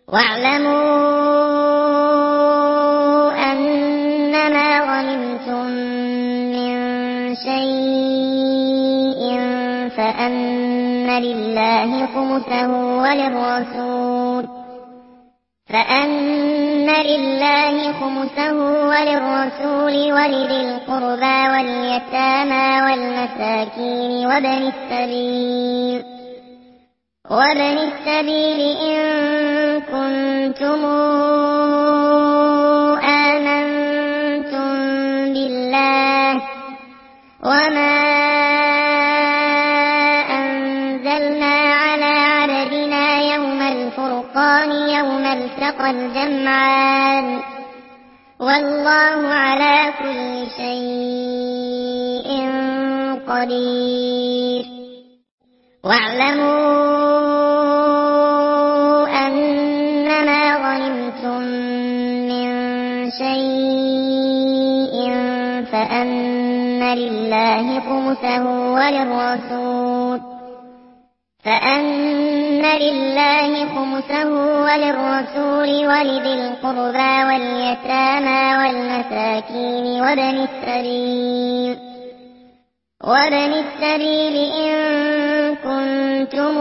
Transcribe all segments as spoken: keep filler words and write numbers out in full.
واعلموا أنما غنمتم من شيء فأن لله خمسه وللرسول فأن لله خمسه وللرسول ولذي القربى واليتامى والمساكين وابن السبيل وابن السبيل إن كنتم آمنتم بالله وما أنزلنا على عبدنا يوم الفرقان يوم التقى الجمعان والله على كل شيء قدير. واعلموا أنما غنمتم من شيء فأن لله خمسه وللرسول فأن لله خمسه وللرسول ولذي القربى واليتامى والمساكين وابن السبيل وابن السبيل إن كنتم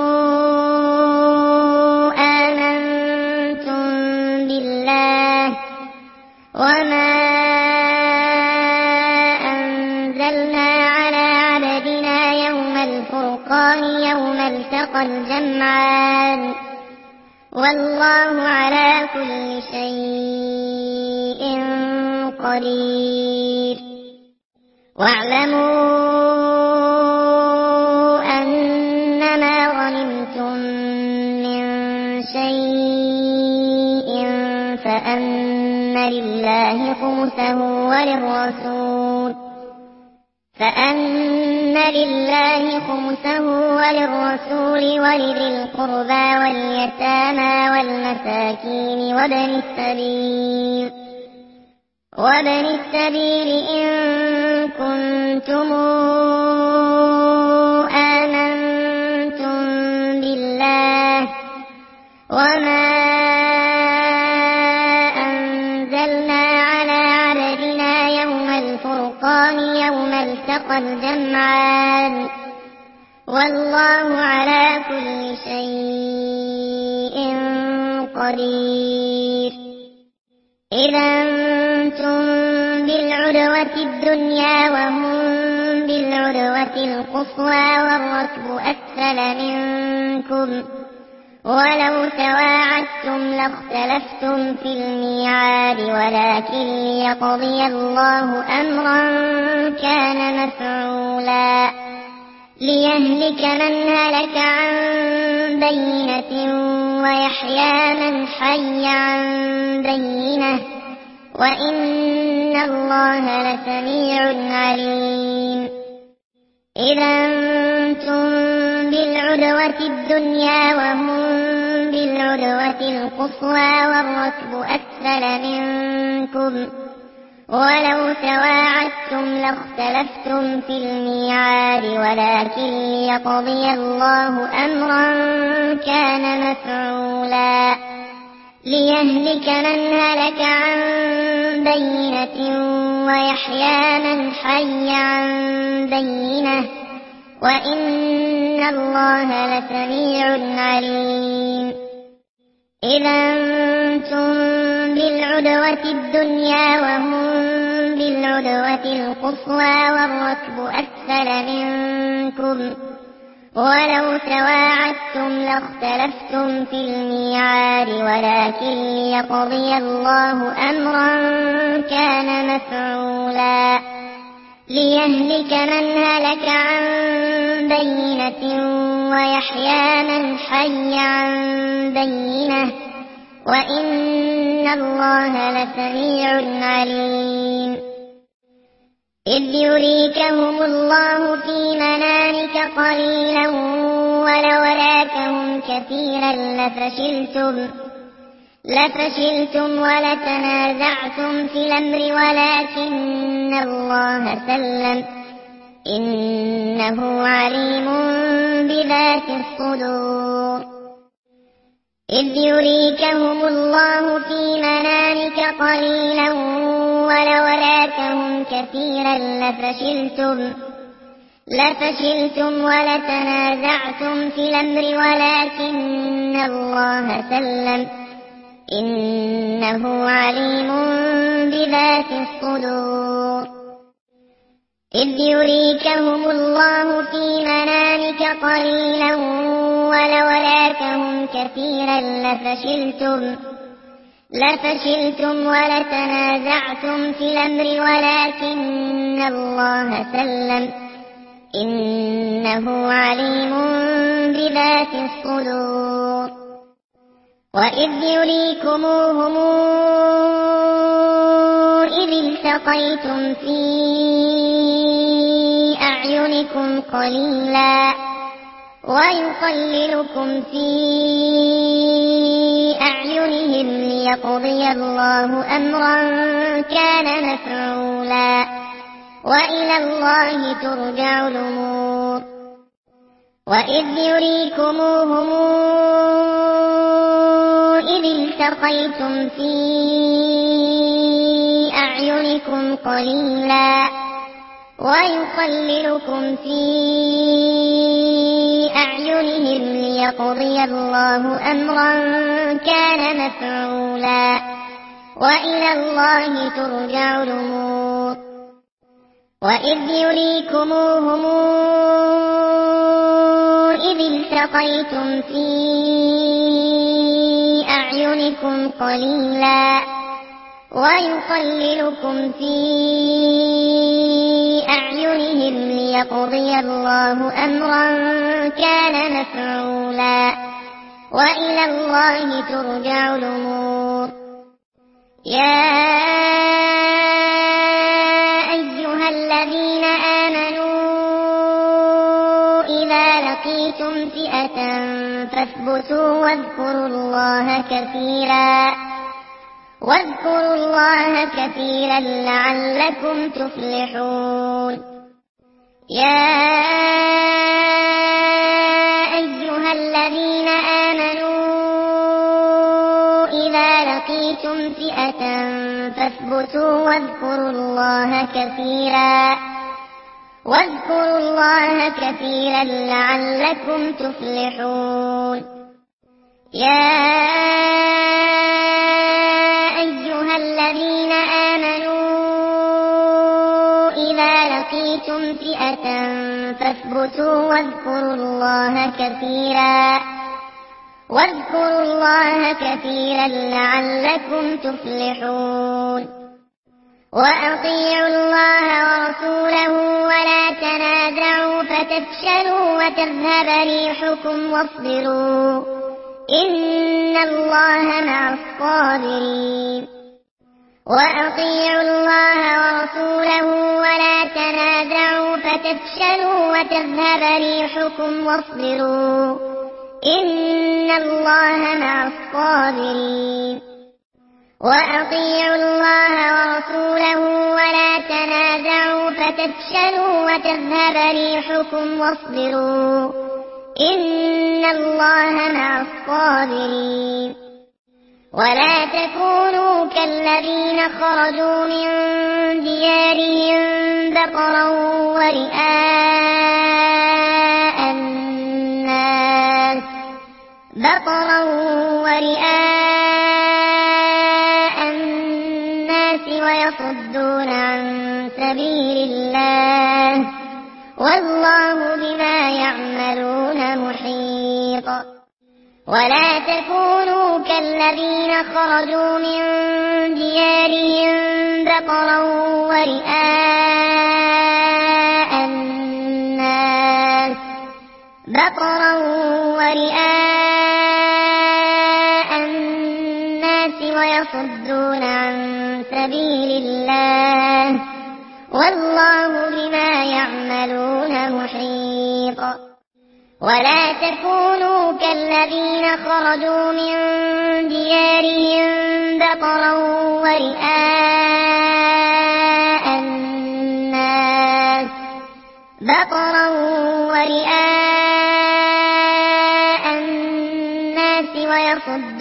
آمنتم بالله وما أنزلنا على عبدنا يوم الفرقان يوم التقى الجمعان والله على كل شيء قدير. واعلموا أنما غنمتم من شيء فأن لله خمسه وللرسول فأن لله خمسه وللرسول ولذي القربى واليتامى والمساكين وابن السبيل وابن السبيل إن كنتم آمنتم بالله وما أنزلنا على عبدنا يوم الفرقان يوم التقى الجمعان والله على كل شيء قدير. إذا أنتم بالعدوة الدنيا وهم بالعدوة القصوى والركب أسفل منكم ولو تواعدتم لاختلفتم في الميعاد ولكن ليقضي الله أمرا كان مفعولا ليهلك من هلك عن بينة ويحيى من حي عن بينة وإن الله لسميع عليم. إذا أنتم بالعدوة الدنيا وهم بالعدوة القصوى والركب أسفل منكم ولو تواعدتم لاختلفتم في الميعاد ولكن ليقضي الله أمرا كان مفعولا ليهلك من هلك عن بينة ويحيى من حي عن بينة وإن الله لسميع عليم. إذا أنتم بالعدوة الدنيا وهم بالعدوة القصوى والركب أسفل منكم ولو تواعدتم لاختلفتم في الميعاد ولكن ليقضي الله أمرا كان مفعولا ليهلك من هلك عن بينة ويحيى من حي عن بينة وإن الله لسميع عليم. إذ يريكهم الله في منامك قليلا ولولاكهم كثيرا لفشلتم لفشلتم ولتنازعتم في الأمر ولكن الله سلم إنه عليم بذات الصدور. إذ يريكهم الله في منامك قليلا ولو أراكهم كثيرا لفشلتم لفشلتم ولتنازعتم في الأمر ولكن الله سلم إنه عليم بذات الصدور إذ يريكهم الله في منامك قليلا ولو أراكهم كثيرا لفشلتم لفشلتم ولتنازعتم في الأمر ولكن الله سلم إنه عليم بذات الصدور وإذ يريكموهم إذ التقيتم في أعينكم قليلا ويقللكم في أعينهم ليقضي الله أمرا كان مفعولا وإلى الله ترجع الأمور وإذ يريكموهم إذ التقيتم في أعينكم قليلا ويقللكم في أعينهم ليقضي الله أمرا كان مفعولا وإلى الله ترجع الأمور وإذ يريكموهم إذ التقيتم في أعينكم قليلا ويقللكم في أعينهم ليقضي الله أمرا كان مفعولا وإلى الله ترجع الأمور يا أيها الذين آمنوا إذا لقيتم فئة فاثبتوا واذكروا الله كثيرا واذكروا الله كثيرا لعلكم تفلحون يا أيها الذين آمنوا إذا لقيتم فئة فاثبتوا واذكروا الله كثيرا واذكروا الله كثيرا لعلكم تفلحون يا أيها الذين آمنوا إذا لقيتم فئة فاثبتوا واذكروا الله كثيرا واذكروا الله كثيرا لعلكم تفلحون وأطيعوا الله ورسوله ولا تنازعوا فتفشلوا وتذهب ريحكم واصبروا إن الله مع الصابرين وأطيعوا الله ورسوله ولا تنازعوا فتفشلوا وتذهب ريحكم واصبروا إن الله مع الصابرين وأطيعوا الله ورسوله ولا تنازعوا فتفشلوا وتذهب ريحكم واصبروا إن الله مع الصابرين ولا تكونوا كالذين خرجوا من ديارهم بطرا ورئاء الناس بطرا ورئاء الناس ويصدون عن سبيل الله والله بما يعملون محيط ولا تكونوا كالذين خرجوا من ديارهم بطرا ورئاء الناس بطرا ورئاء الناس ويصدون عن سبيل الله والله بما يعملون محيط ولا تكونوا كالذين خرجوا من ديارهم بطرا ورئاء الناس بطرا ورئاء الناس ويصدون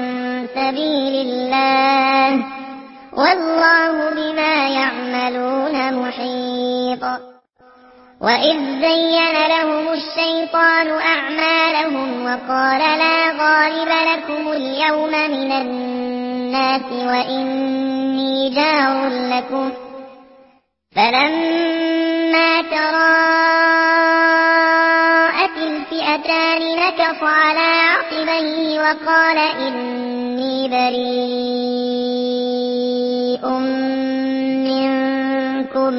سبيل الله والله بما يعملون محيط. وإذ زين لهم الشيطان أعمالهم وقال لا غالب لكم اليوم من الناس وإني جار لكم فلما تراءت الفئتان نكص على عقبيه وقال إني بريء منكم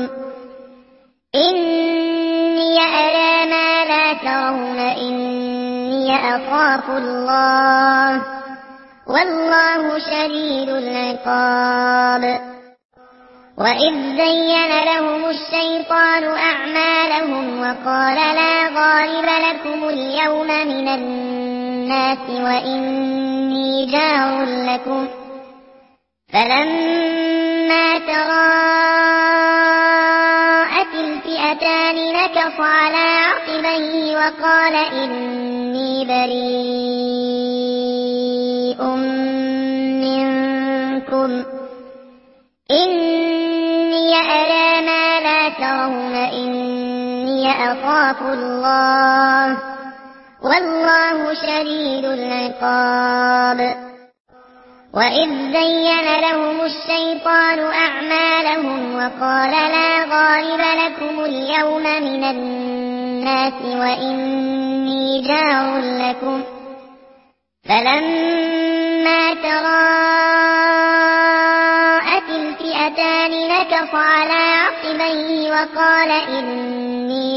إني أرى ما لا ترون إني أخاف الله والله شديد العقاب. وإذ زين لهم الشيطان أعمالهم وقال لا غالب لكم اليوم من الناس وإني جار لكم فلما تراءت الفئتان نكص على عقبيه وقال إني بريء منكم إني أرى ما لا ترون إني أخاف الله والله شديد العقاب. وإذ زين لهم الشيطان أعمالهم وقال لا غالب لكم اليوم من الناس وإني جار لكم فلما تراءت الفئتان نكص على عقبيه وقال إني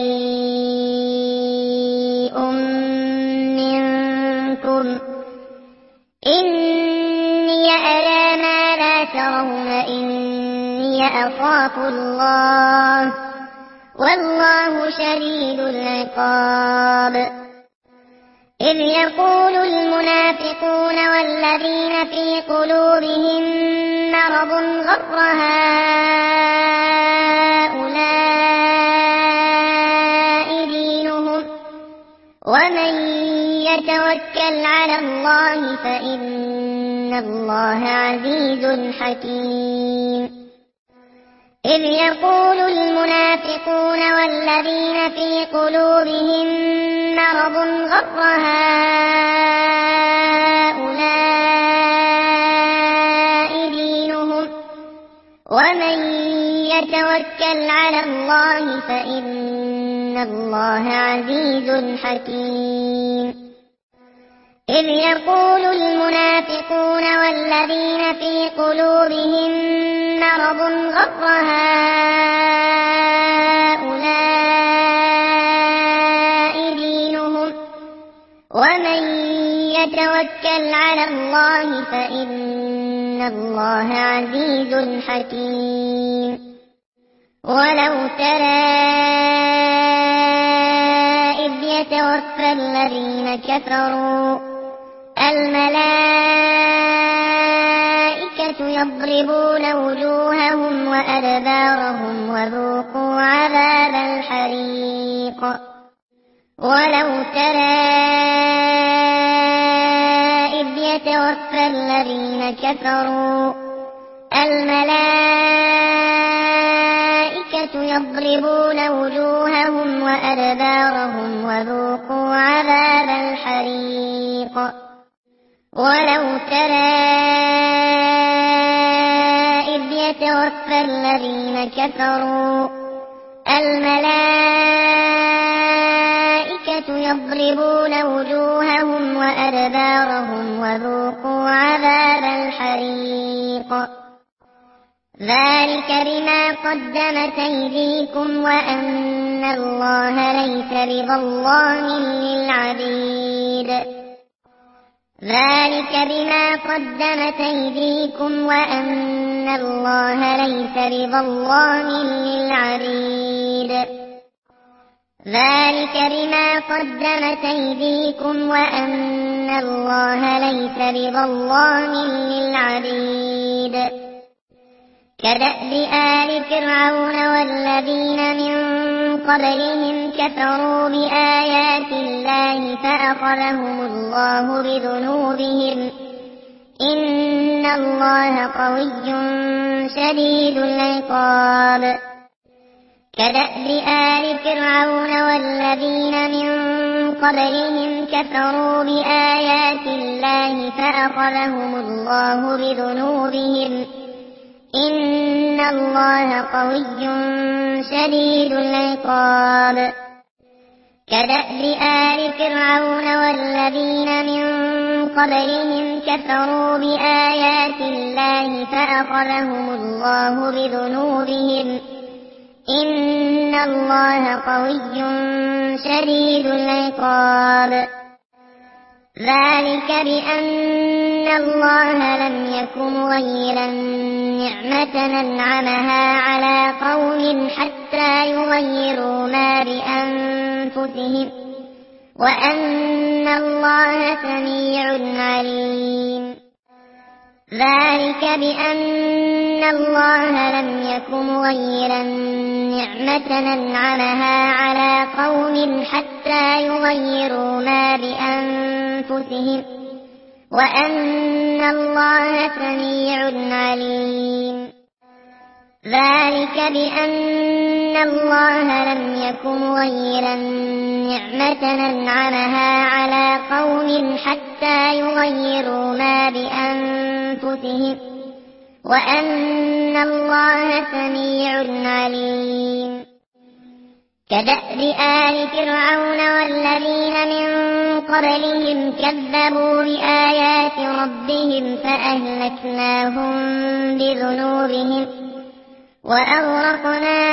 بريء منكم إني أرى ما لا ترون إني أخاف الله والله شديد العقاب. إذ يقول المنافقون والذين في قلوبهم مرض غر هؤلاء دينهم ومن يتوكل على الله فإن الله عزيز حكيم. إذ يقول المنافقون والذين في قلوبهم مرض غر هؤلاء دينهم ومن يتوكل على الله فإن الله عزيز حكيم. إذ يقول المنافقون والذين في قلوبهم مرض غر هؤلاء دينهم ومن يتوكل على الله فإن الله عزيز حكيم. ولو ترى إذ يتوفى الذين كفروا الملائكة يضربون وجوههم وأدبارهم وذوقوا عذاب الحريق. ولو ترى إذ يتوفى الذين كفروا الملائكة يضربون وجوههم وأدبارهم وذوقوا عذاب الحريق. ولو ترى إذ يتوفى الذين كفروا الملائكة يضربون وجوههم وأدبارهم وذوقوا عذاب الحريق. ذلك بما قدمت أيديكم وأن الله ليس بظلام للعبيد. ذلك بما قدمت أيديكم وأن الله ليس بظلام للعبيد. ذلك بما قدمت أيديكم وأن الله ليس بظلام للعبيد. كدأب آل فرعون والذين من قبلهم كفروا بآيات الله فأخذهم الله بذنوبهم إن الله قوي شديد العقاب كدأب آل فرعون والذين من قبلهم كفروا بآيات الله فأخذهم الله بذنوبهم إن الله قوي شديد العقاب كدأب آل فرعون والذين من قبلهم كفروا بآيات الله فأخذهم الله بذنوبهم إن الله قوي شديد العقاب ذلك بأن الله لم يك مغيرا نعمة أنعمها على قوم حتى يغيروا ما بأنفسهم وأن الله سميع عليم ذلك بأن الله لم يك مغيرا نعمة أنعمها على قوم حتى يغيروا ما بأنفسهم وأن الله سميع عليم ذلك بأن الله لم يك مغيرا نعمة أنعمها على قوم حتى يغيروا ما بأنفسهم وأن الله سميع عليم كدأب آل فرعون والذين من قبلهم كذبوا بآيات ربهم فأهلكناهم بذنوبهم وأغرقنا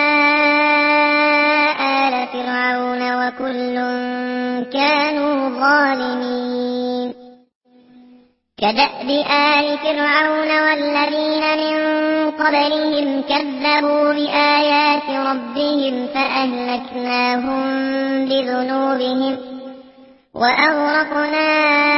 آل فرعون وكل كانوا ظالمين كدأب آل فرعون والذين من قبلهم كذبوا بآيات ربهم فأهلكناهم بذنوبهم وأغرقنا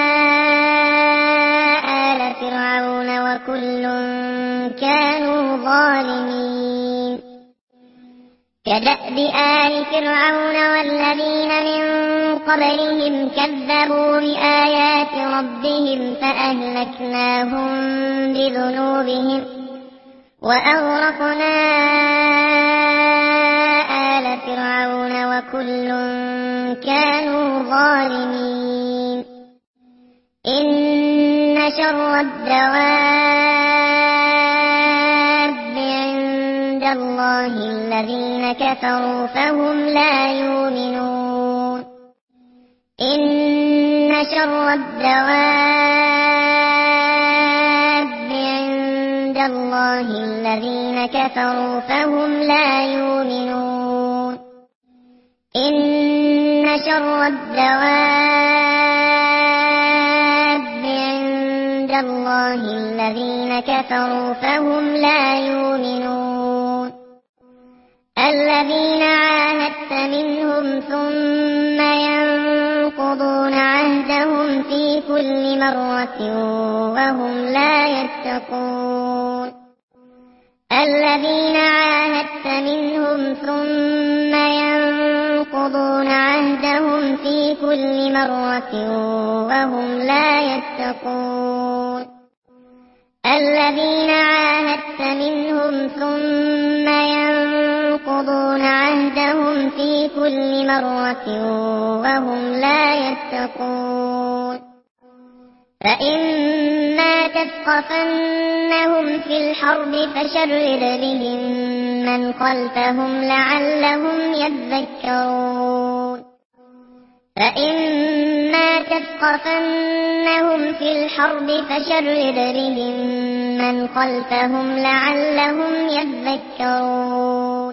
آل فرعون وكل كانوا ظالمين كدأب آل فرعون والذين من قبلهم كذبوا بآيات ربهم فأهلكناهم بذنوبهم وأغرقنا آل فرعون وكل كانوا ظالمين إن شر الدواب عند الله الذين كفروا فهم لا يؤمنون إن شر الدواب عند الله الذين كفروا فهم لا يؤمنون إن شر الدواب عند الله الذين كفروا فهم لا يؤمنون الذين عاهدت منهم ثم ينقضون عهدهم في كل مرة وهم لا يتقون الذين عاهدت منهم ثم ينقضون عهدهم في كل مرة وهم لا يتقون الذين عاهدت منهم ثم ينقضون عهدهم في كل مرة وهم لا يتقون فإما تثقفنهم في الحرب فشرد بهم من خلفهم لعلهم يذكرون فإما تثقفنهم في الحرب فشرد بهم من خلفهم لعلهم يذكرون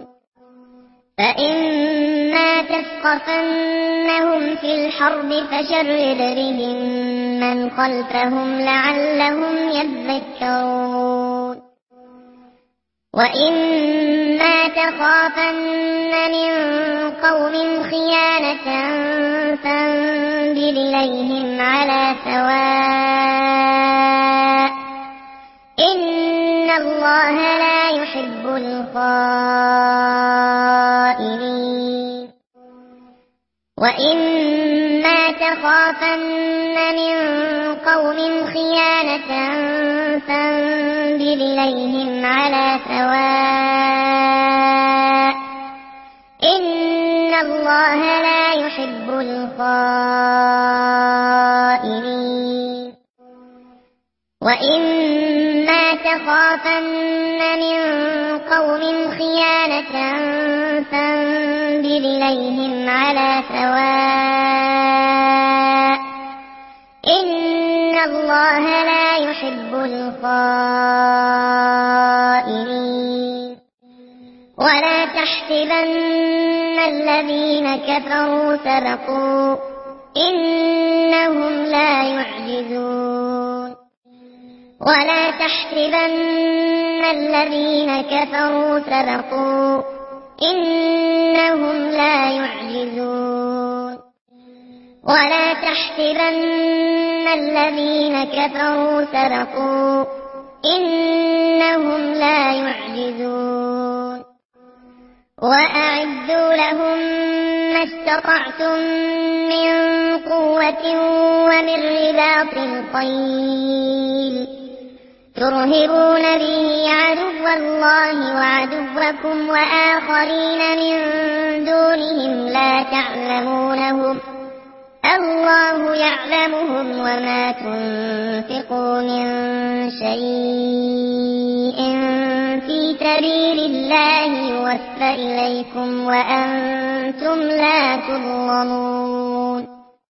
فإما تثقفنهم في الحرب فشرد بهم من خلفهم لعلهم يذكرون وإما تخافن من قوم خيانة فانبذ إليهم على سواء إن الله لا يحب الخائنين وإما تخافن من قوم خيانة فانبذ إليهم على سواء إن الله لا يحب الخائنين وإما تخافن من قوم خيانة فانبذ إليهم على سواء إن الله لا يحب الخائنين ولا تحسبن الذين كفروا سبقوا إنهم لا يعجزون ولا تحسبن الذين كفروا سبقوا إنهم لا يعجزون ولا تحسبن الذين كفروا سبقوا إنهم لا يعجزون وأعدوا لهم ما استطعتم من قوة ومن رباط الخيل ترهبون به عدو الله وعدوكم وآخرين من دونهم لا تعلمونهم الله يعلمهم وما تنفقوا من شيء في سبيل الله يوفى إليكم وأنتم لا تظلمون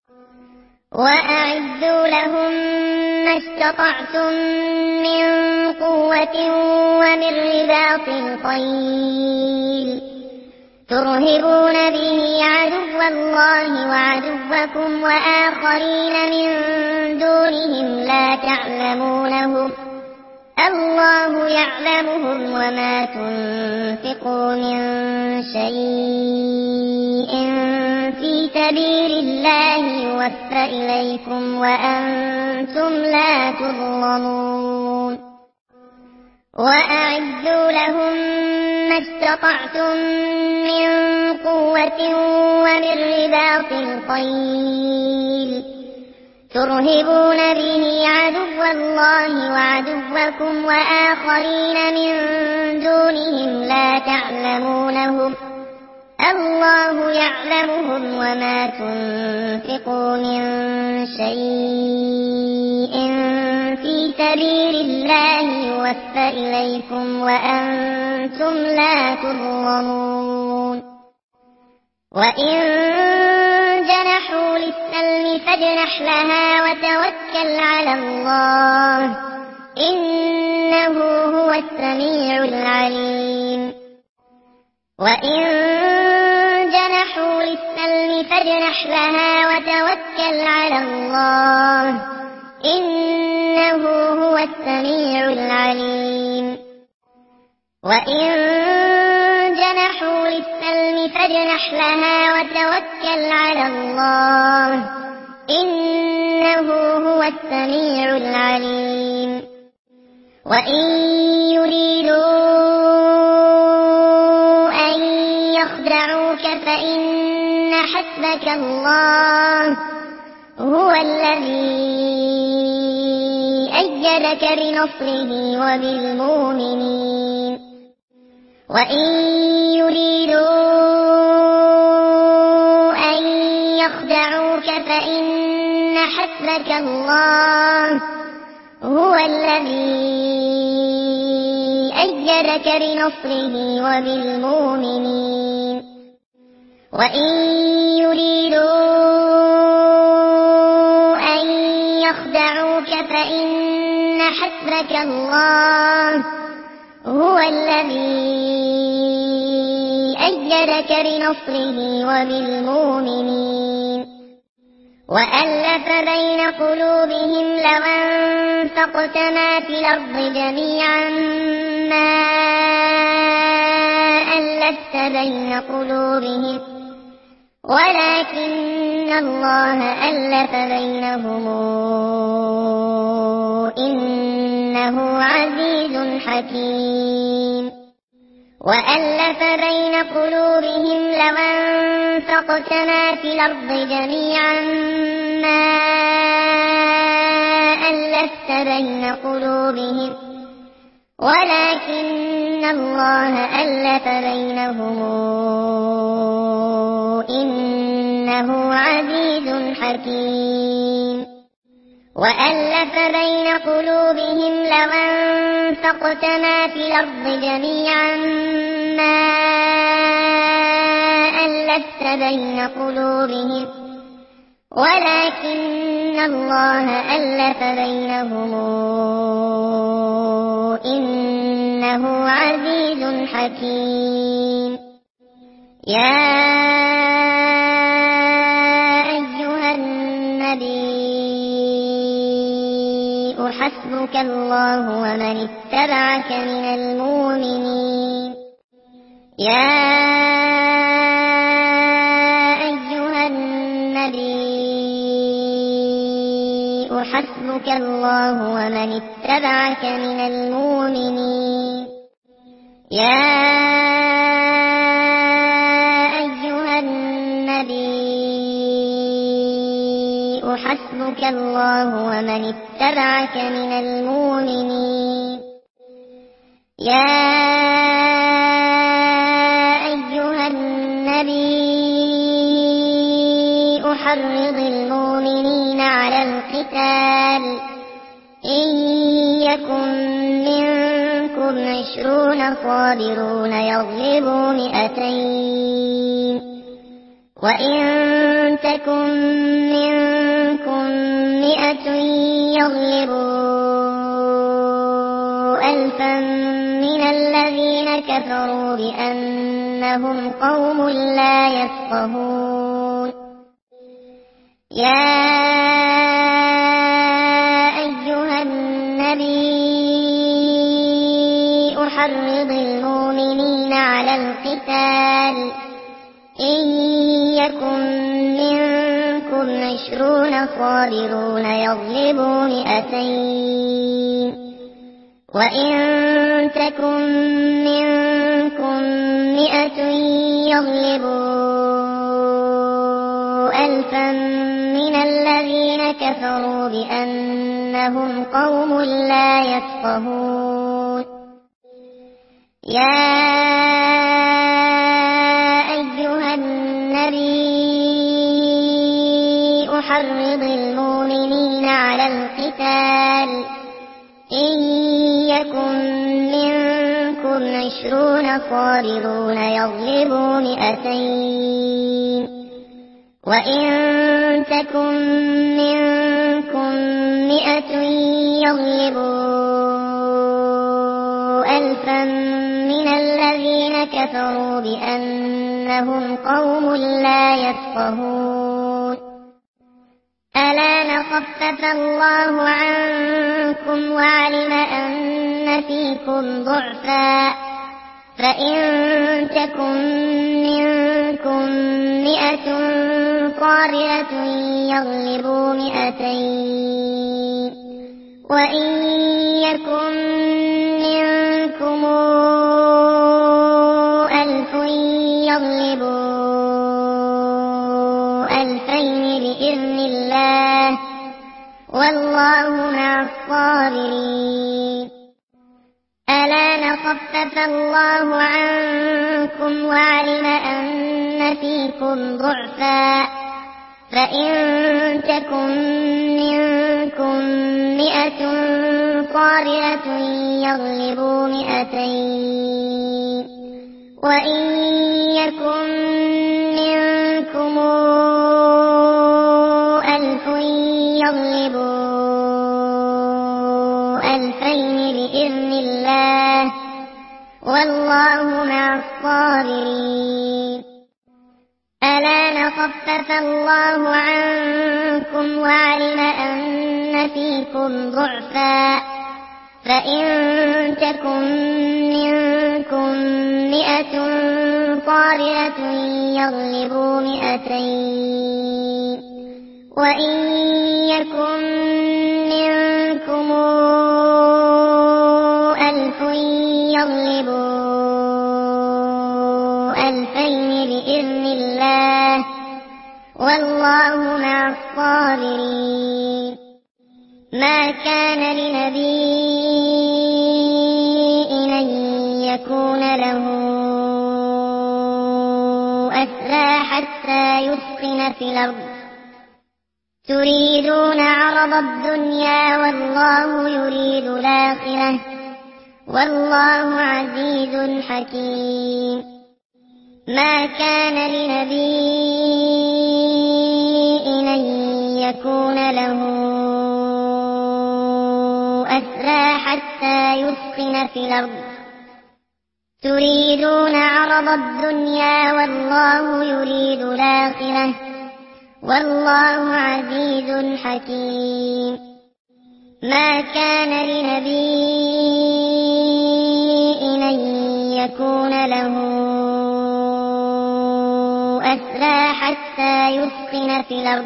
وأعدوا لهم ما استطعتم من قوة ومن رباط الخيل ترهبون به عدو الله وعدوكم وآخرين من دونهم لا تعلمونهم الله يعلمهم وما تنفقوا من شيء في سبيل الله يوفى إليكم وأنتم لا تظلمون وأعدوا لهم ما استطعتم من قوة ومن رباط الخيل ترهبون به عدو الله وعدوكم وآخرين من دونهم لا تعلمونهم الله يعلمهم وما تنفقوا من شيء في سبيل الله يوفى إليكم وأنتم لا تظلمون وإن جنحوا للسلم فاجنح لها وتوكل على الله إنه هو السميع العليم وإن جنحوا للسلم فاجنح لها وتوكل على الله إنه هو السميع العليم وإن جنحوا للسلم فاجنح لها وتوكل على الله إنه هو السميع العليم وإن يريدوا أن يخدعوك فإن حسبك الله هو الذي أيدك بنصره وبالمؤمنين وإن يريدوا أن يخدعوك فإن حسبك الله هو الذي أيدك بنصره وبالمؤمنين وإن يريدوا أن يخدعوك فإن حسبك الله هو الذي أيدك بنصره وبالمؤمنين وألف بين قلوبهم لو أنفقت ما في الأرض جميعا ما ألفت بين قلوبهم ولكن الله ألف بينهم إنه عزيز حكيم وألف بين قلوبهم لو أنفقت ما في الأرض جميعا ألفت بين قلوبهم ولكن الله ألف بينهم إنه عزيز حكيم وألف بين قلوبهم لو أنفقت ما في الأرض جميعا ما ألفت بين قلوبهم ولكن الله ألف بينهم إنه عزيز حكيم يا أيها النبي حسبك الله ومن اتبعك من المؤمنين يا أيها النبي حسبك الله ومن اتبعك من المؤمنين يا أيها النبي حسبك الله ومن اتبعك من المؤمنين يا أيها النبي حرض المؤمنين على القتال إن يكن منكم عشرون صابرون يغلبوا مئتين وإن تكن منكم مئة يغلبوا ألفا من الذين كفروا بأنهم قوم لا يفقهون يا أيها النبي حرض المؤمنين على القتال إن يكن منكم عشرون صابرون يغلبوا مئتين وإن تكن منكم مئة يغلبوا ألفا من الذين كفروا بأنهم قوم لا يفقهون يا أيها النبي حرض المؤمنين على القتال إن يكن منكم عشرون صابرون يغلبوا مئتين وإن تكن منكم مئة يغلبوا ألفا من الذين كفروا بأنهم قوم لا يفقهون ألا خفف الله عنكم وعلم أن فيكم ضعفا فإن تكن منكم مئة صابرة يغلبوا مئتين وإن يكن منكم ألف يغلبوا ألفين بإذن الله والله مع الصابرين ألا خفف الله عنكم وعلم أن فيكم ضعفا فإن تكن منكم مئة صابرة يغلبوا مئتين وإن يكن منكم ألف يغلبوا ألفين بإذن الله والله مع الصابرين ألا خفف الله عنكم وعلم أن فيكم ضعفا فإن تكن منكم مئة صابرة يغلبوا مئتين وإن يكن منكم ألف يغلبوا ألفين بإذن الله والله مع الصابرين ما كان لنبي أن يكون له أسرى حتى يثخن في الأرض تريدون عرض الدنيا والله يريد الآخرة والله عزيز حكيم. ما كان لنبي أن يكون له أسرى حتى يثخن في الأرض تريدون عرض الدنيا والله يريد الآخرة والله عزيز حكيم. ما كان لنبي أن يكون له أسرى حتى يثخن في الأرض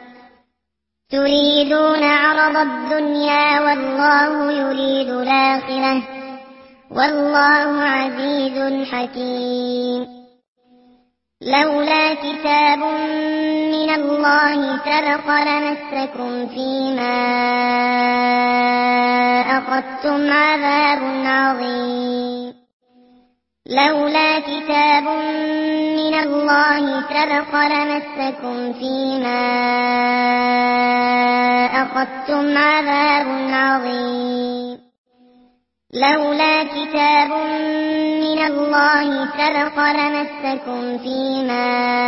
تريدون عرض الدنيا والله يريد الآخرة والله عزيز حكيم. لولا كتاب من الله سبق لمسكم فيما أخذتم عذاب عظيم. لولا كتاب من الله سبق لمسكم فيما أخذتم عذاب عظيم. لولا كتاب من الله سبق لمسكم فيما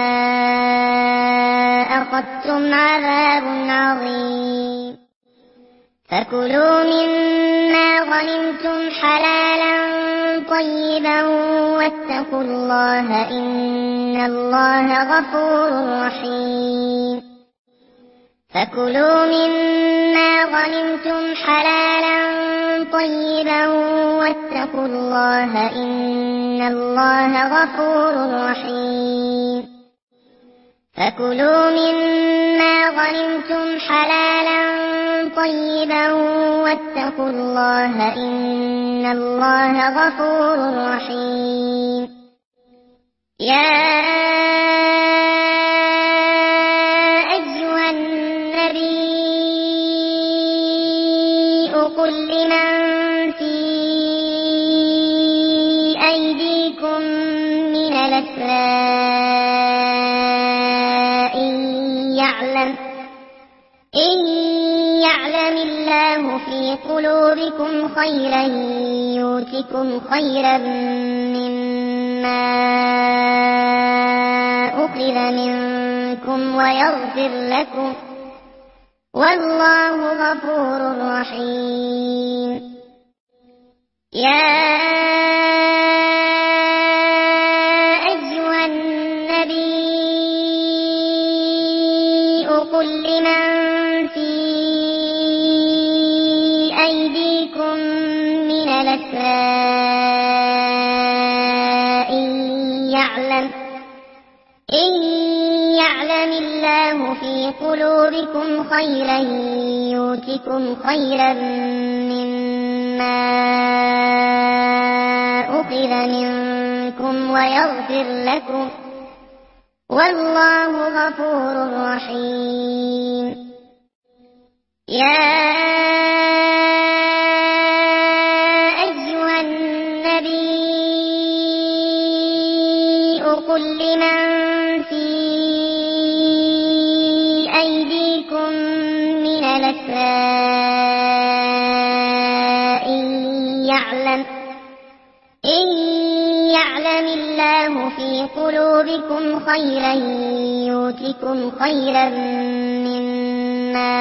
أخذتم عذاب عظيم. فكلوا مما غنمتم حلالا طيبا واتقوا الله إن الله غفور رحيم. فكلوا مما غنمتم حلالا طيبا واتقوا الله إن الله غفور رحيم. فكلوا مما غنمتم حلالا طيبا واتقوا الله إن الله غفور رحيم. يا أيها النبي قل لمن في أيديكم من الأسرى إن يعلم الله في قلوبكم خيرا يؤتكم خيرا مما أخذ منكم ويغفر لكم والله غفور رحيم. يا أيها النبي قل لمن في أيديكم من الأسرى إن يعلم إن يعلم الله في قلوبكم خيرا يؤتكم خيرا مما أخذ منكم ويغفر لكم والله غفور رحيم. يا أيها النبي قل لمن في أيديكم من الأسرى إن يعلم إن يعلم الله في قلوبكم خيرا يؤتكم خيرا مما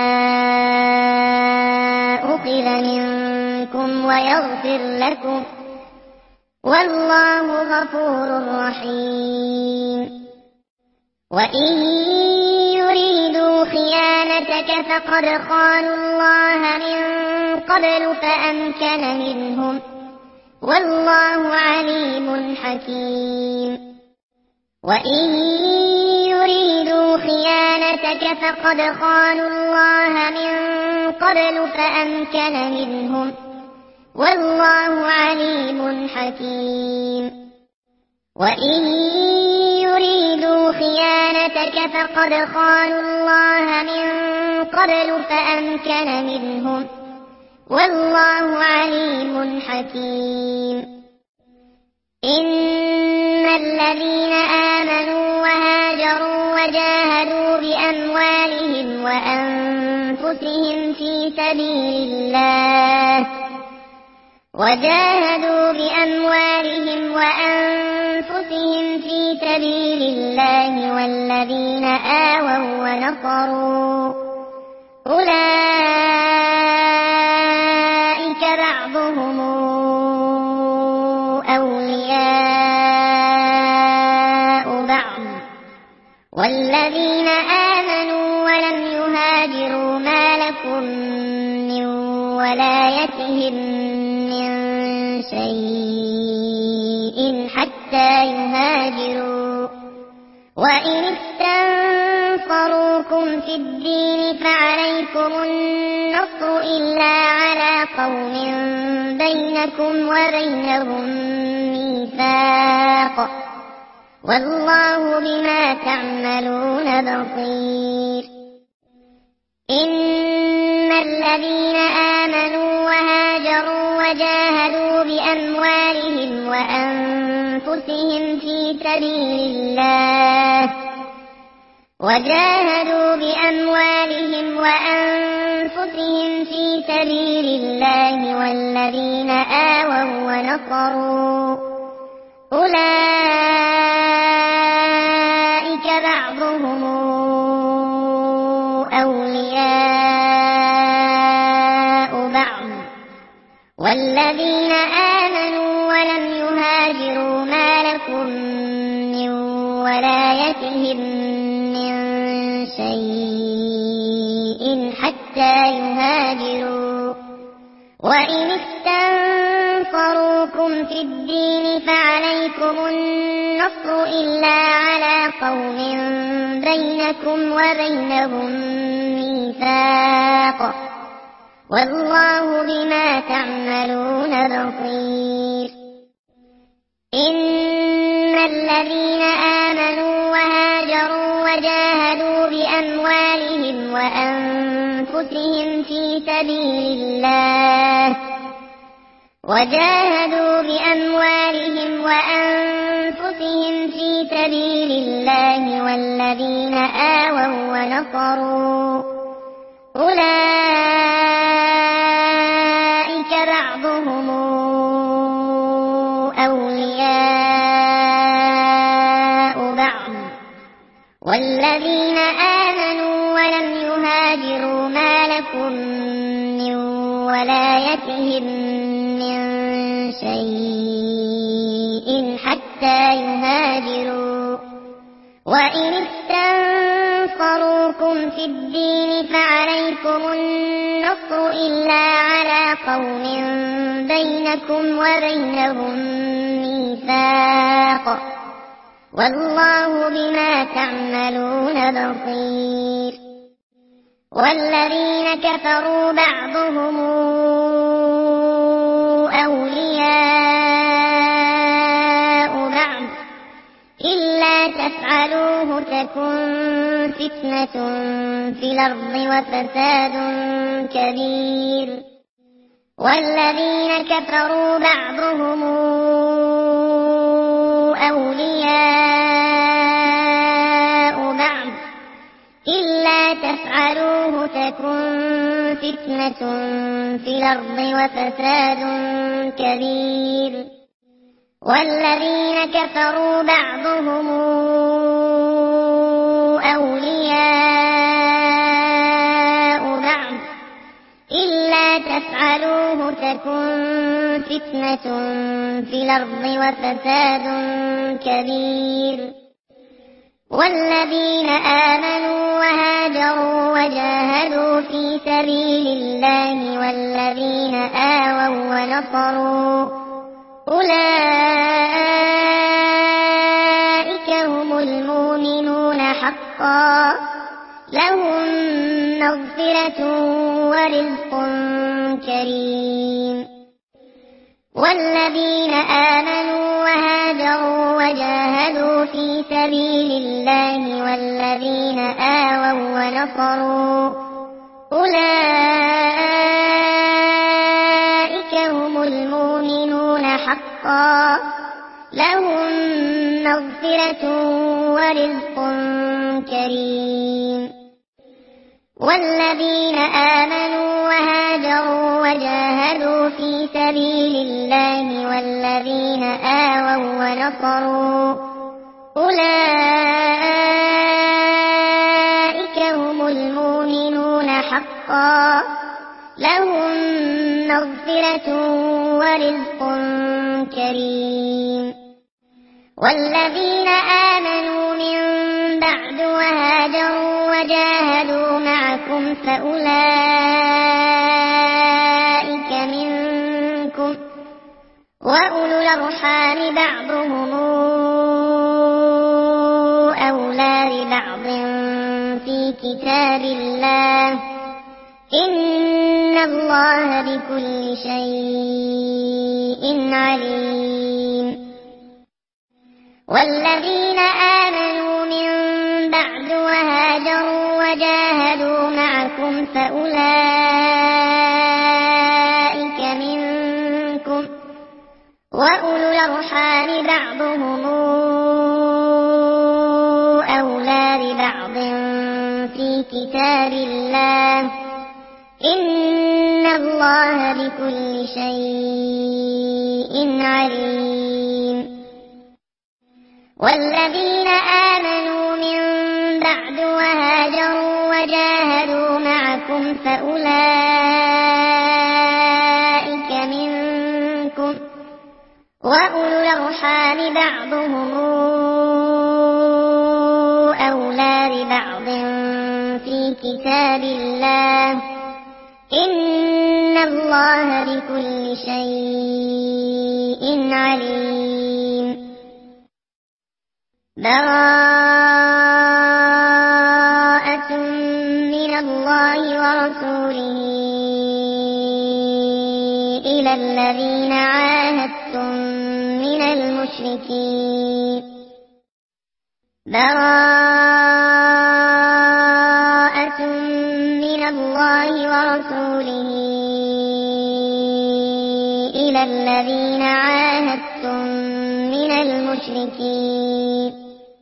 أخذ منكم ويغفر لكم والله غفور رحيم. وإن يريدوا خيانتك فقد خانوا الله من قبل فأمكن منهم والله عليم حكيم. وإن يريدوا خيانتك فقد خانوا الله من قبل فأمكن منهم والله عليم حكيم. وإن يريدوا خيانتك فقد خانوا الله من قبل فأمكن منهم والله عليم حكيم. إن الذين آمنوا وهاجروا وجاهدوا بأموالهم وأنفسهم في سبيل الله وجاهدوا بأموالهم وأنفسهم في سبيل الله والذين آووا ونصروا أولئك بعضهم أولياء بعض والذين آمنوا ولم يهاجروا ما لكم من ولايتهم من شيء حتى يهاجروا وإن استنصروكم في الدين فعليكم النصر إلا على قوم بينكم وبينهم ميثاق والله بما تعملون بصير. إن الذين آمنوا وهاجروا وجاهدوا بأموالهم وأنفسهم في سبيل الله وجاهدوا بأموالهم وأنفسهم في سبيل الله والذين آووا ونصروا أولئك بعضهم أولياء بعض والذين آمنوا ولم يهاجروا ما لكم من ولايتهم من شيء حتى يهاجروا وإن استنصروكم في الدين فعليكم النصر إلا على قوم بينكم وبينهم ميثاق والله بما تعملون بصير. إن الذين آمنوا وهاجروا وجاهدوا بأموالهم وأنفسهم في سبيل الله وجاهدوا بأموالهم وأنفسهم في سبيل الله والذين آووا ونصروا أولئك بعضهم أولياء بعض والذين آمنوا ولم يهاجروا ما لكم من ولايتهم من شيء حتى يهاجروا وإن استنصروكم في الدين فعليكم النصر إلا على قوم بينكم وبينهم ميثاق والله بما تعملون بصير. والذين كفروا بعضهم أولياء بعض إلا تفعلوه تكن فتنة في الأرض وفساد كبير. والذين كفروا بعضهم أولياء بعض إلا تفعلوه تكن فتنة في الأرض وفساد كبير. والذين كفروا بعضهم أولياء بعض إلا تفعلوه تكن فتنة في الأرض وفساد كبير. والذين آمنوا وهاجروا وجاهدوا في سبيل الله والذين آووا ونصروا أولئك هم المؤمنون حقا لهم مغفرة ورزق كريم. والذين آمنوا وهاجروا وجاهدوا في سبيل الله والذين آووا ونصروا أولئك حقا لهم مغفرة ورزق كريم. والذين آمنوا وهاجروا وجاهدوا في سبيل الله والذين آووا ونصروا أولئك هم المؤمنون حقا لهم مغفرة ورزق كريم. والذين آمنوا من بعد وهاجروا وجاهدوا معكم فأولئك منكم وأولو الأرحام بعضهم أولى ببعض في كتاب الله إن الله بكل شيء عليم. والذين آمنوا من بعد وهاجروا وجاهدوا معكم فأولئك منكم وأولو الأرحام بعضهم أولى ببعض في كتاب الله إن الله بكل شيء عليم. والذين آمنوا من بعد وهاجروا وجاهدوا معكم فأولئك منكم وأولو الأرحام بعضهم أولى ببعض في كتاب الله إن الله بكل شيء عليم. براءة من الله ورسوله إلى الذين عاهدتم من المشركين براءة من الله ورسوله إلى الذين عاهدتم من المشركين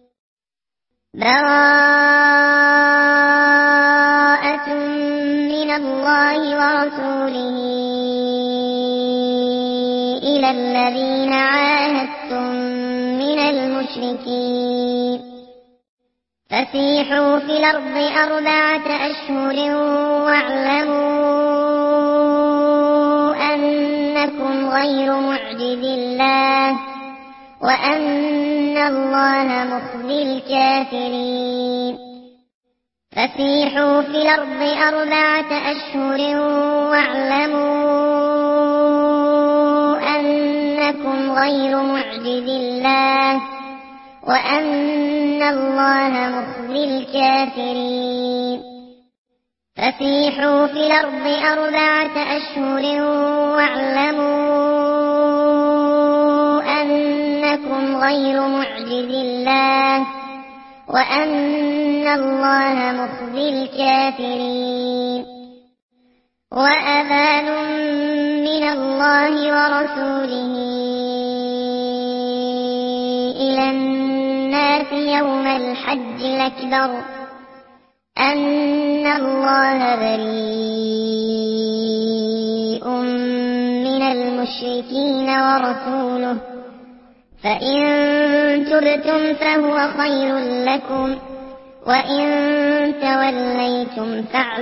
براءة من الله ورسوله إلى الذين عاهدتم من المشركين فسيحوا في الأرض أربعة أشهر واعلموا أنكم غير معجز الله وأن الله مخزي الكافرين. فسيحوا في الأرض أربعة أشهر واعلموا أنكم غير معجز الله وأن الله مخزي الكافرين. فسيحوا في الأرض أربعة أشهر واعلموا أنكم غير معجز الله وأن الله مخزي الكافرين. وأذان من الله ورسوله إلى الناس يوم الحج الأكبر أن الله بريء من المشركين ورسوله فإن تبتم فهو خير لكم وإن توليتم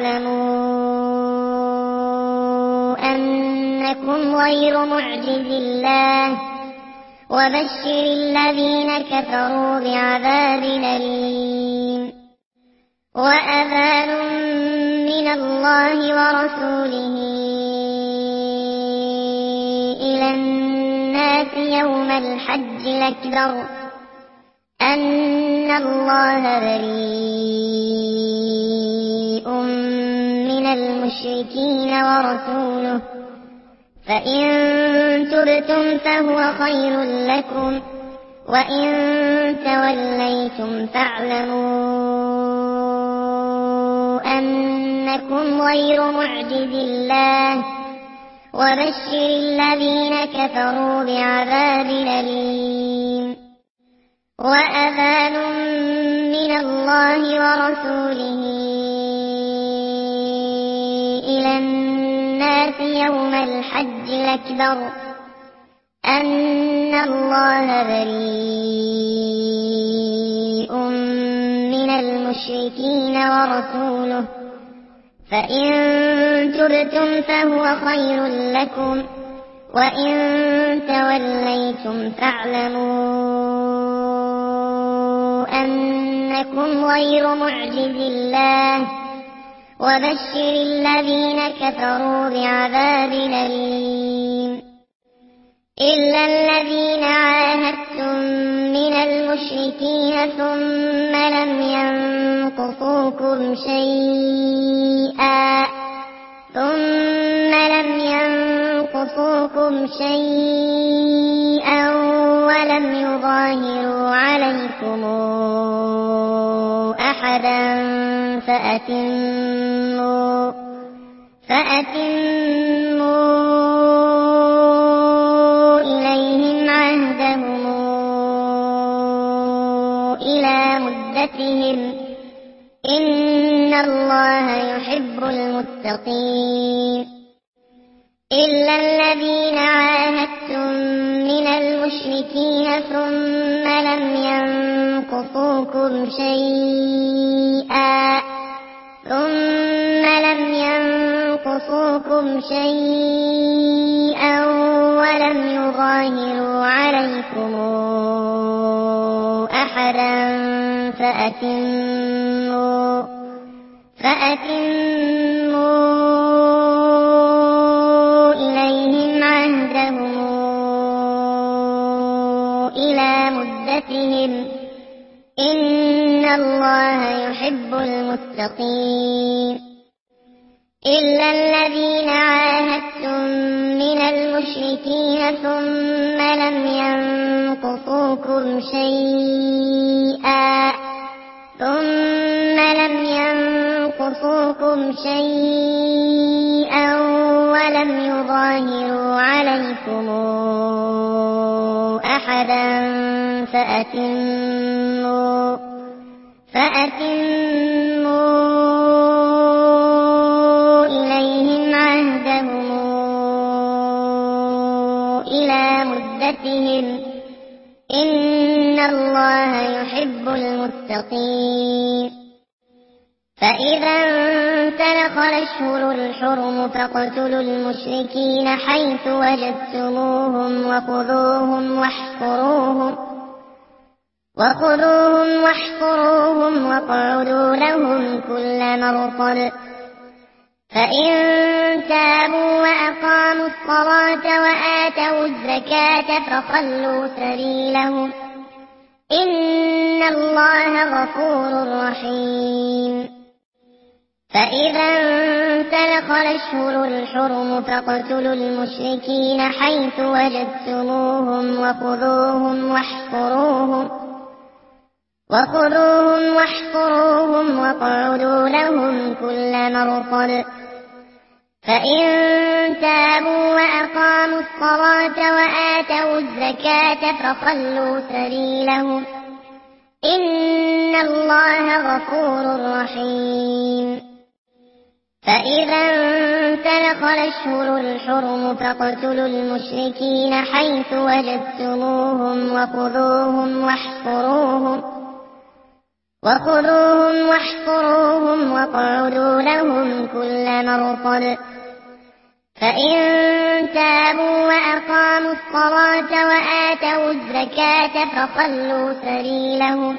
فاعلموا أنكم غير معجز الله وبشر الذين كفروا بعذاب أليم. وأذان من الله ورسوله إلى الناس يوم الحج الأكبر أن الله بريء من المشركين ورسوله فإن تبتم فهو خير لكم وإن توليتم فاعلموا أنكم غير معجز الله وبشر الذين كفروا بعذاب أليم. وأذان من الله ورسوله إلى الناس يوم الحج الأكبر أن الله بريء من المشركين ورسوله، فإن تبتم فهو خير لكم، وإن توليتم فاعلموا أنكم غير معجز الله، وبشر الذين كفروا بعذاب أليم. إلا الذين عاهدتم من المشركين ثم لم ينقصوكم شيئا ثم لم ينقصوكم شيئا ولم يظاهروا عليكم أحدا فأتموا فأتموا إليهم عهدهم إلى مدتهم، إن الله يحب المتقين. إلا الذين عاهدتم من المشركين ثم لم ينقصوكم شيئا ثم لم ينقصوكم شيئا ولم يظاهروا عليكم أحدا فأتموا فأتموا إليهم عهدهم إلى مدتهم، إن الله يحب المتقين. إلا الذين عاهدتم من المشركين ثم لم ينقصوكم شيئا ثم لم ينقصوكم شيئا ولم يظاهروا عليكم أحدا فأتموا فأتموا إليهم عهدهم إلى مدتهم، إن الله يحب المتقين. فإذا انسلخ الأشهر الحرم فاقتلوا المشركين حيث وجدتموهم وخذوهم واحصروهم وخذوهم واحصروهم واقعدوا لهم كل مرصد، فإن تابوا وأقاموا الصلاة وآتوا الزكاة فخلوا سبيلهم، إن الله غفور رحيم. فإذا انسلخ الأشهر الحرم فاقتلوا المشركين حيث وجدتموهم وخذوهم واحصروهم وخذوهم واحصروهم واقعدوا لهم كل مرصد، فإن تابوا وأقاموا الصلاة وآتوا الزكاة فخلوا سبيلهم، إن الله غفور رحيم. فإذا انسلخ الأشهر الحرم فاقتلوا المشركين حيث وجدتموهم وخذوهم واحصروهم وخذوهم واحصروهم واقعدوا لهم كل مرصد، فإن تابوا وأقاموا الصلاة وآتوا الزكاة فخلوا سبيلهم،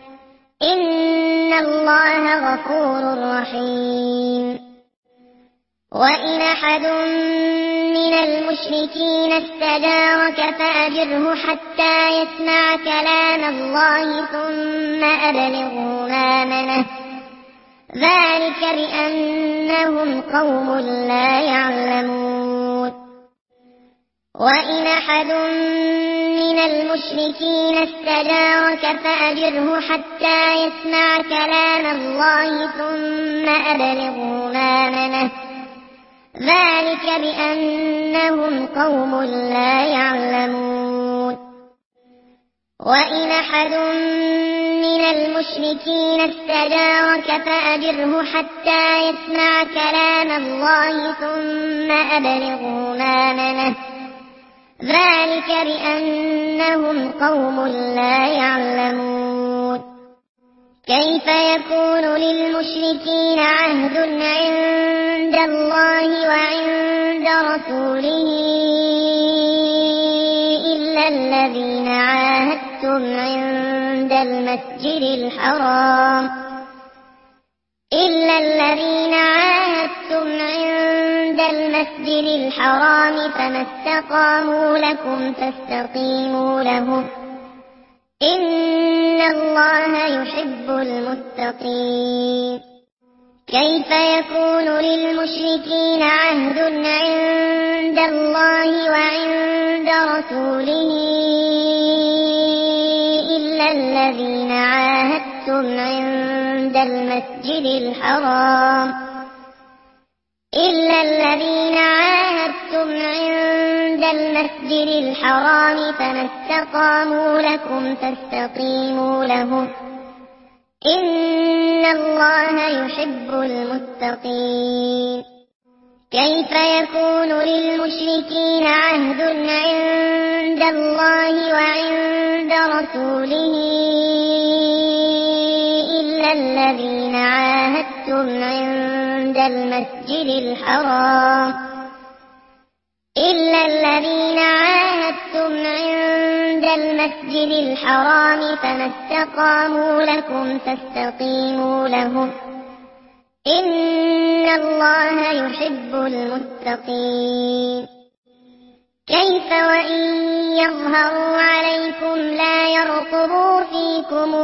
إن الله غفور رحيم. وإن أحد من المشركين استجارك فأجره حتى يسمع كلام الله ثم أبلغه مأمنه، ذلك بأنهم قوم لا يعلمون. وإن أحد من المشركين استجارك فأجره حتى يسمع كلام الله ثم أبلغه مأمنه، ذلك بأنهم قوم لا يعلمون. وإن أحد من المشركين استجارك فأجره حتى يسمع كلام الله ثم أبلغه مأمنه، ذلك بأنهم قوم لا يعلمون. كيف يكون للمشركين عهد عند الله وعند رسوله إلا الذين عاهدتم عند المسجد الحرام إلا الذين عاهدتم عند المسجد الحرام فما استقاموا لكم فاستقيموا لهم إن الله يحب المتقين. كيف يكون للمشركين عهد عند الله وعند رسوله إلا الذين عاهدتم عند المسجد الحرام إلا الذين عاهدتم عند المسجد الحرام فما استقاموا لكم فاستقيموا لهم إن الله يحب المتقين. كيف يكون للمشركين عهد عند الله وعند رسوله إلا الذين عاهدتم عند المسجد الحرام إلا الذين عاهدتم عند المسجد الحرام فما استقاموا لكم فاستقيموا لهم إن الله يحب المتقين. كيف وإن يظهروا عليكم لا يرقبوا فيكم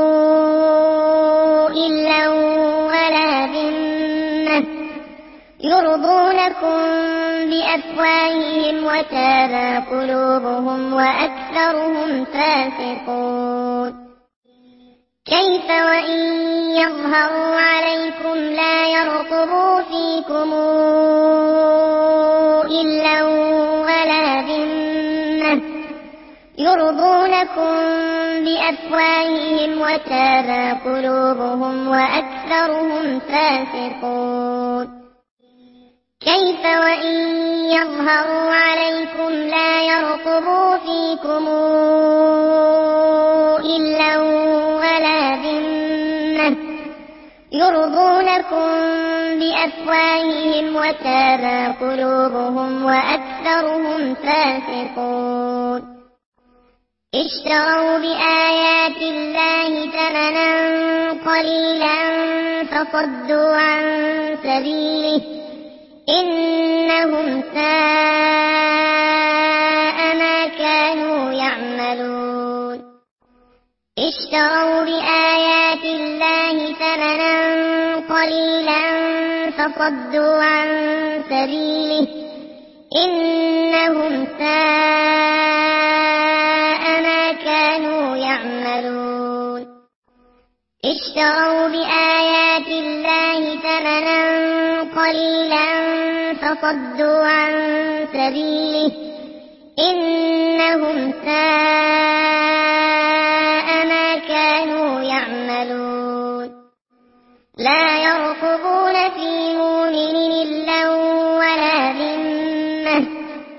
إلا ولا ذمة يرضونكم بأفواههم وتابى قلوبهم وأكثرهم فاسقون. كيف وإن يظهروا عليكم لا يرقبوا فيكم إلا ولا ذمة يرضونكم بأفواههم وتابى قلوبهم وأكثرهم فاسقون. كيف وإن يظهروا عليكم لا يرقبوا فيكم إلا ولا ذمة يرضونكم بأفواههم وتابى قلوبهم وأكثرهم فاسقون. اشتروا بآيات الله ثمنا قليلا فصدوا عن سبيله إنهم ساء ما كانوا يعملون. اشتروا بآيات الله ثمنا قليلا فصدوا عن سبيله إنهم ساء ما كانوا يعملون. اشتروا بآيات الله ثمنا قليلا فصدوا عن سبيله إنهم ساء ما كانوا يعملون. لا يرقبون في مؤمن إلا ولا ذمة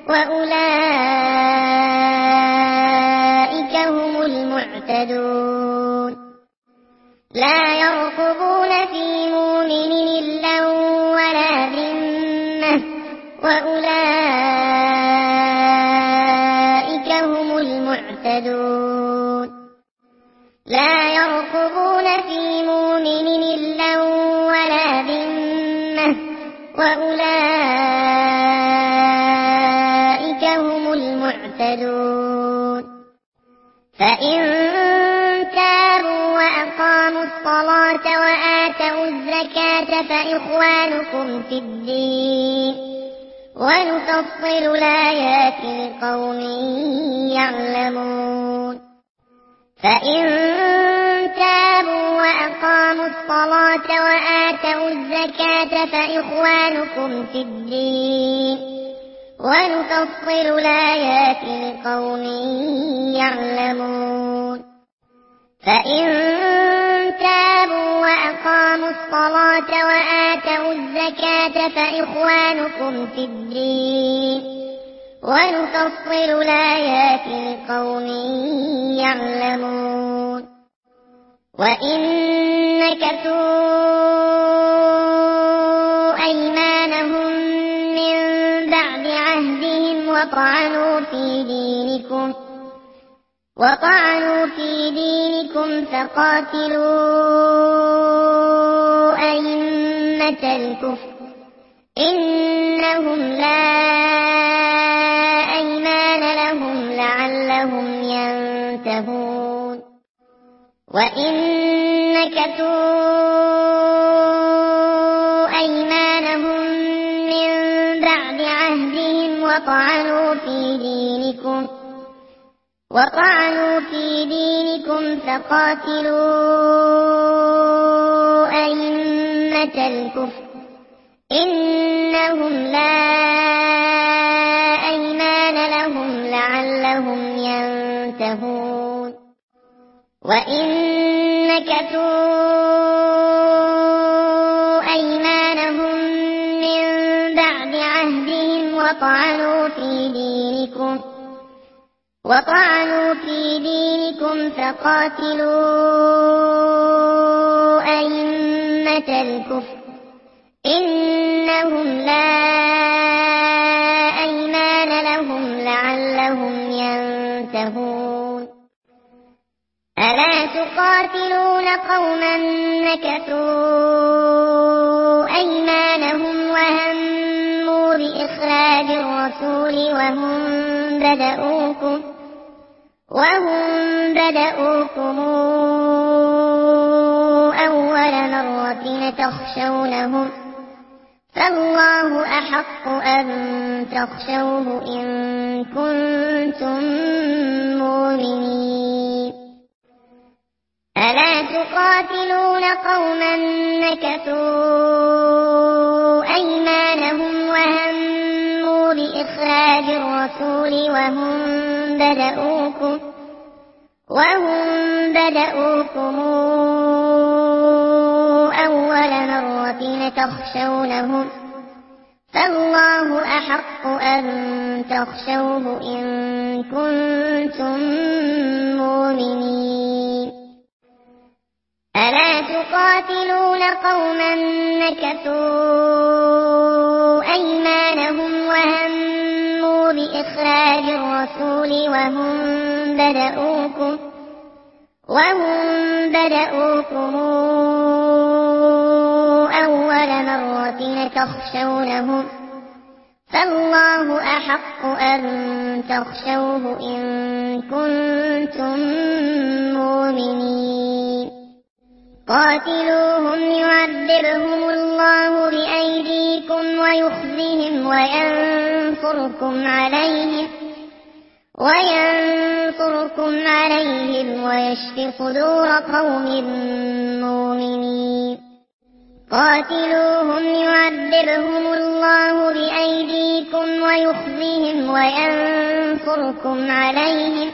وأولئك هم المعتدون. لا يرقبون في مؤمن إلا ولا ذمة وأولئك هم المعتدون. لا يرقبون في مؤمن إلا ولا ذمة وأولئك هم المعتدون. فإن تابوا وأقاموا الصلاة وآتوا الزكاة فإخوانكم في الدين ونفصل الآيات لقوم يعلمون. فإن تابوا وأقاموا الصلاة الصلاة وآتوا الزكاة فإخوانكم في الدين ونفصل الآيات لقوم يعلمون فإن تابوا وأقاموا الصلاة وآتوا الزكاة فإخوانكم في الدين ونفصل الآيات لقوم يعلمون وإن نكثوا أيمانهم من بعد عهدهم وطعنوا في دينكم وطعنوا في دينكم فقاتلوا أئمة الكفر إنهم لا أيمان لهم لعلهم ينتهون وإن نكثوا أيمانهم من بعد عهدهم وطعنوا في دينكم وطعنوا في دينكم فقاتلوا أئمة الكفر إنهم لا أيمان لهم لعلهم ينتهون وإن نكثوا أيمانهم من بعد عهدهم وطعنوا في دينكم وطعنوا في دينكم فقاتلوا أئمة الكفر إنهم لا أيمان لهم لعلهم ينتهون ألا تقاتلون قوما نكثوا أيمانهم وهموا بإخراج الرسول وهم بدؤوكم وهم بدؤوكم أول مرة تخشونهم فالله أحق أن تخشوه إن كنتم مؤمنين ألا تقاتلون قوما نكثوا أيمانهم وهموا بإخراج الرسول وهم بدؤوكم وهم بدؤوكم أول مرة تخشونهم فالله أحق أن تخشوه إن كنتم مؤمنين ألا تقاتلون قوما نكثوا أيمانهم وهموا بإخراج الرسول وهم بدؤوكم وهم بدؤوكم أول مرة تخشونهم فالله أحق أن تخشوه إن كنتم مؤمنين قاتلوهم يعذبهم الله بأيديكم ويخزهم وينصركم عليهم وينصركم عليهم ويشف صدور قوم مؤمنين قاتلوهم يعذبهم الله بأيديكم ويخزهم وينصركم عليهم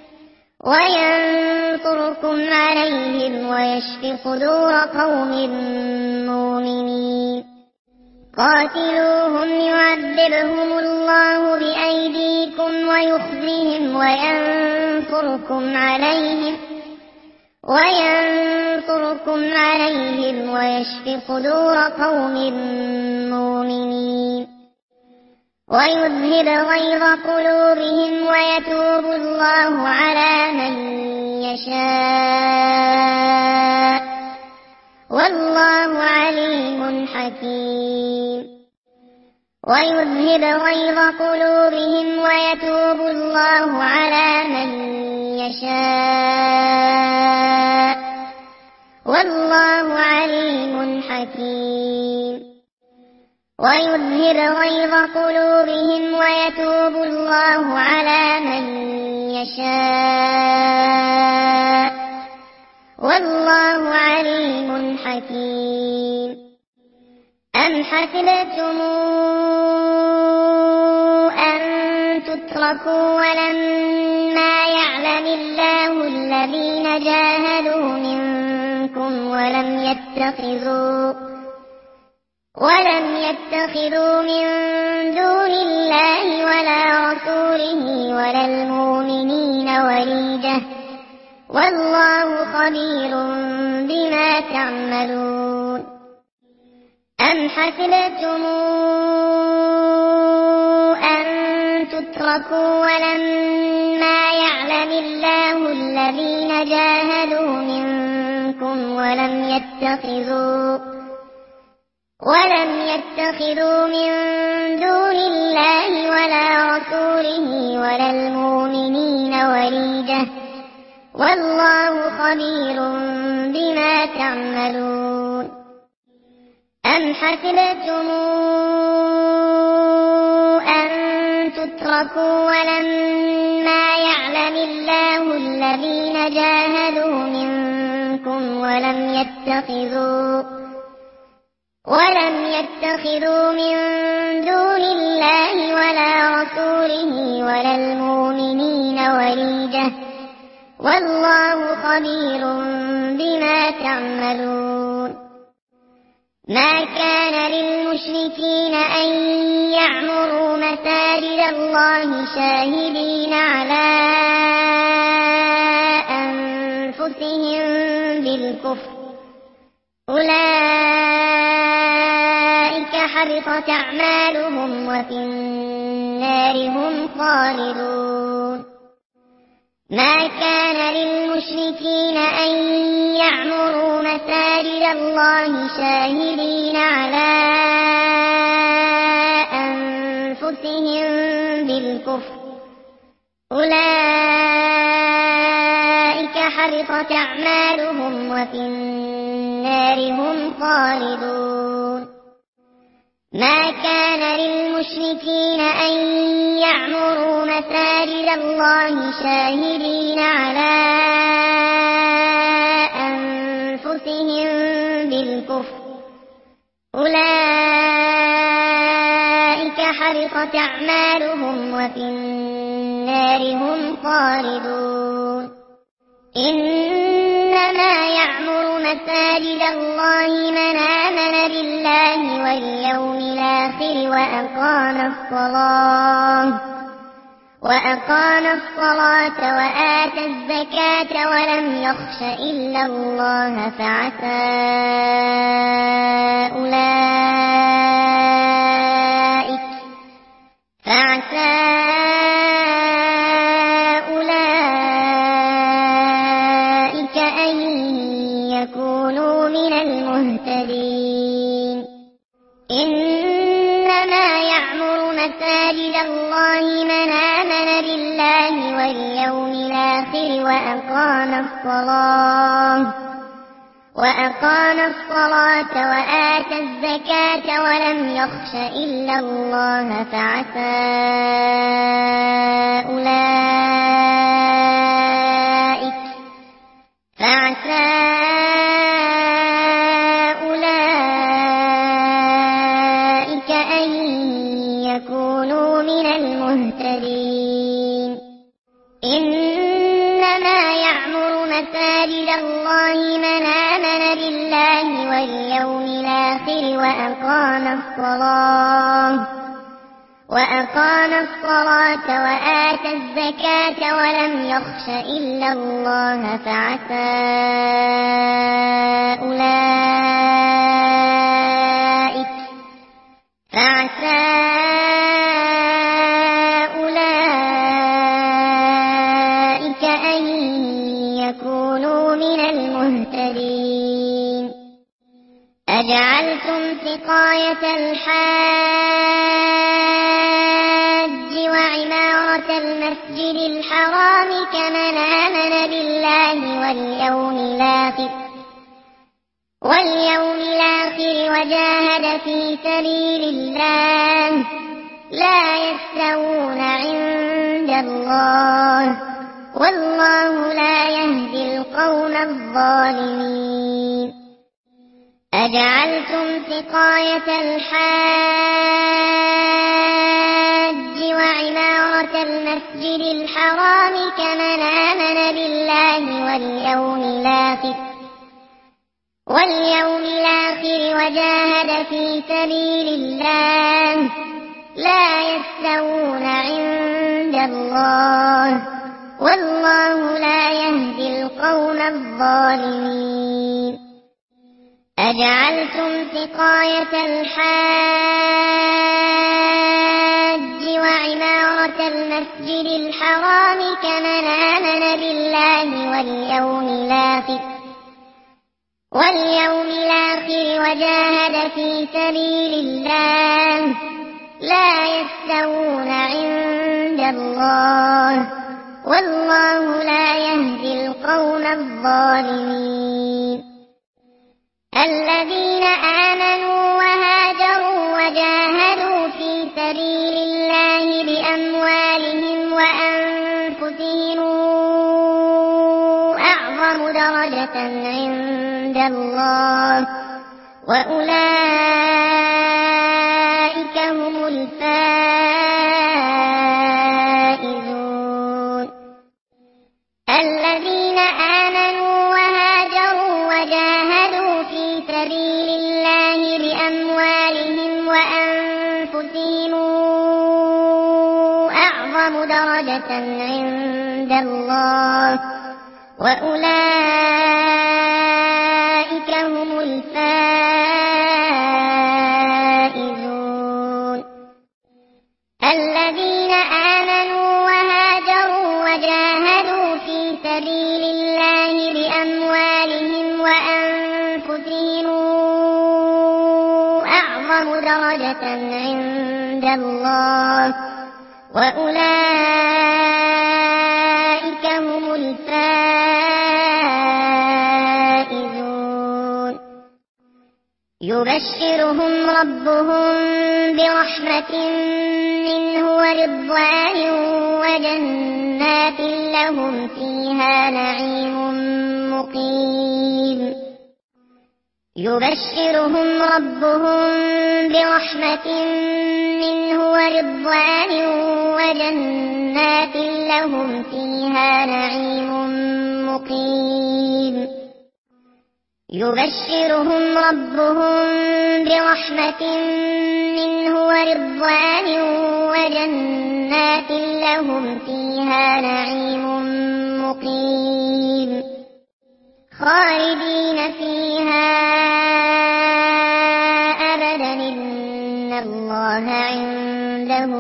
وينصركم عليهم ويشف صدور قوم مؤمنين قاتلوهم يعذبهم الله بأيديكم ويخزهم وينصركم عليهم وينصركم عليهم ويشف صدور قوم مؤمنين ويذهب غيظ قلوبهم ويتوب الله على من يشاء والله عليم حكيم ويذهب غيظ قلوبهم ويتوب الله على من يشاء والله عليم حكيم ويذهب غيظ قلوبهم ويتوب الله على من يشاء والله عليم حكيم. أم حسبتم أن تتركوا ولما يعلم الله الذين جاهدوا منكم ولم يتخذوا ولم يتخذوا من دون الله ولا رسوله ولا المؤمنين وليجة والله خبير بما تعملون. أم حسبتم أن تتركوا ولما يعلم الله الذين جاهدوا منكم ولم يتخذوا ولم يتخذوا من دون الله ولا رسوله ولا المؤمنين وليجة والله خبير بما تعملون. أم حسبتم أن تتركوا ولما يعلم الله الذين جاهدوا منكم ولم يتخذوا ولم يتخذوا من دون الله ولا رسوله ولا المؤمنين وليجة والله خبير بما تعملون. ما كان للمشركين أن يعمروا مساجد الله شاهدين على أنفسهم بالكفر أولئك حبطت أعمالهم وفي النار هم خالدون. ما كان للمشركين أن يعمروا مساجد الله شاهدين على أنفسهم بالكفر أولئك حبطت أعمالهم وفي النار هم خالدون. ما كان للمشركين أن يعمروا مساجد الله شاهدين على أنفسهم بالكفر أولئك حبطت أعمالهم وفي النار هم خالدون. إنما يعمر مساجد الله من آمن بالله واليوم الآخر وأقام الصلاة وأقام الصلاة وآتى الزكاة ولم يخش إلا الله فعسى أولئك فعسى أولئك أن يكونوا من المهتدين. إنما يعمر مساجد الله من آمن بالله واليوم الآخر وأقام الصلاة وأقام الصلاة وآتى الزكاة ولم يخش إلا الله فعسى أولئك فعسى أولئك أن يكونوا من المهتدين. إنما يعمر مساجد الله من آمن بالله واليوم الآخر وأقام الصلاة وأقام الصلاة وآتى الزكاة ولم يخش إلا الله فعسى أولئك فعسى أولئك أن يكونوا من المهتدين. أجعلتم سقاية الحاج وعمارة المسجد الحرام كمن آمن بالله واليوم الآخر واليوم الآخر وجاهد في سبيل الله لا يستوون عند الله والله لا يهدي القوم الظالمين. أجعلتم سقاية الحاج وعمارة المسجد الحرام كمن آمن بالله واليوم الآخر واليوم الآخر وجاهد في سبيل الله لا يستوون عند الله والله لا يهدي القوم الظالمين. أجعلتم سقاية الحاج وعمارة المسجد الحرام كمن آمن بالله واليوم الآخر واليوم الآخر وجاهد في سبيل الله لا يستوون عند الله والله لا يهدي القوم الظالمين. الذين آمنوا وهاجروا وجاهدوا في سبيل الله بأموالهم وأنفسهم أعظم درجة عند الله وأولئك هم الفائزون. الذين آمنوا وهاجروا وجاهدوا في سبيل الله بأموالهم وأنفسهم أعظم درجة عند الله وأولئك هم الفائزون. الذين آمنوا وهاجروا وجاهدوا في سبيل الله بأموالهم وأنفسهم أعظم درجة عند الله وأولئك هم الفائزون. يبشرهم ربهم برحمة منه ورضوان وجنات لهم فيها نعيم مقيم. يبشرهم ربهم برحمة منه ورضوان وجنات لهم فيها نعيم مقيم. يبشرهم ربهم برحمة منه ورضوان وجنات لهم فيها نعيم مقيم خالدين فيها أبدا إن الله عنده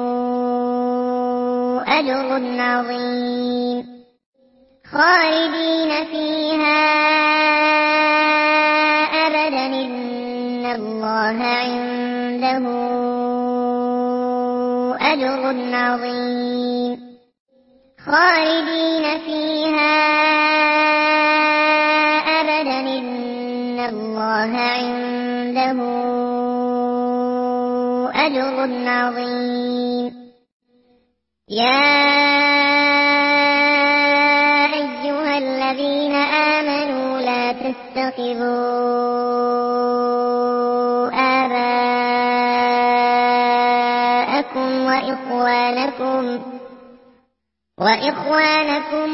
أجر عظيم. خالدين فيها أبدا إن الله عنده أجر عظيم. خالدين فيها أبدا إن الله عنده أجر عظيم. يا أيها الذين آمنوا لا تتخذوا آباءكم وإخوانكم وإخوانكم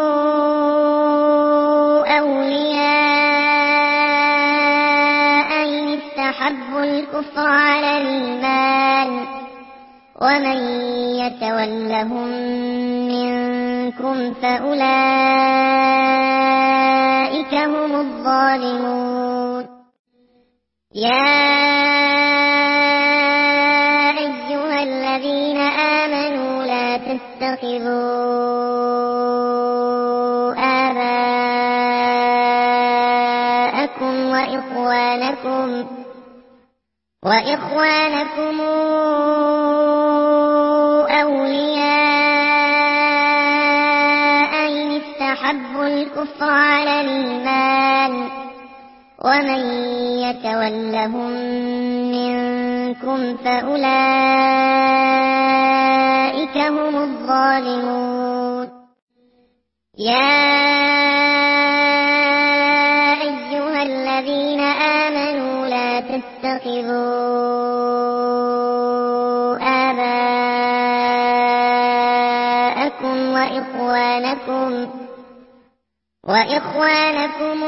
أولياء إن استحبوا الكفر على الإيمان ومن يتولهم منكم فأولئك هم الظالمون. يا أيها الذين آمنوا لا تتخذوا آباءكم وإخوانكم وإخوانكم أولياء إن استحبوا الكفر على الإيمان ومن يتولهم منكم فأولئك هم الظالمون. يا أيها الذين آمنوا لا تتخذوا آباءكم وإخوانكم وإخوانكم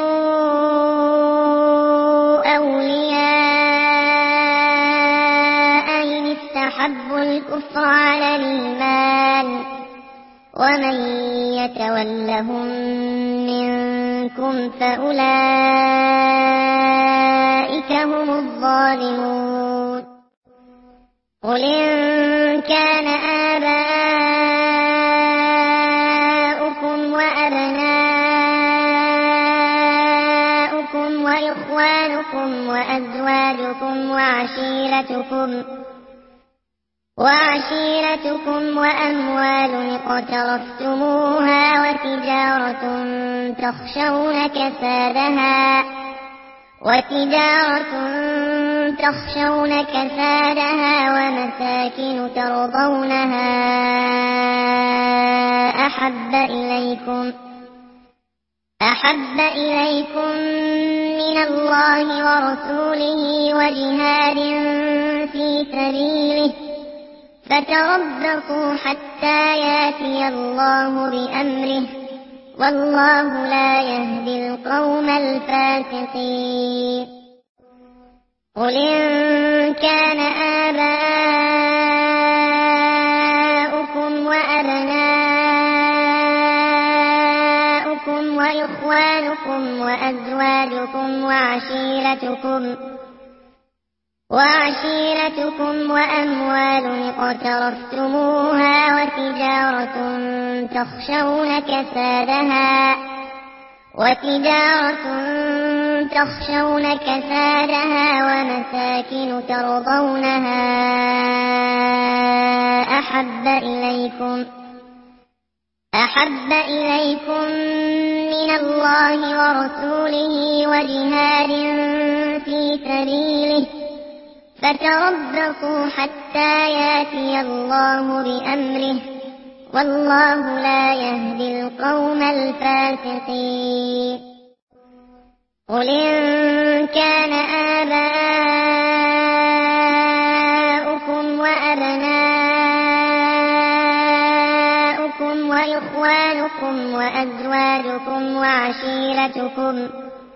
أولياء إن استحبوا الكفر على الإيمان ومن يتولهم منكم فأولئك هم الظالمون قل إن كان آباؤكم وأبناؤكم وإخوانكم وأزواجكم وعشيرتكم وعشيرتكم وأموال اقترفتموها وتجارة تخشون كسادها وتجارة تخشون كسادها ومساكن ترضونها أحب إليكم أحب إليكم من الله ورسوله وجهاد في سبيله فتربصوا حتى يأتي الله بأمره والله لا يهدي القوم الفاسقين قل إن كان آباؤكم وأبناؤكم وإخوانكم وأزواجكم وعشيرتكم وعشيرتكم وأموال اقترفتموها وتجارة تخشون كسادها وتجارة تخشون كسادها ومساكن ترضونها أحب إليكم أحب إليكم من الله ورسوله وجهاد في سبيله فتربصوا حتى يأتي الله بأمره والله لا يهدي القوم الفاسقين قل إن كان آباؤكم وأبناؤكم وإخوانكم وأزواجكم وعشيرتكم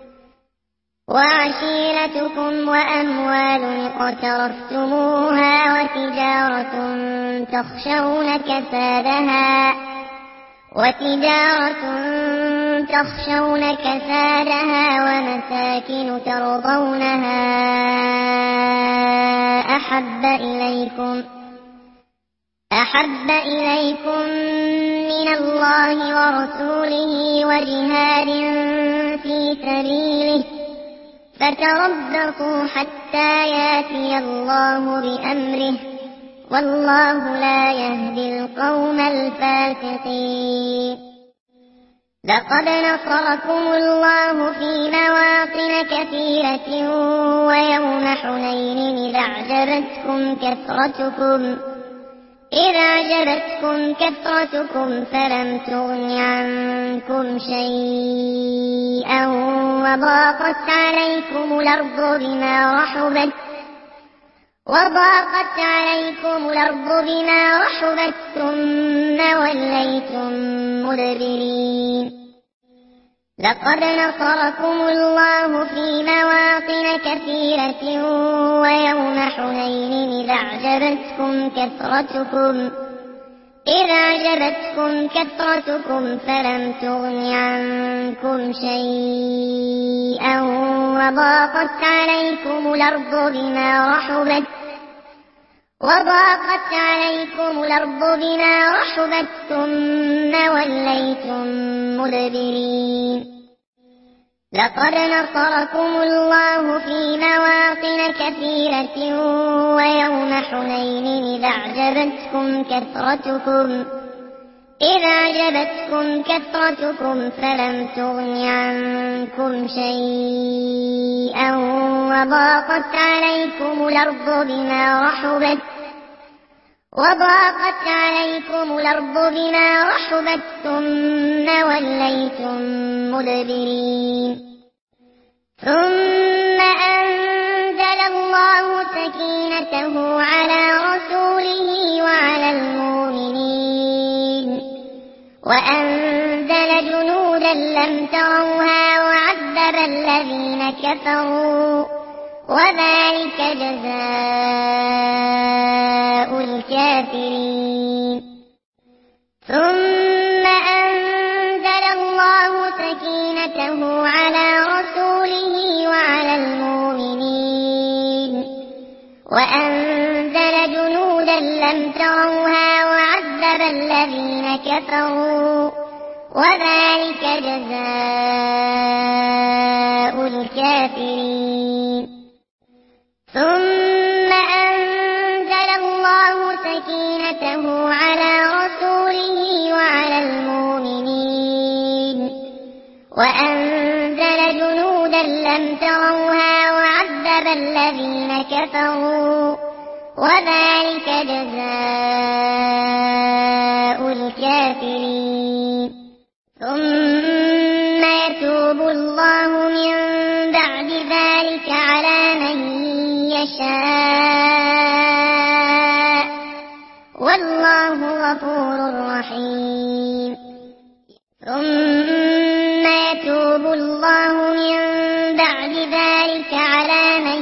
وعشيرتكم وأموال اقترفتموها وتجارة تخشون كسادها وتجارة تخشون كسادها ومساكن ترضونها أحب إليكم أحب إليكم من الله ورسوله وجهاد في سبيله فتربصوا حتى يأتي الله بأمره والله لا يهدي القوم الفاسقين لقد نصركم الله في مواطن كثيرة ويوم حنين إذا أعجبتكم كثرتكم إذا أعجبتكم كثرتكم فلم تغن عنكم شيئا وضاقت عليكم الأرض بما رحبت وضاقت عليكم الأرض بما رحبت ثم وليتم مدبرين لقد نصركم الله في مواطن كثيرة ويوم حنين إذا أعجبتكم كثرتكم إذا أعجبتكم كثرتكم فلم تغن عنكم شيئا وضاقت عليكم الأرض بما رحبت وضاقت عليكم الأرض بما رحبت ثم وليتم مدبرين لقد نصركم الله في مواطن كثيرة ويوم حنين إذا أعجبتكم كثرتكم إذا أعجبتكم كثرتكم فلم تغن عنكم شيئا وضاقت عليكم الأرض بما رحبت وضاقت عليكم الأرض بما رحبت ثم وليتم مدبرين ثم أنزل الله سكينته على رسوله وعلى المؤمنين وأنزل جنودا لم تروها وعذب الذين كفروا وذلك جزاء الكافرين ثم أنزل الله سكينته على رسوله وعلى المؤمنين وأنزل جنودا لم تروها وعذب الذين كفروا وذلك جزاء الكافرين ثم أنزل الله سكينته على رسوله وعلى المؤمنين وأنزل جنودا لم تروها وعذب الذين كفروا وذلك جزاء الكافرين ثم يتوب الله من بعد ذلك على من يشاء والله غفور رحيم ثم يتوب الله من بعد ذلك على من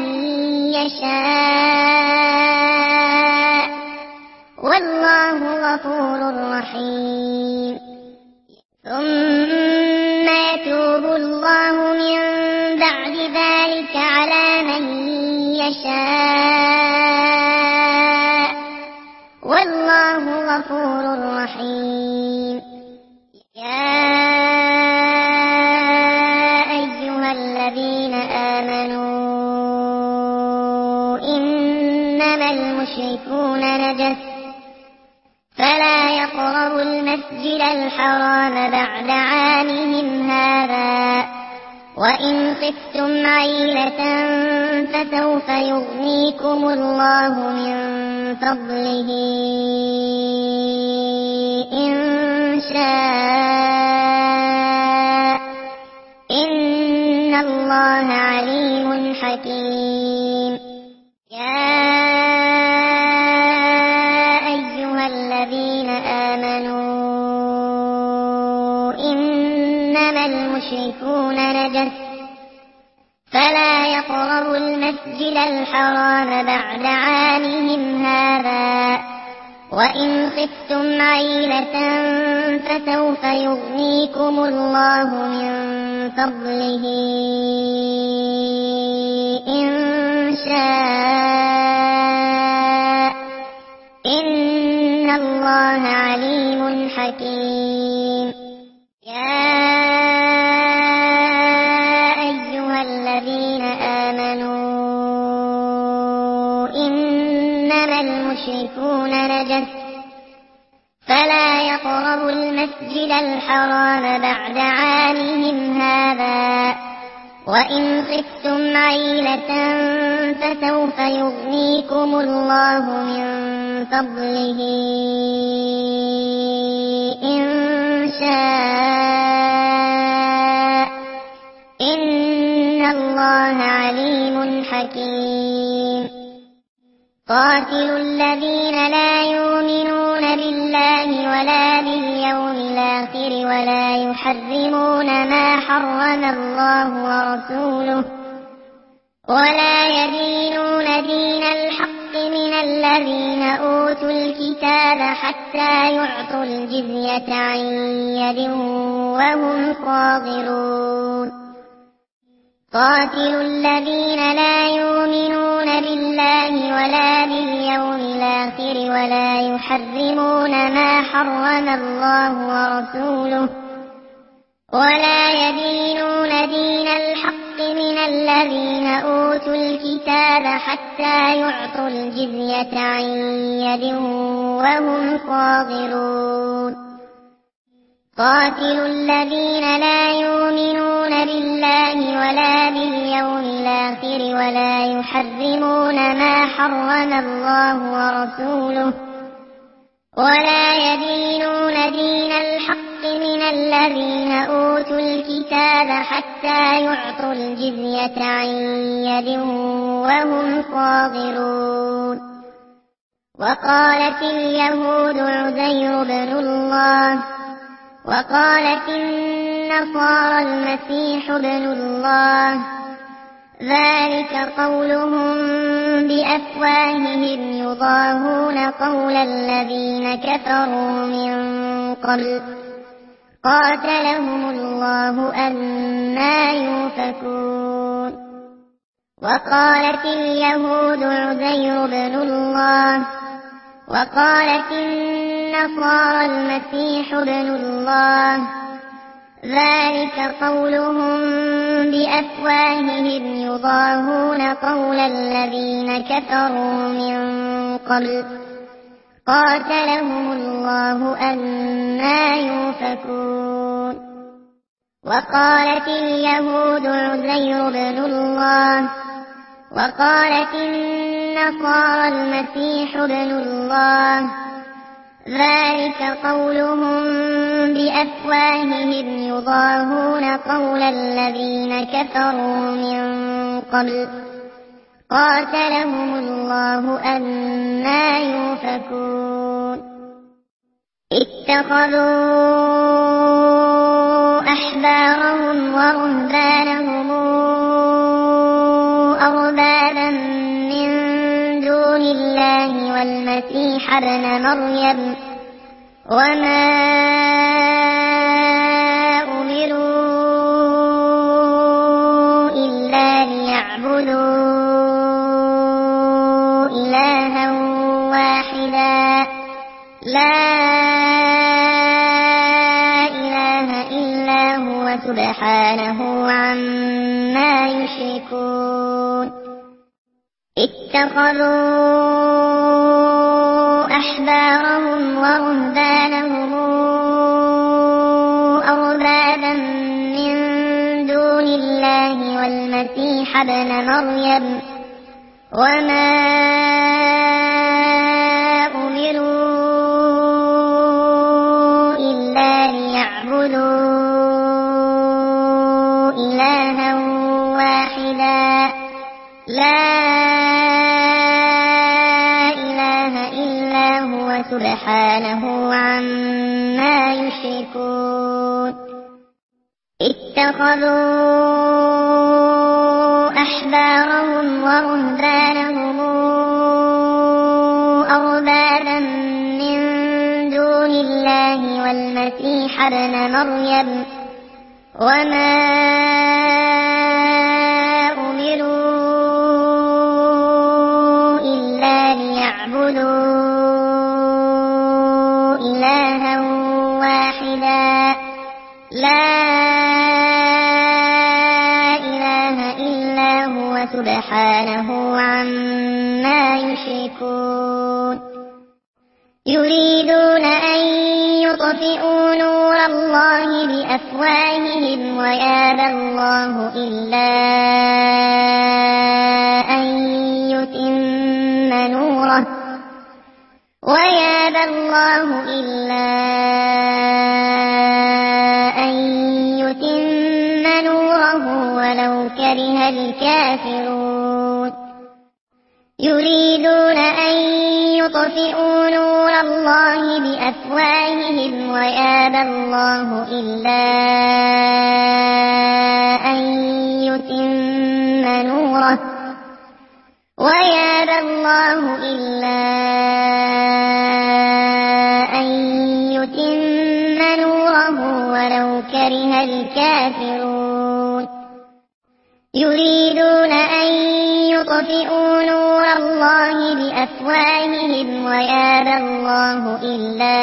يشاء والله غفور رحيم ثم يتوب الله من بعد ذلك على من يشاء والله غفور رحيم يا أيها الذين آمنوا إنما المشركون نجس فلا يقربوا المسجد الحرام بعد عامهم هذا وإن خفتم عيلة فسوف يغنيكم الله من فضله إن شاء إن الله عليم حكيم يا أيها الذين آمنوا إنما المشركون نجس فلا يقربوا المسجد الحرام بعد عامهم هذا وإن خفتم عيلة فسوف يغنيكم الله من فضله إن شاء إن الله عليم حكيم يا أيها الذين آمنوا إنما المشركون نجس فلا يقربوا المسجد الحرام بعد عامهم هذا وإن خفتم عيلة فسوف يغنيكم الله من فضله إن شاء إن الله عليم حكيم قاتلوا الذين لا يؤمنون بالله ولا باليوم الآخر ولا يحرمون ما حرم الله ورسوله ولا يدينون دين الحق من الذين أوتوا الكتاب حتى يعطوا الجزية عن يد وهم صاغرون قاتلوا الذين لا يؤمنون بالله ولا باليوم الآخر ولا يحرمون ما حرم الله ورسوله ولا يدينون دين الحق من الذين أوتوا الكتاب حتى يعطوا الجزية عن يد وهم صاغرون قاتلوا الذين لا يؤمنون بالله ولا باليوم الآخر ولا يحرمون ما حرم الله ورسوله ولا يدينون دين الحق من الذين أوتوا الكتاب حتى يعطوا الجزية عن يد وهم صاغرون. وقالت اليهود عزير بن الله وقالت النصارى المسيح ابن الله، ذلك قولهم بأفواههم يضاهون قول الذين كفروا من قبل قاتلهم الله أنى يؤفكون. وقالت اليهود عزير بن الله وقالت النصارى المسيح ابن الله، ذلك قولهم بأفواههم يضاهون قول الذين كفروا من قبل قاتلهم الله أنى يؤفكون. وقالت اليهود عزير بن الله وقالت النصارى المسيح ابن الله، ذلك قولهم بأفواههم يضاهون قول الذين كفروا من قبل قاتلهم الله أنى يؤفكون. اتخذوا أحبارهم ورهبانهم أربابا من دون الله والمسيح ابن مريم، وما أمروا إلا ليعبدوا إلها واحدا لا إله إلا هو سبحانه عما يشركون. اتخذوا أحبارهم ورهبانهم أربابا من دون الله والمسيح ابن مريم، وما أمروا إلا ليعبدوا إلها واحدا لا إله إلا هو سبحانه عما يشركون. اتخذوا أحبارهم ورهبانهم أربابا من دون الله والمسيح ابن مريم، وما أمروا إلا ليعبدوا إلها واحدا لا إله إلا هو سبحانه عما يشركون. يريدون أن يطفئوا نور الله بأفواههم ويابى الله إلا أن يتم نوره ويابى الله إلا أن يتم نوره ولو كره الكافرون. يريدون أن يطفئوا نور الله بأفواههم ويابى الله إلا أن يتم نوره ويابى الله إلا أن يتم نوره ولو كره الكافرون. يريدون أن يطفئوا نور الله بأفواههم ويابى الله إلا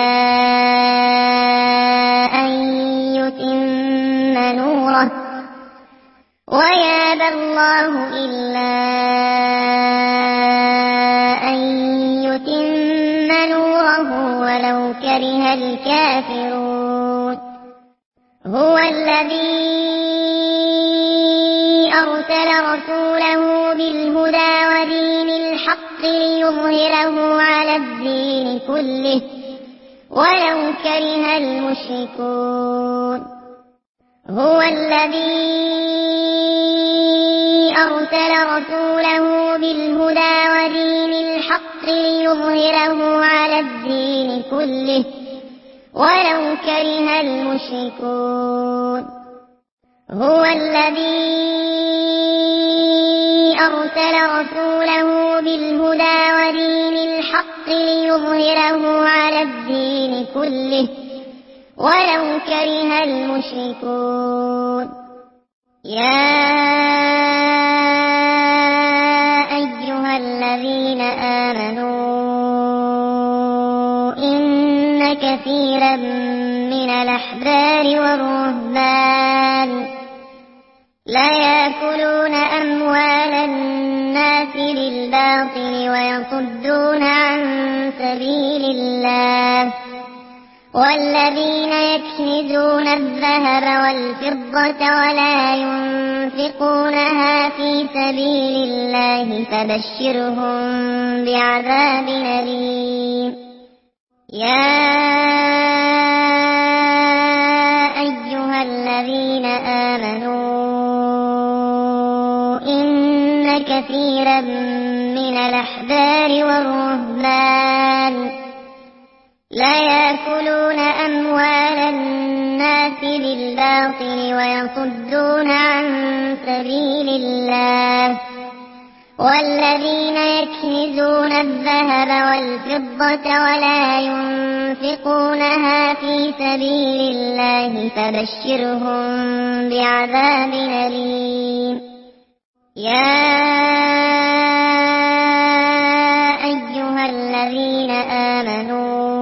أن يتم نوره ويابى الله إلا أن يتم نوره ولو كره الكافرون. هو الذي أرسل رسوله بالهدى ودين الحق ليظهره على الدين كله ولو كره المشركون. هو الذي أرسل رسوله بالهدى ودين الحق ليظهره على الدين كله ولو كره المشركون. هو الذي أرسل رسوله بالهدى ودين الحق ليظهره على الدين كله ولو كره المشركون. يا أيها الذين آمنوا إن كثيرا من الأحبار والرهبان لا يأكلون أموال الناس بالباطل ويصدون عن سبيل الله والذين يكنزون الذهب والفضة ولا ينفقونها في سبيل الله فبشرهم بعذاب أليم. يا أيها الذين آمنوا إن كثيرا من الأحبار والرهبان لا يأكلون أموال الناس بالباطل ويصدون عن سبيل الله والذين يكنزون الذهب والفضة ولا ينفقونها في سبيل الله فبشرهم بعذاب أليم. يا أيها الذين آمنوا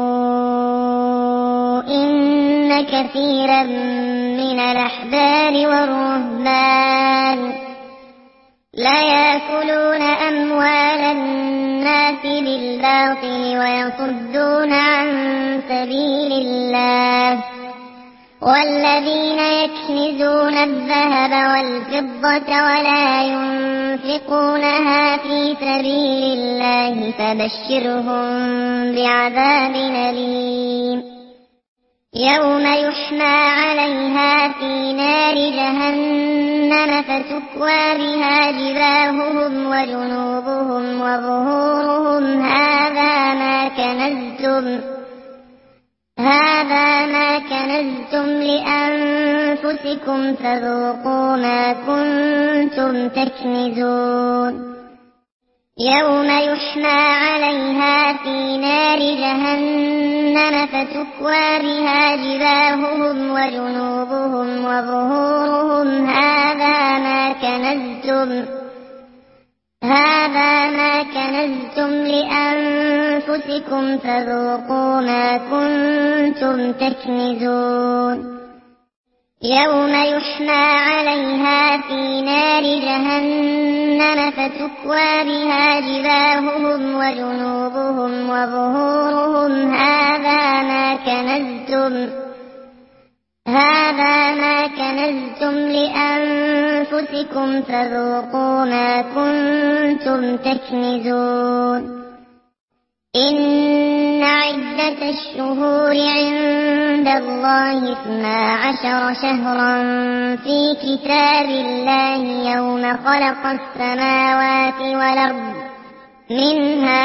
إن كثيرا من الأحبار والرهبان لا يأكلون أموال الناس بالباطل ويصدون عن سبيل الله والذين يكنزون الذهب والفضة ولا ينفقونها في سبيل الله فبشرهم بعذاب أليم. يوم يحمى عليها في نار جهنم فتكوى بها جباههم وجنوبهم وظهورهم هذا ما كنزتم هذا ما كنزتم لأنفسكم فذوقوا ما كنتم تكنزون. يوم يحمى عليها في نار جهنم فتكوى بها جباههم وجنوبهم وظهورهم هذا ما كنزتم هذا ما كنزتم لأنفسكم فذوقوا ما كنتم تكنزون. يوم يحمى عليها في نار جهنم فتكوى بها جباههم وجنوبهم وظهورهم هذا ما كنزتم هذا ما كنزتم لأنفسكم فذوقوا ما كنتم تكنزون. إن عدة الشهور عند الله اثنا عشر شهرا في كتاب الله يوم خلق السماوات والأرض منها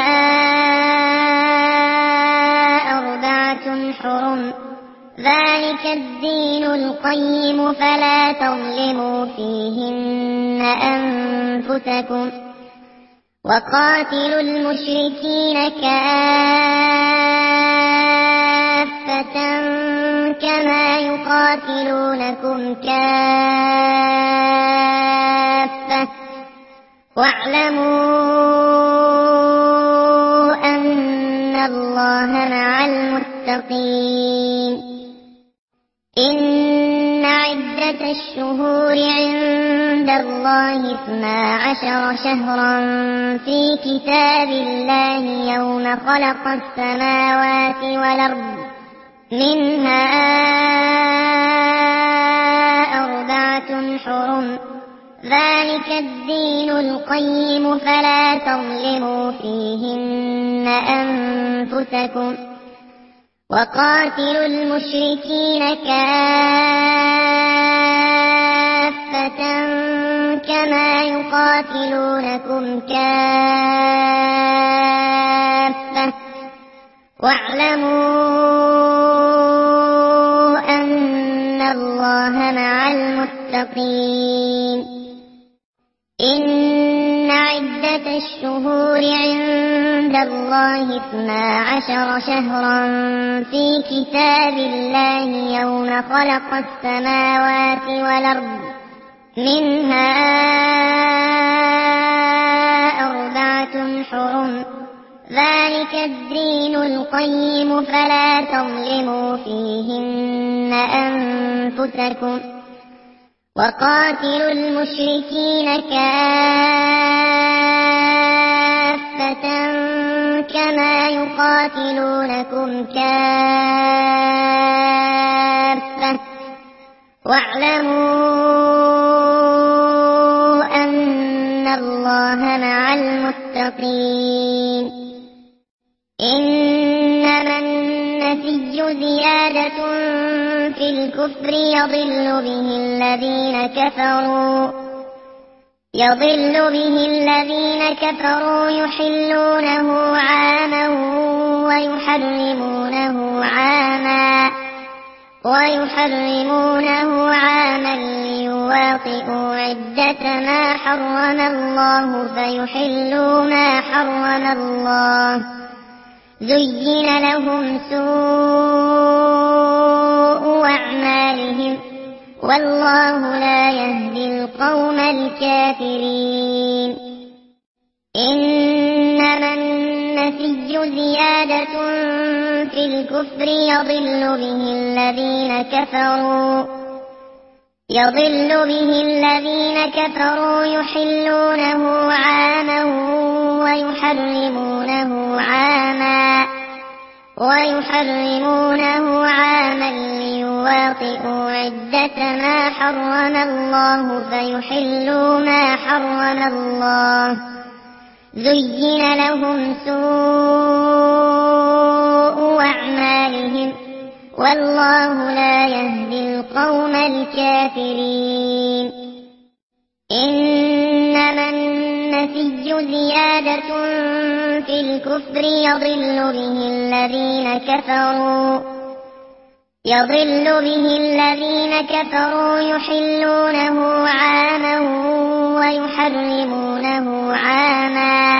أربعة حرم ذلك الدين القيم فلا تظلموا فيهن أنفسكم وقاتلوا المشركين كافة كما يقاتلونكم كافة واعلموا أن الله مع المتقين. إن عدة الشهور عند الله اثنا عشر شهرا في كتاب الله يوم خلق السماوات والأرض منها أربعة حرم ذلك الدين القيم فلا تظلموا فيهن أنفسكم وقاتلوا المشركين كافة كما يقاتلونكم كافة واعلموا أن الله مع المتقين. إن عدة الشهور عند الله اثنا عشر شهرا في كتاب الله يوم خلق السماوات والأرض منها أربعة حرم ذلك الدين القيم فلا تظلموا فيهن أنفسكم وقاتلوا المشركين كافة كما يقاتلونكم كافة واعلموا أن الله مع المتقين. إنما النسي زيادة في الكفر يضل به الذين كفروا يضل به الذين كفروا يحلونه عاما ويحرمونه عاما ويحرمونه عاما ليواطئوا عدة ما حرم الله فيحلوا ما حرم الله. زين لهم سوء أعمالهم والله لا يهدي القوم الكافرين. إنما النسي زيادة في الكفر يضل به الذين كفروا يضل به الذين كفروا يحلونه عاما ويحرمونه عاما ويحرمونه عاما ليواطئوا عدة ما حرم الله فيحلوا ما حرم الله. زين لهم سوء أعمالهم والله لا يهدي القوم الكافرين. إنما النسي زيادة في الكفر يضل به الذين كفروا يضل به الذين كفروا يحلونه عاما ويحرمونه عاما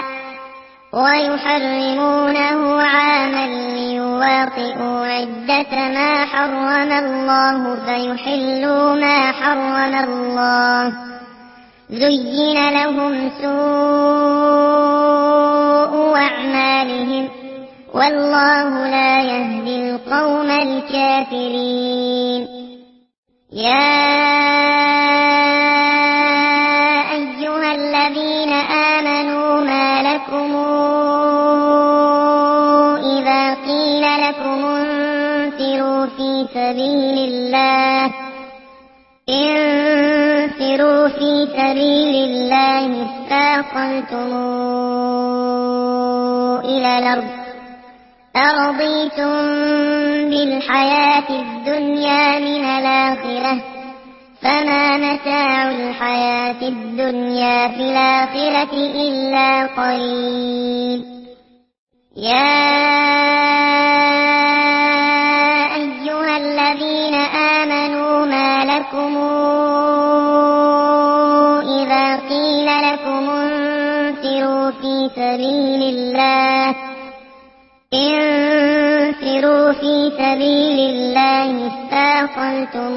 ويحرمونه عاما ليواطئوا عدة ما حرم الله فيحلوا ما حرم الله. زين لهم سوء أعمالهم والله لا يهدي القوم الكافرين. يا أيها الذين آمنوا ما لكم إذا قيل لكم انفروا في سبيل الله انفروا في سبيل الله اثاقلتم إلى الأرض أرضيتم بالحياة الدنيا من الآخرة فما متاع الحياة الدنيا في الآخرة إلا قليل. يا أيها الذين آمنوا ما لكم إذا قيل لكم انفروا في سبيل الله انفروا في سبيل الله اثاقلتم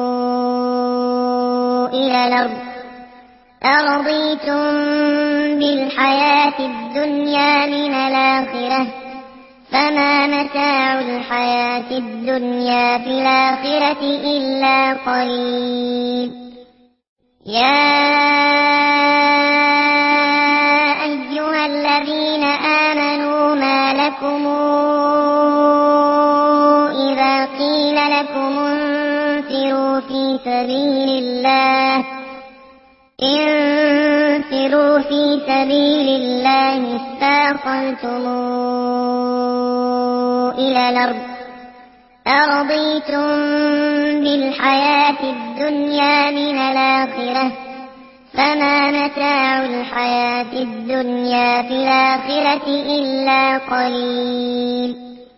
إلى الأرض أرضيتم بالحياة الدنيا من الآخرة فما متاع الحياة الدنيا في الآخرة إلا قليل. يا أيها الذين آمنوا ما لكم إذا قيل لكم انفروا في سبيل الله انفروا في سبيل الله اثاقلتم إلى الأرض أرضيتم بالحياة الدنيا من الآخرة فما متاع الحياة الدنيا في الآخرة إلا قليل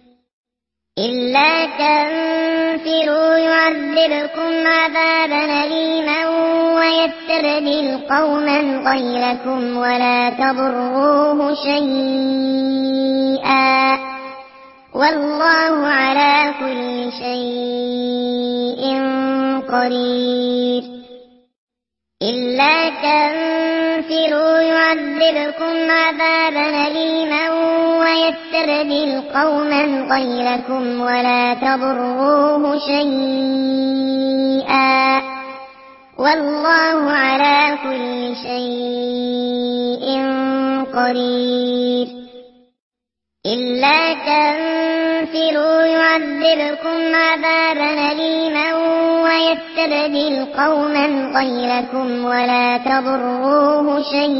إلا تنفروا يعذبكم عذابا أليما ويستبدل قوما غيركم ولا تضروه شيئا والله على كل شيء قدير إلا تنفروا يعذبكم عذابا أليما ويستبدل قوما غيركم ولا تضروه شيئا والله على كل شيء قدير إلا تنفروا يعذبكم عذابا أليما ويستبدل قوما غيركم ولا تضروه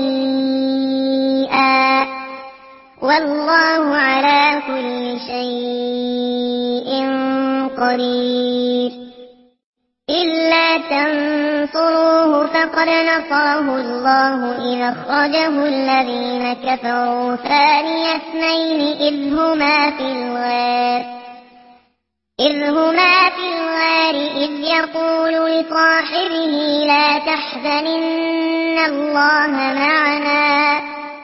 شيئا والله على كل شيء قدير إلا تنصروه فقد نصره الله إذ أخرجه الذين كفروا ثاني اثنين إذ هما في الغار إذ هما في الغار إذ يقول لصاحبه لا تحزن إن الله معنا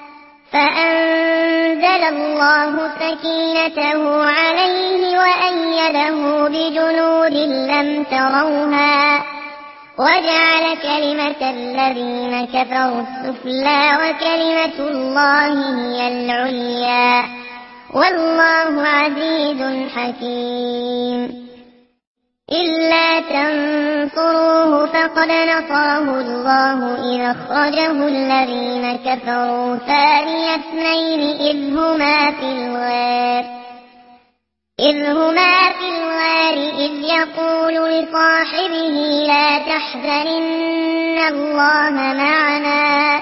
فأنزل الله سكينته عليه وأيده بجنود لم تروها وجعل كلمة الذين كفروا السفلى وكلمة الله هي العليا والله عزيز حكيم إلا تنصروه فقد نصره الله إذ أخرجه الذين كفروا ثاني اثنين إذ هما في الغار إذ هما في الغار إذ يقول لصاحبه لا تحزن إن الله معنا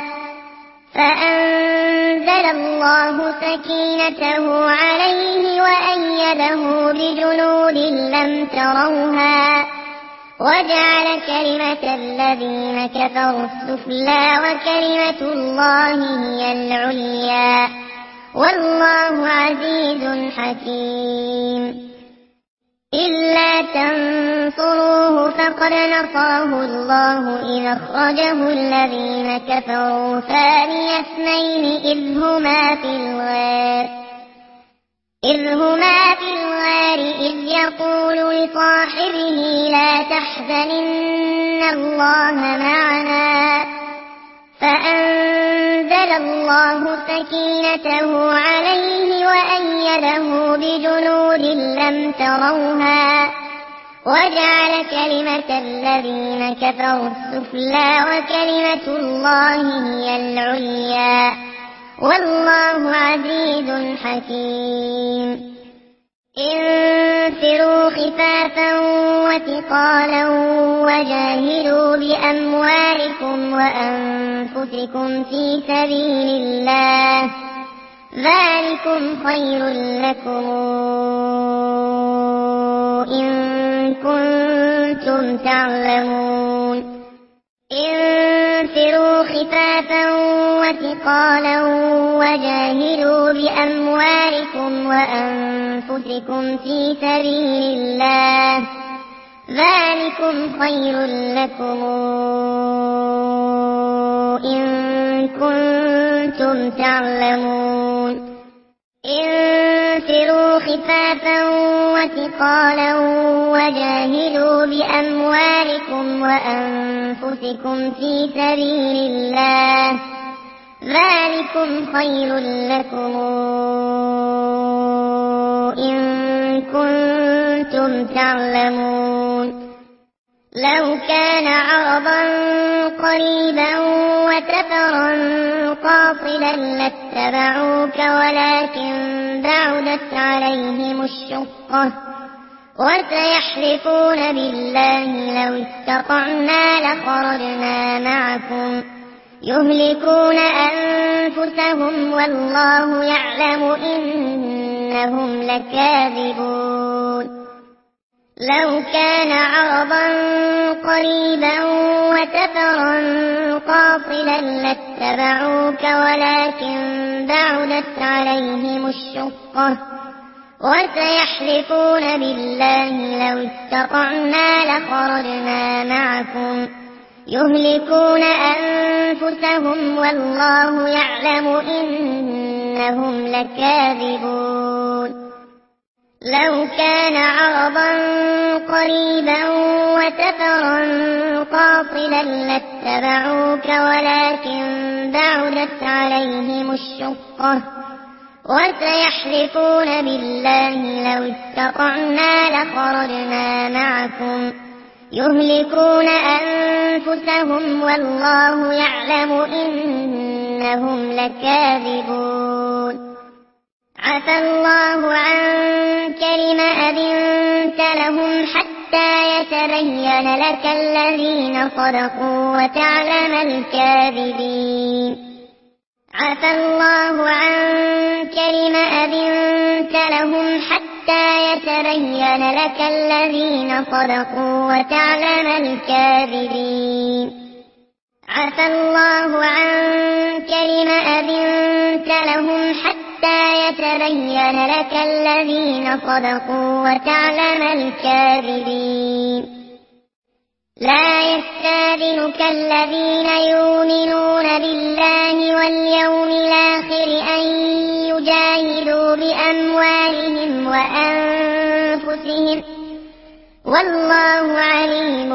فأنزل الله سكينته عليه وأيده بجنود لم تروها وجعل كلمة الذين كفروا السفلى وكلمة الله هي العليا والله عزيز حكيم إلا تنصروه فقد نصره الله إذ أخرجه الذين كفروا ثاني اثنين إذ هما في الغار إذ هما في الغار إذ يقول لصاحبه لا تحزن إن الله معنا فأنزل الله سكينته عليه وأيده بجنود لم تروها وجعل كلمة الذين كفروا السفلى وكلمة الله هي العليا والله عزيز حكيم انفروا خفافا وثقالا وجاهدوا بأموالكم وأنفسكم في سبيل الله ذلكم خير لكم إن كنتم تعلمون انفروا خفافا وثقالا وجاهدوا بأموالكم وأنفسكم في سبيل الله ذلكم خير لكم إن كنتم تعلمون انفروا خفافا وثقالا وجاهدوا بأموالكم وأنفسكم في سبيل الله ذلكم خير لكم إن كنتم تعلمون لو كان عرضا قريبا وسفرا قاصدا لاتبعوك ولكن بعدت عليهم الشقة وسيحلفون بالله لو استطعنا لخرجنا معكم يهلكون أنفسهم والله يعلم إنهم لكاذبون لو كان عرضا قريبا وسفرا قاصدا لاتبعوك ولكن بعدت عليهم الشقة وسيحلفون بالله لو استطعنا لخرجنا معكم يهلكون أنفسهم والله يعلم إنهم لكاذبون لو كان عرضا قريبا وسفرا قاصدا لاتبعوك ولكن بعدت عليهم الشقة وسيحلفون بالله لو استطعنا لخرجنا معكم يهلكون أنفسهم والله يعلم إنهم لكاذبون عفى الله عنك لم أذنت لهم حتى يتبين لك الذين صدقوا وتعلم الكاذبين عفى الله عنك لم أذنت لهم حتى يتبين لك الذين صدقوا وتعلم الكاذبين عفى الله عنك لم أذنت لهم حتى يتبين لك الذين صدقوا وتعلم الكاذبين لا يستأذنك الذين يؤمنون بالله واليوم الآخر أن يجاهدوا بأموالهم وأنفسهم والله عليم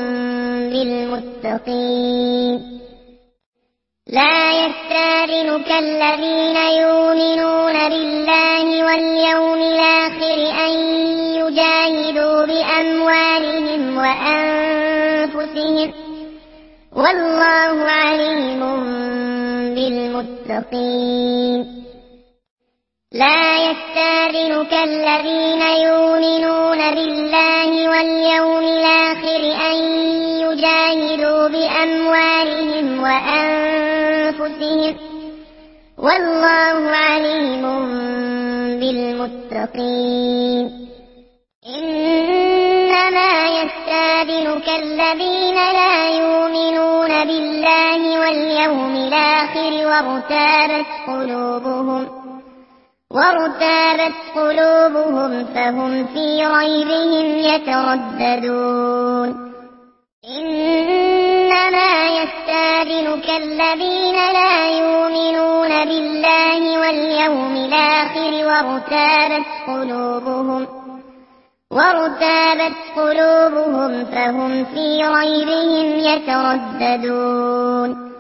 بالمتقين لا يستأذنك الذين يؤمنون بالله واليوم الآخر أن يجاهدوا بأموالهم وأنفسهم والله عليم بالمتقين لا يستأذنك الذين يؤمنون بالله واليوم الآخر أن يجاهدوا بأموالهم وأنفسهم والله عليم بالمتقين إنما يستأذنك الذين لا يؤمنون بالله واليوم الآخر وارتابت قلوبهم وارتابت قلوبهم فهم في ريبهم يترددون إنما يستأذنك الذين لا يؤمنون بالله واليوم الآخر وارتابت قلوبهم وارتابت قلوبهم فهم في ريبهم يترددون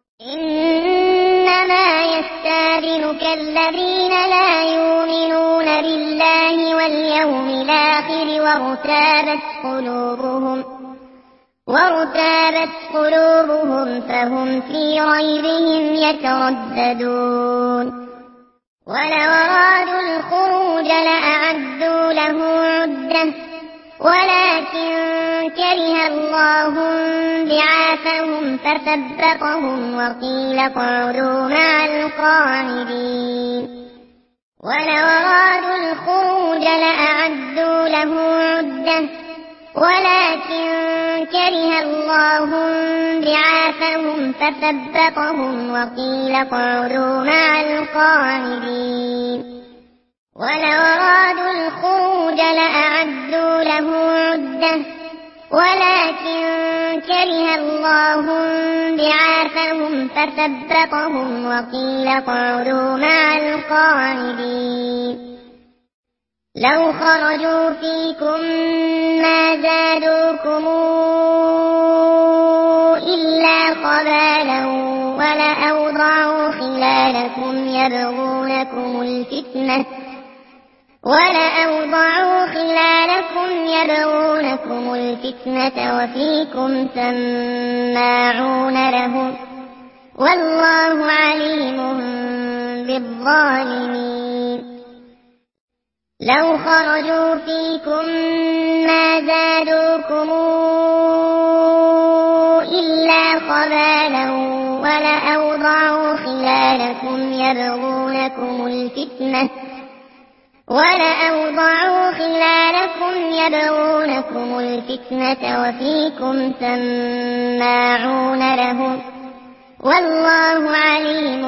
إنما يستأذنك الذين لا يؤمنون بالله واليوم الآخر وارتابت قلوبهم وارتابت قلوبهم فهم في ريبهم يترددون ولو أرادوا الخروج لأعدوا له عدة ولكن كره الله بعاثهم فثبطهم وقيل اقعدوا مع القاعدين ولو أرادوا الخروج لأعدوا له عدة ولكن كره الله بعاثهم فثبطهم وقيل اقعدوا مع القاعدين ولو أرادوا الخروج لأعدوا له عدة ولكن كره الله بعاثهم فثبطهم وقيل اقعدوا مع القاعدين لو خرجوا فيكم ما زادوكم إلا خبالا ولأوضعوا خلالكم يبغونكم الفتنة ولأوضعوا خلالكم يبغونكم الفتنة وفيكم سماعون لهم والله عليم بالظالمين لو خرجوا فيكم ما زادوكم إلا خبالا ولأوضعوا خلالكم يبغونكم الفتنة ولأوضعوا خلالكم يبغونكم الفتنة وفيكم سماعون لهم والله عليم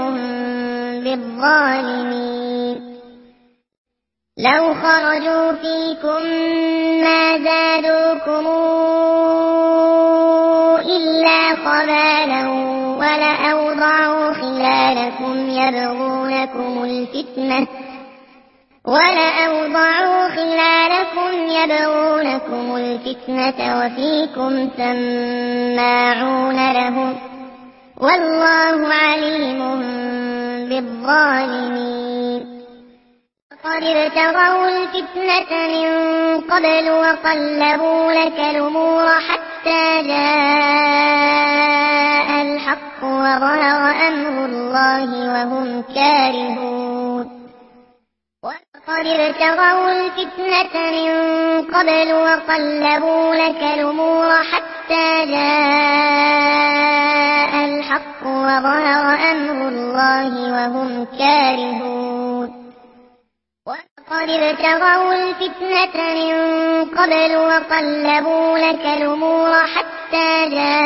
بالظالمين. لو خرجوا فيكم ما زادوكم إلا خبالا ولأوضعوا خلالكم يبغونكم الفتنة ولأوضعوا خلالكم يبغونكم الفتنة وفيكم سماعون لهم والله عليم بالظالمين. قد ابتغوا الفتنة من قبل وقلبوا لك الأمور حتى جاء الحق وظهر أمر الله وهم كارهون. وقد ابتغوا الفتنة من قبل وقلبوا لك الأمور حتى جاء الحق وظهر أمر الله وهم كارهون. وقد ابتغوا الفتنة من قبل وقلبوا لك الأمور حتى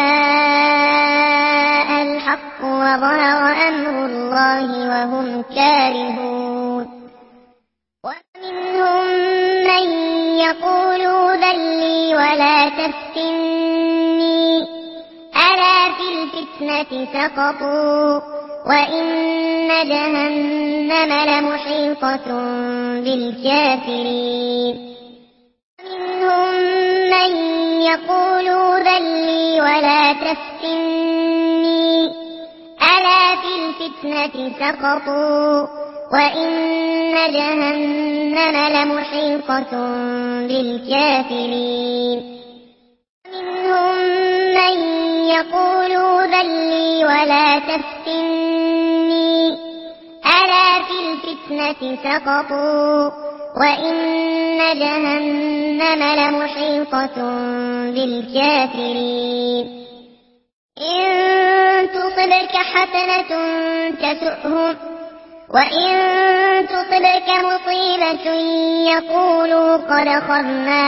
جاء الحق وظهر أمر الله وهم كارهون. ومنهم من يقول ذلي ولا تفتني ألا في الفتنة سقطوا وإن جهنم لمحيطة بالكافرين. ومنهم من يقول ذلي ولا تفتني ألا في الفتنة سقطوا وإن جهنم لمحيطة بالكافرين. ومنهم من يقول ذلي ولا تفتني ألا في الفتنة سقطوا وإن جهنم لمحيطة بالكافرين. إن تصبك حسنة تسؤهم وإن تصبك مصيبة يقولوا قد أخذنا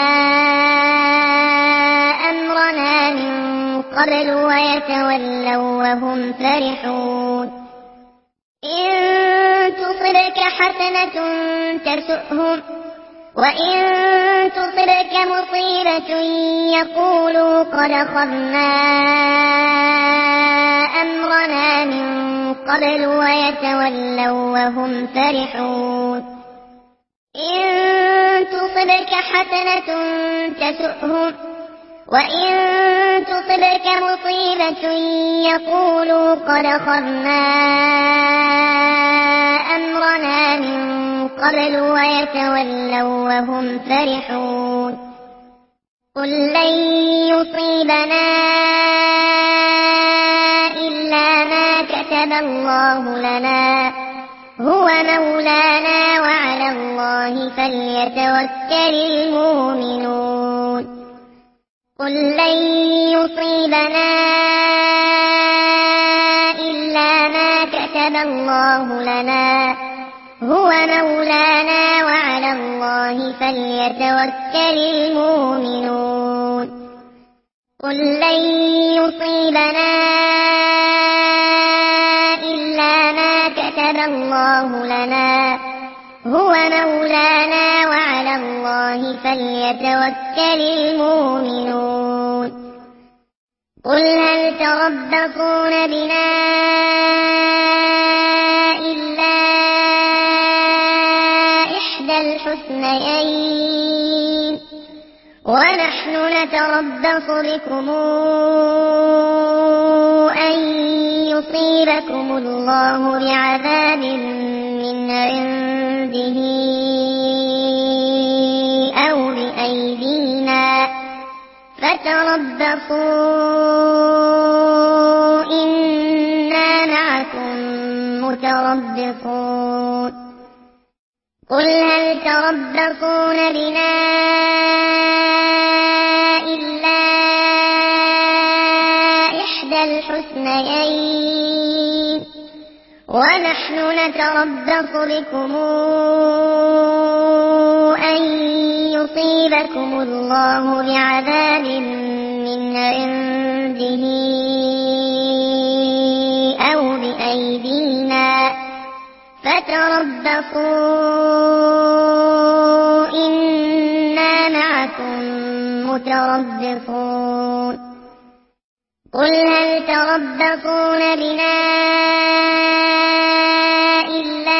أمرنا من قبل ويتولوا وهم فرحون. إن تصبك حسنة تسؤهم وإن تصبك مصيبة يقولوا قد أخذنا أمرنا من قبل ويتولوا وهم فرحون. إن تصبك حسنة تسؤهم وإن تصبك مصيبة يقولوا قد أخذنا أمرنا من قبل ويتولوا وهم فرحون. قل لن يصيبنا إلا ما كتب الله لنا هو مولانا وعلى الله فليتوكل المؤمنون. قل لن يصيبنا إلا ما كتب الله لنا هو مولانا وعلى الله فليتوكل المؤمنون. قل لن يصيبنا إلا ما كتب الله لنا هو مولانا وعلى الله فليتوكل المؤمنون. قل هل تربصون بنا إلا إحدى الحسنيين ونحن نتربص بكم أن يصيبكم الله بعذاب من عنده أو بأيدينا فتربصوا إنا معكم متربصون. قل هل تربصون بنا إلا إحدى الحسنيين ونحن نتربص بكم أن يصيبكم الله بعذاب من عنده أو بأيدينا فتربصوا إنا معكم متربصون قل هل تربصون بنا إلا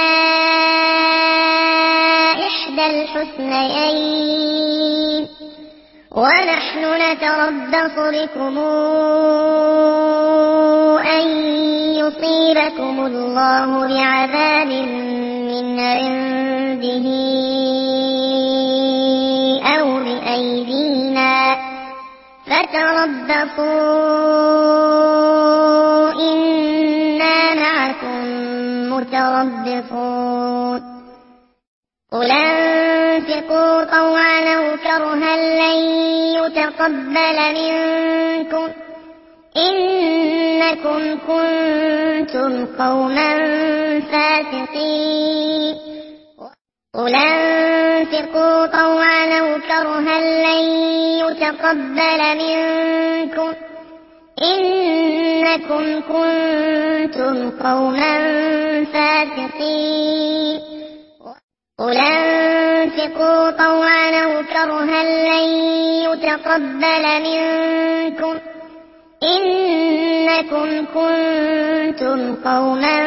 إحدى الحسنيين ونحن نتربص بكم أن يصيبكم الله بعذاب من عنده أو بأيدينا فتربصوا إنا معكم متربصون قل انفقوا طوعا أو كرها لن يتقبل منكم إنكم كنتم قوما فاسقين قل انفقوا طوعا أو كرها لن يتقبل منكم إنكم كنتم قوما فاسقين قل انفقوا طوعا أو كرها لن يتقبل منكم إنكم كنتم قوما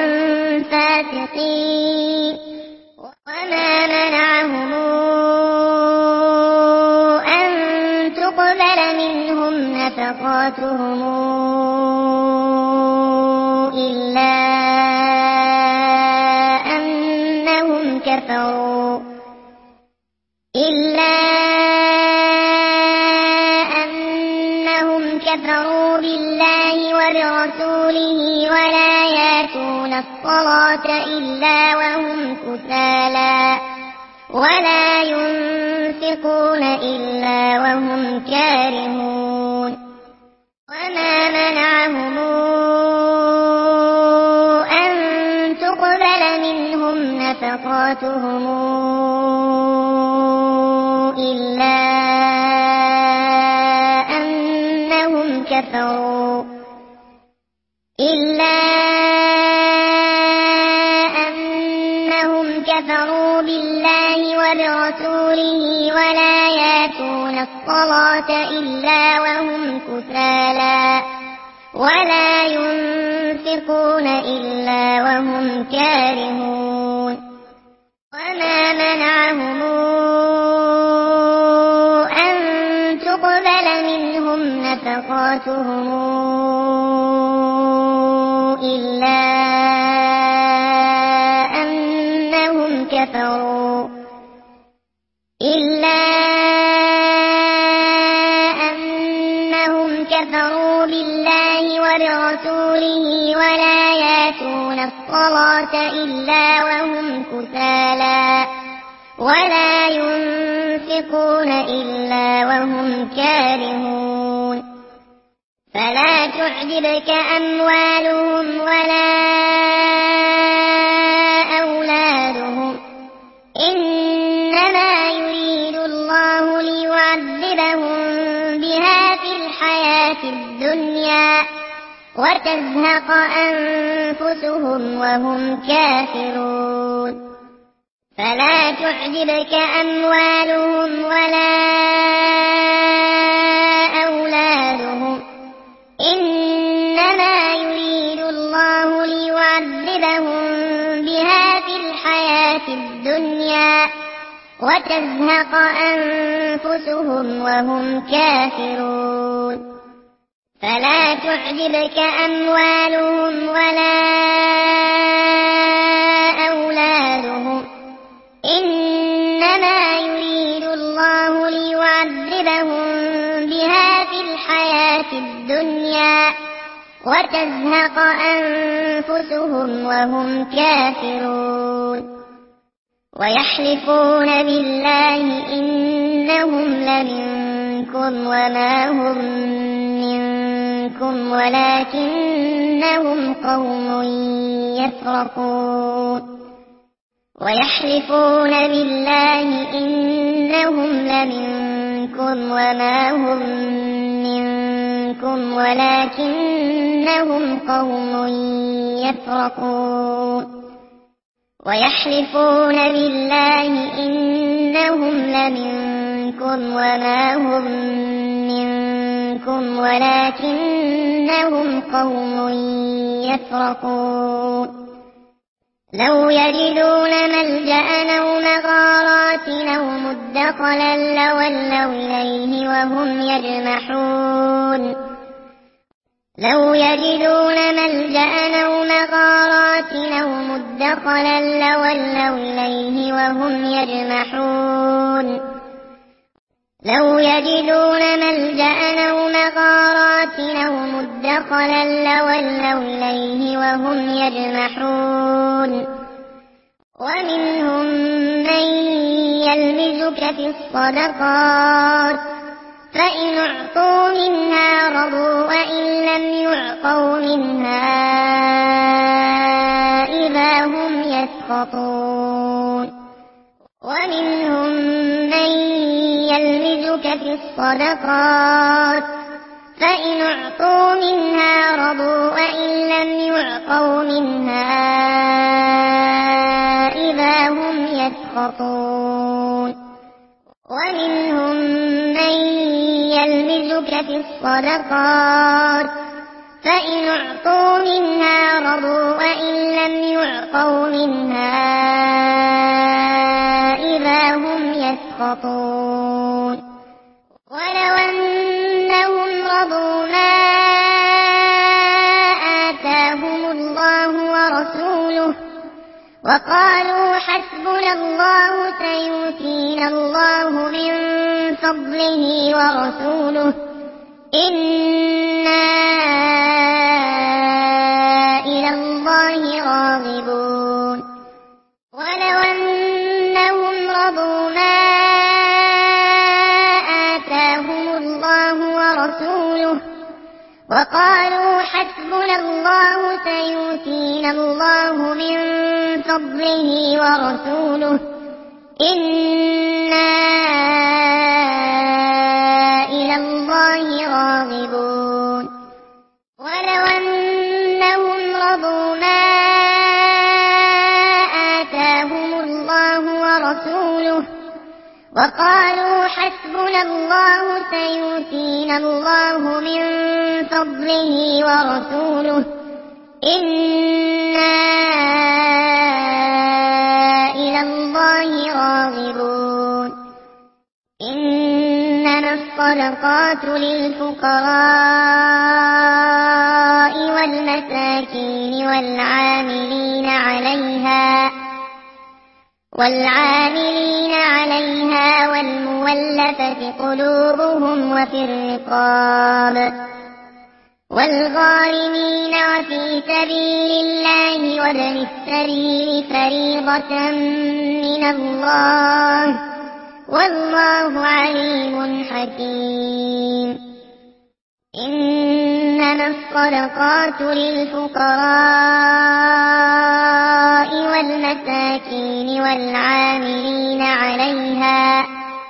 فاسقين وما منعهم أن تقبل منهم نفقاتهم إلا أنهم كفروا إلا أنهم كفروا بالله وبرسوله ولا يأتون الصلاة إلا وهم كسالى ولا ينفقون إلا وهم كارهون وما منعهم أن تقبل منهم نفقاتهم إلا أنهم كفروا إلا أنهم كفروا بالله وبرسوله ولا يأتون الصلاة إلا وهم كسالى ولا ينفقون إلا وهم كارهون وما منعهم أن تقبل منهم نفقاتهم إلا أنهم كفروا إلا أنهم كفروا بالله وبرسوله ولا يأتون الصلاة إلا وهم كسالى ولا ينفقون إلا وهم كارهون فلا تعجبك أموالهم ولا أولادهم إنما يريد الله ليعذبهم بها في الحياة الدنيا وتزهق أنفسهم وهم كافرون فلا تعجبك أموالهم ولا أولادهم إنما يريد الله ليعذبهم بها في الحياة الدنيا وتزهق أنفسهم وهم كافرون فلا تعجبك أموالهم ولا أولادهم إنما يريد الله ليعذبهم بها في الحياة الدنيا وتزهق أنفسهم وهم كافرون ويحلفون بالله إنهم لمنكم وما هم منكم منكم ولكنهم قوم يفرقون ويحلفون بالله إنهم لمنكم وما هم منكم ولكنهم قوم يفرقون ويحلفون بالله إنهم لمنكم وما هم منكم ولكنهم قوم يفرقون لو يجدون ملجأ أو مغارات أو مدخلا لولوا إليه وهم يجمحون لو يجدون ملجأ أو مغارات أو مدخلا لولوا إليه وهم يجمحون لو يجدون ملجأ أو مغارات أو مدخلا لولوا إليه وهم يجمحون ومنهم من يلمزك في الصدقات فإن أعطوا منها رضوا وإن لم يعطوا منها إذا هم يسخطون ومنهم من يلمزك في الصدقات فإن أعطوا منها رضوا وإن لم يعطوا منها إذا هم يسخطون ومنهم من يلمزك في الصدقات فإن أعطوا منها رضوا وإن لم يعطوا منها إذا هم يسخطون ولو أنهم رضوا ما آتاهم الله ورسوله وقالوا حسبنا الله سيؤتينا الله من فضله ورسوله إنا إلى الله راغبون ولو أنهم رضوا ما آتاهم الله ورسوله وقالوا حسبنا الله سيؤتينا الله من فضله ورسوله إنا إلى الله راغبون ولو أنهم رضوا ما آتاهم الله ورسوله وقالوا حسبنا الله سيؤتينا الله من فضله ورسوله إنا إلى الله راغبون إنما الصدقات للفقراء والمساكين والعاملين عليها والعاملين عليها والمولفة قلوبهم وفي الرقاب والغارمين وفي سبيل الله وابن السبيل فريضة من الله والله عليم حكيم إنما الصدقات للفقراء والمساكين والعاملين عليها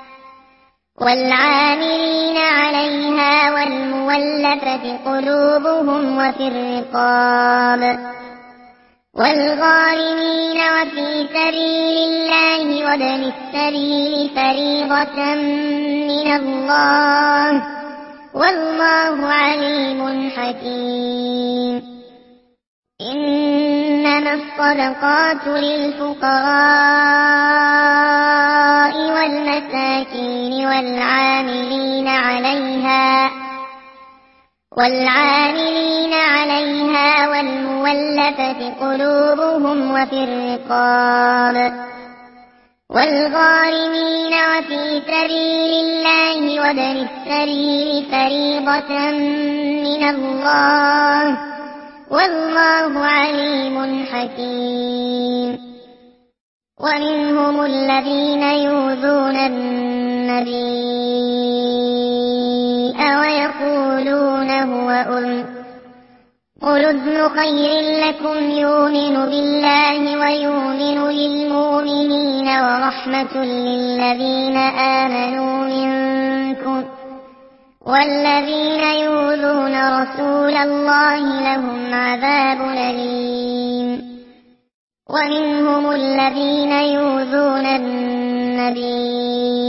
والعاملين عليها والمولفة قلوبهم وفي الرقاب والغارمين وفي سبيل الله وابن السبيل فريضة من الله والله عليم حكيم إنما الصدقات للفقراء والمساكين والعاملين عليها والعاملين عليها والمولفة قلوبهم وفي الرقاب والغارمين وفي سبيل الله وابن السبيل فريضة من الله والله عليم حكيم ومنهم الذين يؤذون النبي ويقولون هو أذن قل أذن خير لكم يؤمن بالله ويؤمن للمؤمنين ورحمة للذين آمنوا منكم والذين يؤذون رسول الله لهم عذاب أليم ومنهم الذين يؤذون النبي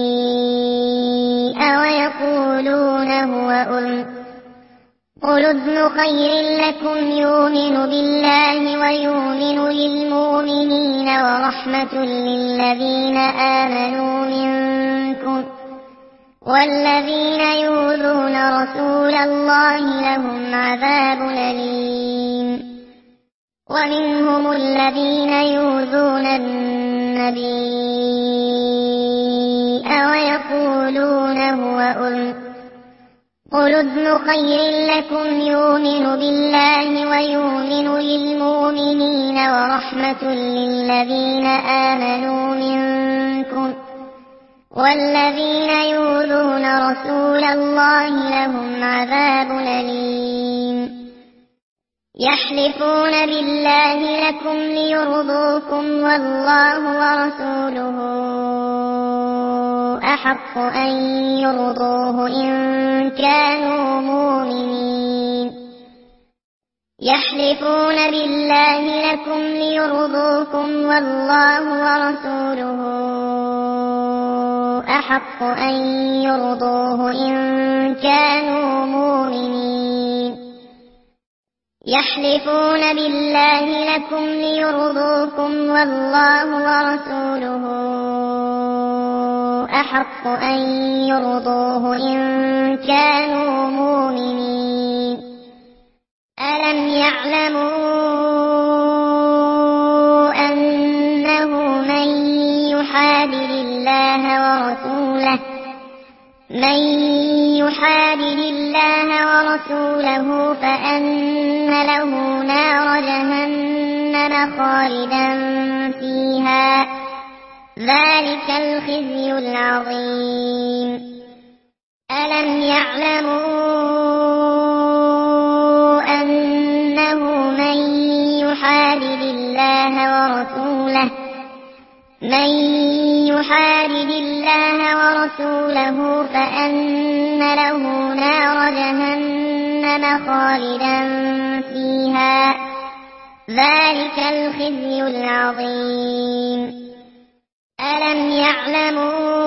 ويقولون هو أذن قل أذن خير لكم يؤمن بالله ويؤمن للمؤمنين ورحمة للذين آمنوا منكم والذين يؤذون رسول الله لهم عذاب أليم ومنهم الذين يؤذون النبي ويقولون هو أذن قل أذن خير لكم يؤمن بالله ويؤمن للمؤمنين ورحمة للذين آمنوا منكم والذين يؤذون رسول الله لهم عذاب أليم يحلفون بالله لكم ليرضوكم والله ورسوله أحق أن يرضوه إن كانوا مؤمنين يحلفون بالله لكم ليرضوكم والله ورسوله أحق أن يرضوه إن كانوا مؤمنين يحلفون بالله لكم ليرضوكم والله ورسوله أحق أن يرضوه إن كانوا مؤمنين ألم يعلموا أنه من يحادد الله ورسوله من يحادد الله ورسوله فأن له نار جهنم خالدا فيها ذلك الخزي العظيم ألم يعلموا أنه من يحادد الله ورسوله من يحادد الله ورسوله فأن له نار جهنم خالدا فيها ذلك الخزي العظيم ألم يعلموا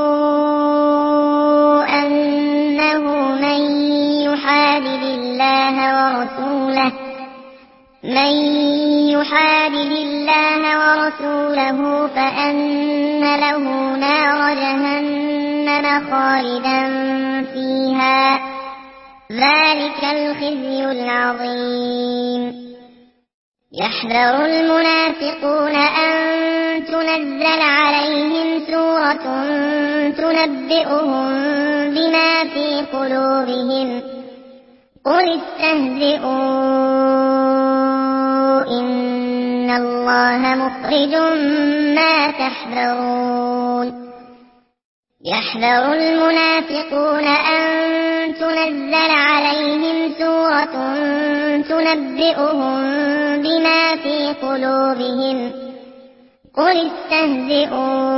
أنه من يحادد الله ورسوله من يحادد الله ورسوله فأن له نار جهنم خالدا فيها ذلك الخزي العظيم يحذر المنافقون أن تنزل عليهم سورة تنبئهم بما في قلوبهم قل استهزئوا إن الله مخرج ما تحذرون يحذر المنافقون أن تنزل عليهم سورة تنبئهم بما في قلوبهم قل استهزئوا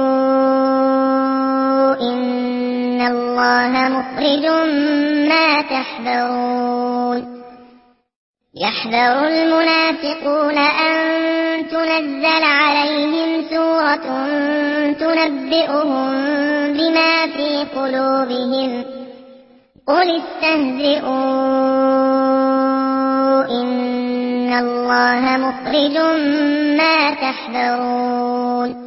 إن الله مخرج ما تحذرون يحذر المنافقون أن تنزل عليهم سورة تنبئهم بما في قلوبهم قل استهزئوا إن الله مخرج ما تحذرون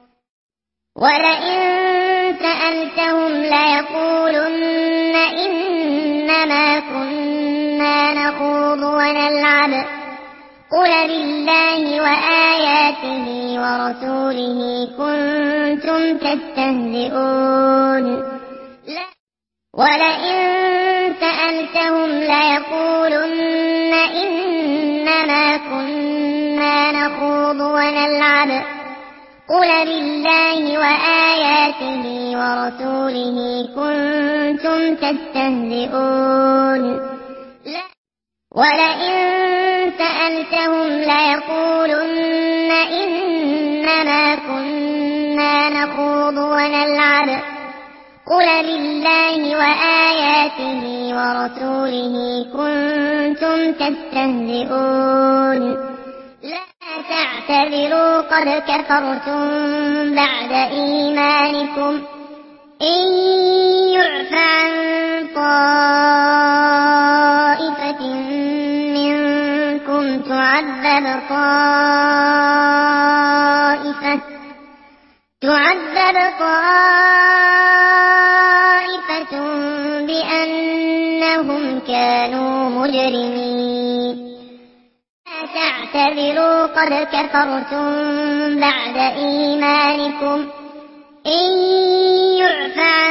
ولئن سألتهم ليقولن إنما كنا نخوض ونلعب قل بالله وآياته ورسوله كنتم تستهزئون ولئن سألتهم ليقولن إنما كنا نخوض ونلعب قل بالله وآياته ورسوله كنتم تستهزئون ولئن سألتهم ليقولن إنما كنا نخوض ونلعب قل لله وآياته ورسوله كنتم تستهزئون لا تعتذروا قد كفرتم بعد إيمانكم إن يعف عن طائفة منكم تعذب طائفة تعذب طائفة بأنهم كانوا مجرمين لا تعتذروا قد كفرتم بعد إيمانكم إن يعف عن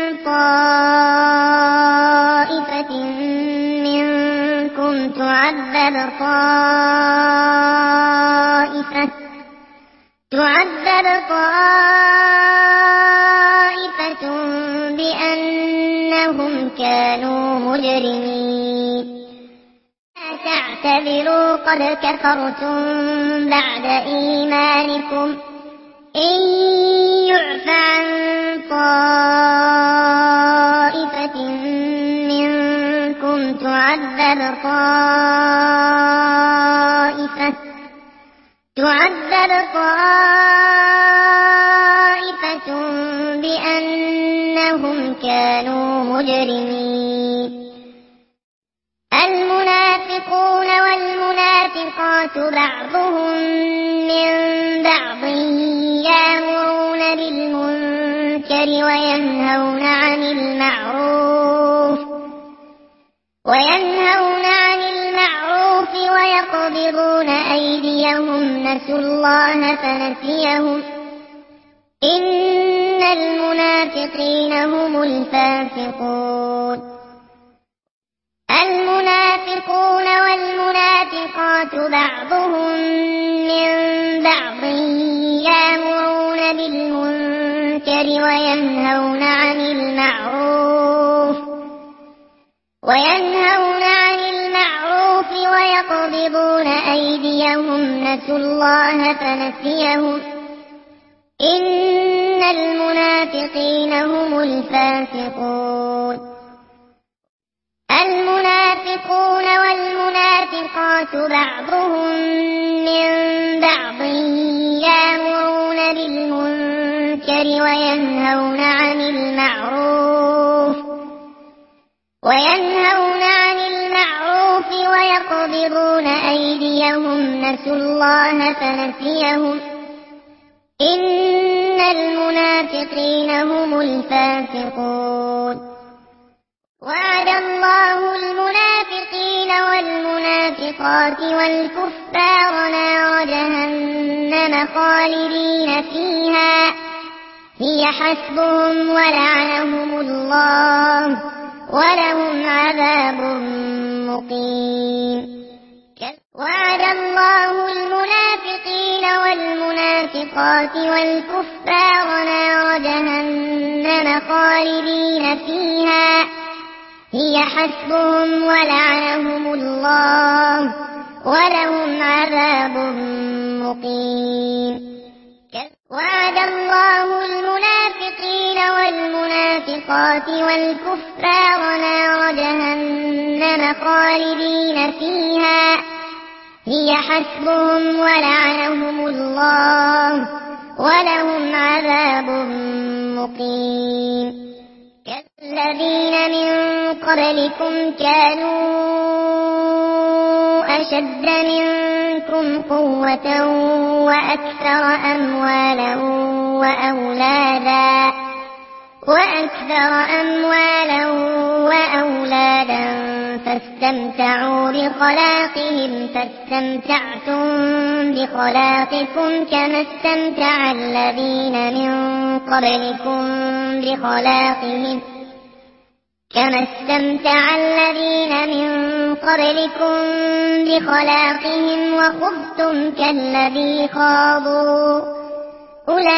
طائفة منكم تعذب طائفة تعذب طائفة بأنهم كانوا مجرمين لا تعتذروا قد كفرتم بعد إيمانكم إن يعف عن طائفة منكم تعذب طائفة تعذب طائفة بأنهم كانوا مجرمين المنافقون والمنافقات بعضهم من بعض يأمرون بالمنكر وينهون عن المعروف وينهون عن المعروف ويقبضون أيديهم نسوا الله فنسيهم إن المنافقين هم الفاسقون المنافقون والمنافقات بعضهم من بعض يأمرون بالمنكر وينهون عن المعروف وينهون عن المعروف ويقبضون أيديهم نسوا الله فنسيهم إن المنافقين هم الفاسقون المنافقون والمنافقات بعضهم من بعض يأمرون بالمنكر وينهون عن المعروف وينهون عن المعروف ويقبضون أيديهم نسوا الله فنسيهم إن المنافقين هم الفاسقون وعد الله المنافقين والمنافقات والكفار نار جهنم خالدين فيها هي حسبهم ولعنهم الله ولهم عذاب مقيم وعد الله المنافقين والمنافقات والكفار نار جهنم خالدين فيها هي حسبهم ولعنهم الله ولهم عذاب مقيم وعد الله المنافقين والمنافقات والكفار نار جهنم خالدين فيها هي حسبهم ولعنهم الله ولهم عذاب مقيم الذين من قبلكم كانوا أشد منكم قوة وأكثر أموالا وأولادا وأكثر أموالا وأولادا فاستمتعوا بخلاقهم فاستمتعتم بخلاقكم كما استمتع الذين من قبلكم بخلاقهم كما استمتع الذين من قبلكم بخلاقهم وخضتم كالذي خاضوا أولئك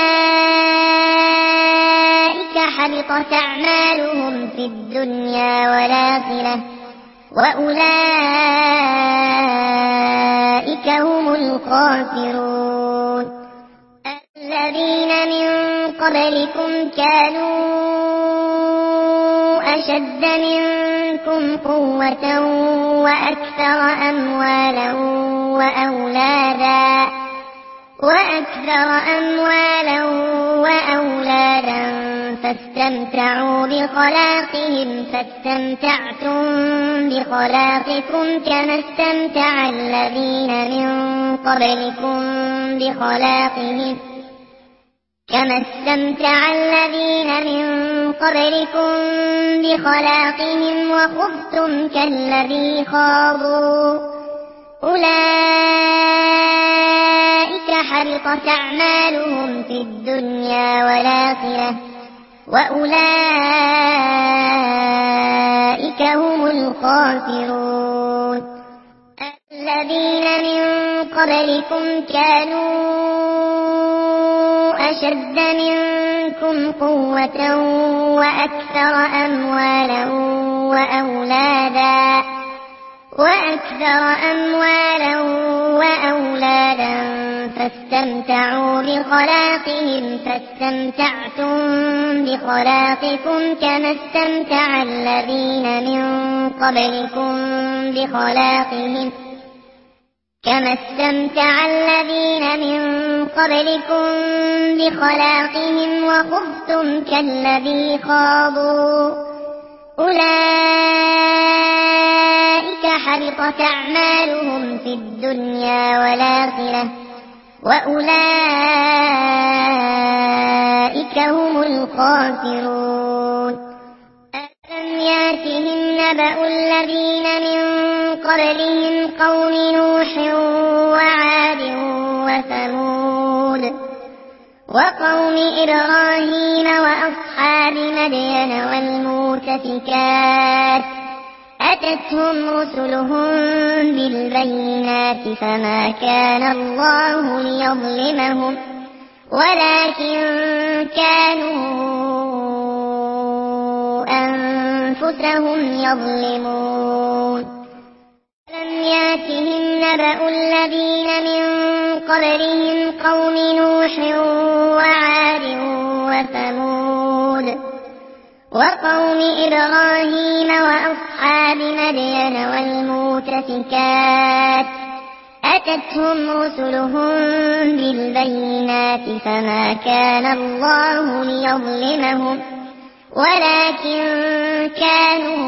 حبطت أعمالهم في الدنيا والآخرة وأولئك هم الخاسرون. الذين من قبلكم كانوا أشد منكم قوة وأكثر أموالا وأولادا وأكثر أموالا وأولادا فاستمتعوا بخلاقهم فاستمتعتم بخلاقكم كما استمتع الذين من قبلكم بخلاقهم كما استمتع الذين من قبلكم بخلاقهم وخضتم كالذي خاضوا أولئك حبطت أعمالهم في الدنيا والآخرة وأولئك هم الخاسرون. الذين من قبلكم كانوا أشد منكم قوة وأكثر أموالا وأولادا وأكثر أموالا وأولادا فاستمتعوا بخلاقهم فاستمتعتم بخلاقكم كما استمتع الذين من قبلكم بخلاقهم كما استمتع الذين من قبلكم بخلاقهم وخضتم كالذي خاضوا أولئك حبطت أعمالهم في الدنيا والآخرة وأولئك هم الخاسرون. ألم يأتهم نبأ الذين من قبلهم قوم نوح وعاد وثمود وقوم إبراهيم وأصحاب مدين والمؤتفكات أتتهم رسلهم بالبينات فما كان الله ليظلمهم ولكن كانوا أنفسهم يظلمون. لم يأتهم نبأ الذين من قبلهم قوم نوح وعاد وثمود وقوم إبراهيم وأصحاب مدين والمؤتفكات أتتهم رسلهم بالبينات فما كان الله ليظلمهم ولكن كانوا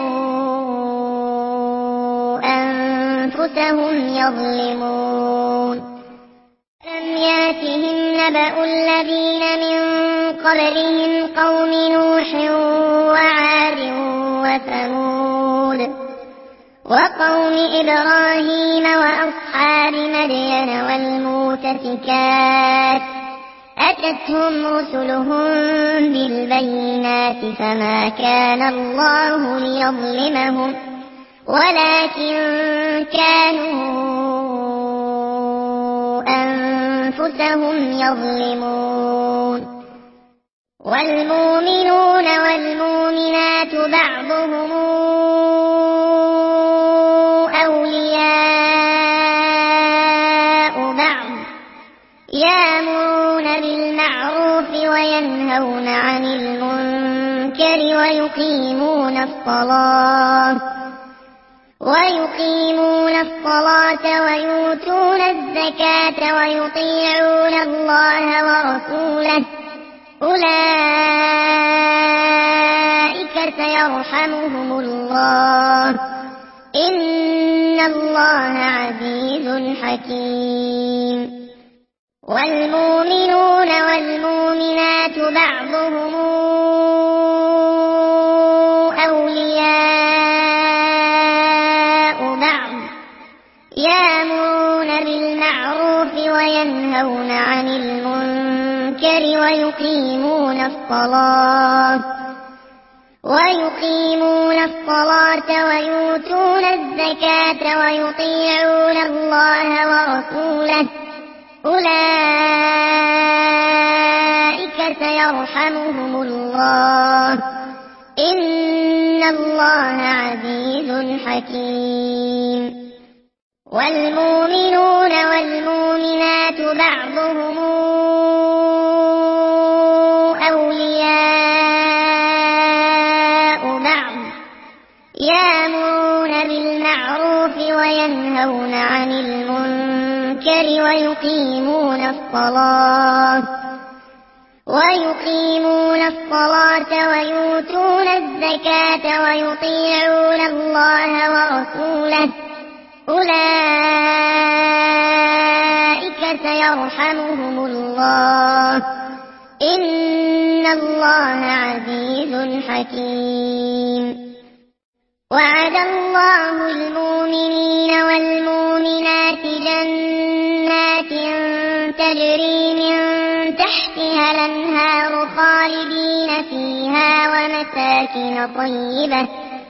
أنفسهم يظلمون. لم يأتهم نبأ الذين من قبلهم قوم نوح وعاد وثمود وقوم إبراهيم وأصحاب مدين والمؤتفكات أتتهم رسلهم بالبينات فما كان الله ليظلمهم ولكن كانوا أنفسهم يظلمون. والمؤمنون والمؤمنات بعضهم أولياء بعض يأمرون بالمعروف وينهون عن المنكر ويقيمون الصلاة ويقيمون الصلاة ويؤتون الزكاة ويطيعون الله ورسوله أولئك سيرحمهم الله إن الله عزيز حكيم. والمؤمنون والمؤمنات بعضهم أولياء بعض يأمرون بالمعروف وينهون عن المنكر ويقيمون الصلاة ويقيمون الصلاة ويؤتون الزكاة ويطيعون الله ورسوله أولئك سيرحمهم الله إن الله عزيز حكيم. والمؤمنون والمؤمنات بعضهم أولياء بعض يأمرون بالمعروف وينهون عن المنكر ويقيمون الصلاة ويقيمون الصلاة ويؤتون الزكاة ويطيعون الله ورسوله أولئك سيرحمهم الله إن الله عزيز حكيم. وعد الله المؤمنين والمؤمنات جنات تجري من تحتها الأنهار خالدين فيها ومساكن طيبة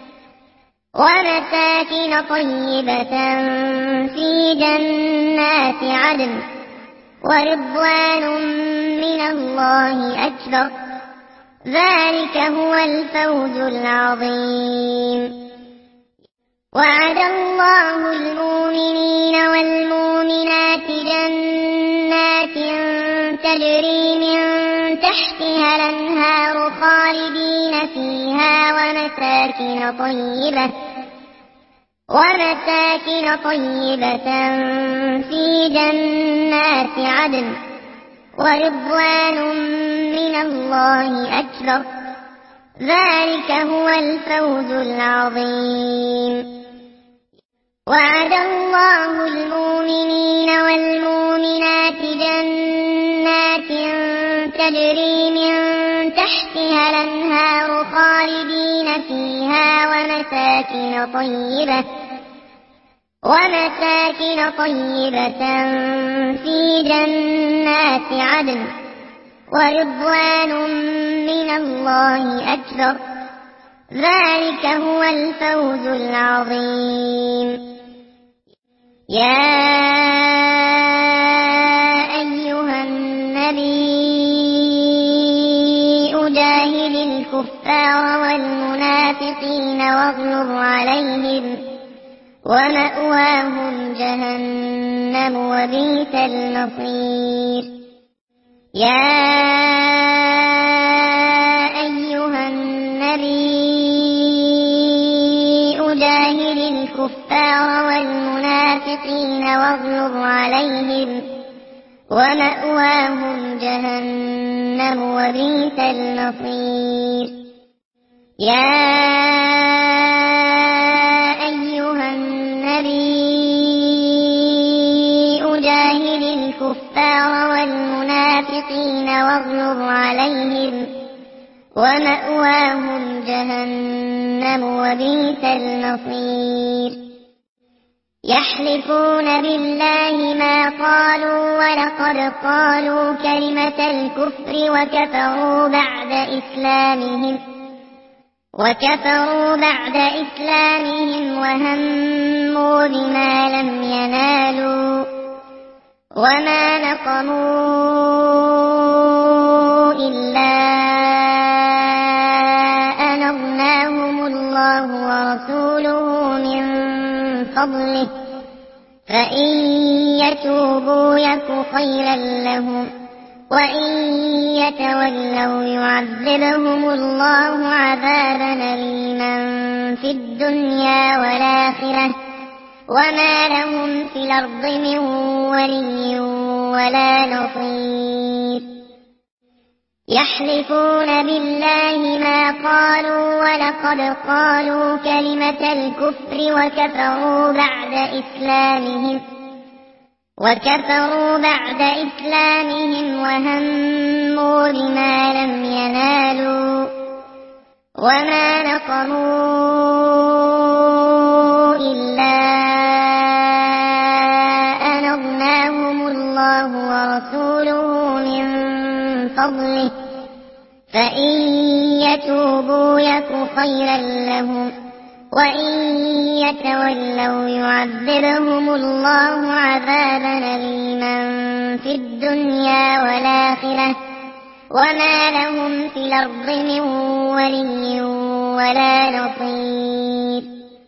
ومساكن طيبة في جنات عدن ورضوان من الله أكبر ذلك هو الفوز العظيم. وعد الله المؤمنين والمؤمنات جنات تجري من تحتها الأنهار خالدين فيها ومساكن طيبة ومساكن طيبة في جنات عدن ورضوان من الله أكبر ذلك هو الفوز العظيم. وعد الله المؤمنين والمؤمنات جنات تجري من تحتها الأنهار خالدين فيها ومساكن طيبة ومساكن طيبة في جنات عدن ورضوان من الله أكبر ذلك هو الفوز العظيم. يا أيها النبي جاهد الكفار والمنافقين واغلظ عليهم ومأواهم جهنم وبئس المصير. يا أيها النبي جاهد الكفار والمنافقين واغلظ عليهم ومأواهم جهنم وبئس المصير. يا أيها النبي جاهد الكفار والمنافقين واغلظ عليهم ومأواهم جهنم وبئس المصير. يحلفون بالله ما قالوا ولقد قالوا كلمة الكفر وكفروا بعد إسلامهم وكفروا بعد إسلامهم وهموا بما لم ينالوا وما نقموا إلا أن أغناهم الله ورسوله من فضله فإن يتوبوا يك خيرا لهم وإن يتولوا يعذبهم الله عذابا أليما في الدنيا والآخرة وما لهم في الأرض من ولي ولا نصير. يحلفون بالله ما قالوا ولقد قالوا كلمة الكفر وكفروا بعد إسلامهم وكفروا بعد إسلامهم وهموا بما لم ينالوا وما نقموا إلا أن أغناهم الله ورسوله من فضله فإن يتوبوا يك خيرا لهم وإن يتولوا يعذبهم الله عذابا أليما في الدنيا والآخرة وما لهم في الأرض من ولي ولا نصير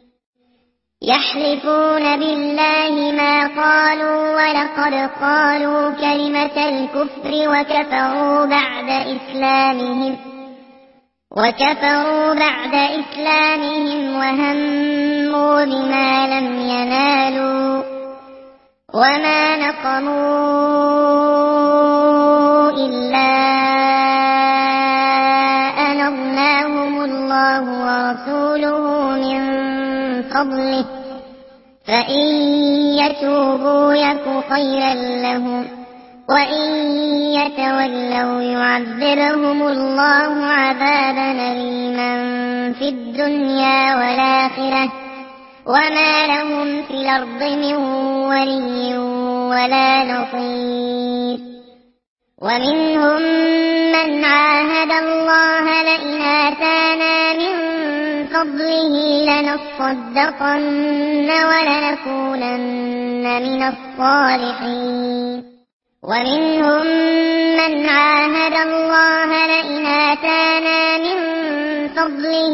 يحلفون بالله ما قالوا ولقد قالوا كلمة الكفر وكفروا بعد إسلامهم وكفروا بعد إسلامهم وهموا بما لم ينالوا وما نقموا إلا أن أغناهم الله ورسوله من فضله فإن يتوبوا يك خيرا لهم وإن يتولوا يعذبهم الله عذابا أليما في الدنيا والآخرة وما لهم في الأرض من ولي ولا نصير ومنهم من عاهد الله لئن آتانا من فضله لنصدقن ولنكونن من الصالحين ومنهم من عاهد الله لئن آتانا من فضله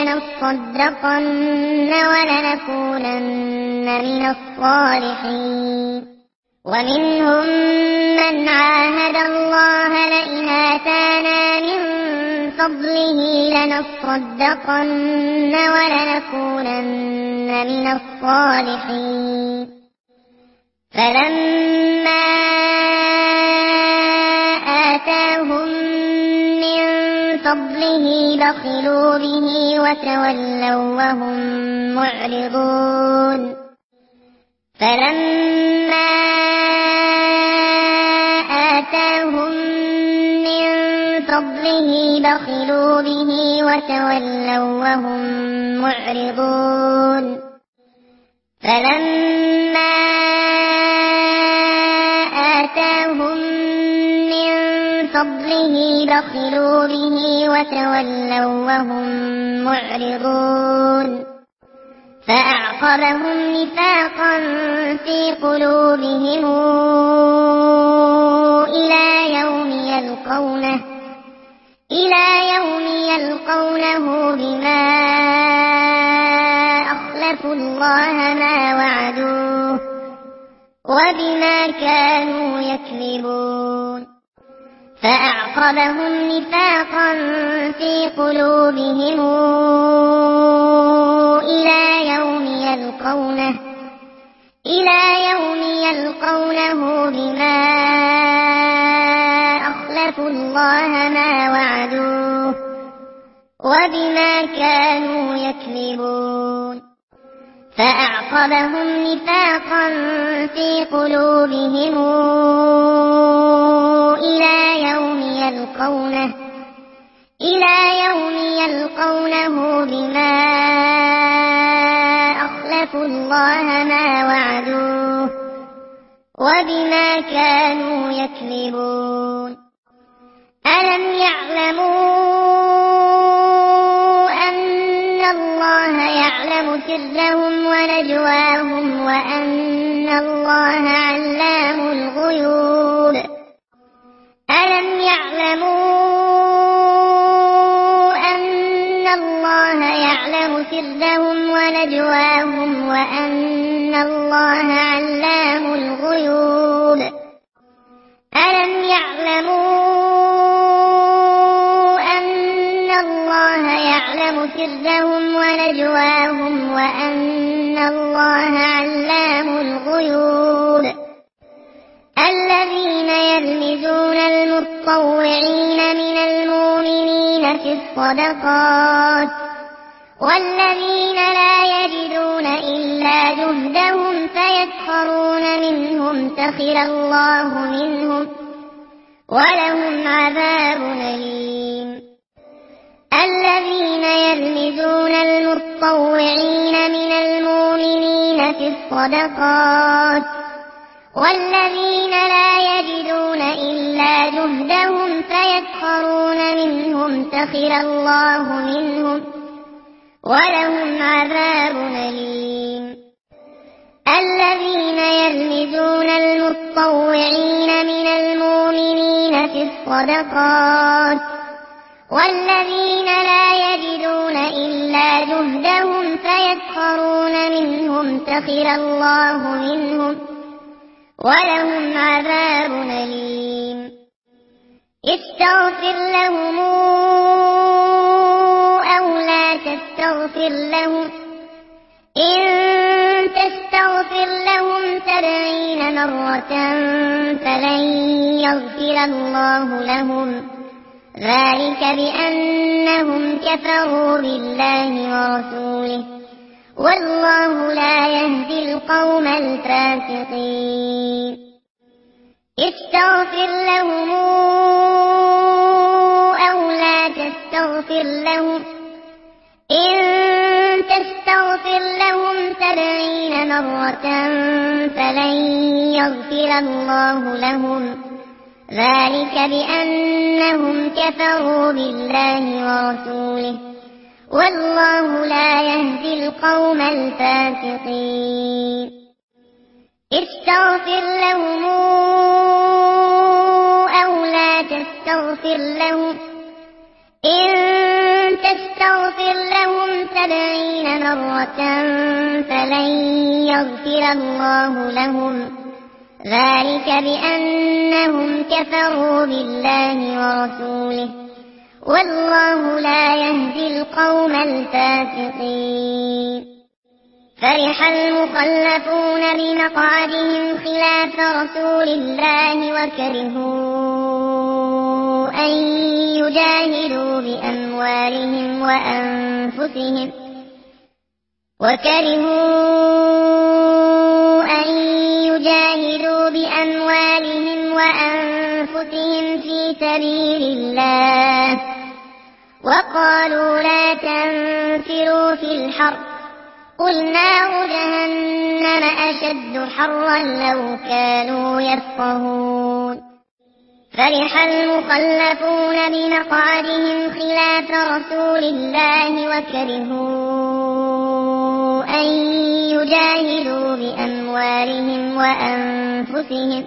لنصدقن ولنكونن من الصالحين ومنهم من عاهد الله لئن آتانا من فضله لنصدقن ولنكونن من الصالحين فلما آتاهم من فضله بخلوا به وتولوا وهم معرضون فلما آتاهم من فضله بخلوا به وتولوا وهم معرضون فلما آتاهم من فضله بخلوا به وتولوا وهم معرضون فأعقبهم نفاقا في قلوبهم إلى يوم يلقونه إلى يوم يلقونه بما أخلفوا الله ما وعدوه وبما كانوا يكذبون فأعقبهم نفاقا في قلوبهم إلى يوم يلقونه إلى يوم يلقونه بما أخلفوا الله ما وعدوه وبما كانوا يكذبون فأعقبهم نفاقا في قلوبهم إلى يوم يلقونه إلى يوم يلقونه بما أخلفوا الله ما وعدوه وبما كانوا يكذبون ألم يعلموا أن الله يعلم سرهم ونجواهم وأن الله علام الغيوب ألم يعلموا أن الله يعلم سرهم ونجواهم وأن الله علام الغيوب ألم يعلموا أن الله يعلم سرهم ونجواهم وأن الله علام الغيوب الذين يلمزون المتطوعين من المؤمنين في الصدقات والذين لا يجدون إلا جهدهم فيسخرون منهم سخر الله منهم ولهم عذاب أليم الذين يلمزون المتطوعين من المؤمنين في الصدقات والذين لا يجدون إلا جهدهم فيسخرون منهم سخر الله منهم ولهم عذاب أليم الذين يلمزون المتطوعين من المؤمنين في الصدقات والذين لا يجدون إلا جهدهم فيسخرون منهم سخر الله منهم ولهم عذاب أليم استغفر لهم أو لا تستغفر لهم إن تستغفر لهم سبعين مرة فلن يغفر الله لهم ذلك بأنهم كفروا بالله ورسوله والله لا يهدي القوم الفاسقين استغفر لهم أو لا تستغفر لهم إن تستغفر لهم سبعين مرة فلن يغفر الله لهم ذلك بأنهم كفروا بالله ورسوله والله لا يهدي القوم الفاسقين استغفر لهم أو لا تستغفر لهم إن تستغفر لهم سبعين مرة فلن يغفر الله لهم ذلك بأنهم كفروا بالله ورسوله والله لا يهدي القوم الفاسقين فرح المخلفون بمقعدهم خلاف رسول الله وكرهوا أن يجاهدوا بأموالهم وأنفسهم وكرهوا أن يجاهدوا بأموالهم وأنفسهم في سبيل الله وقالوا لا تنفروا في الحر قل نار جهنم أشد حرا لو كانوا يفقهون فرح المخلفون بمقعدهم خلاف رسول الله وكرهوا أن يجاهدوا بأموالهم وأنفسهم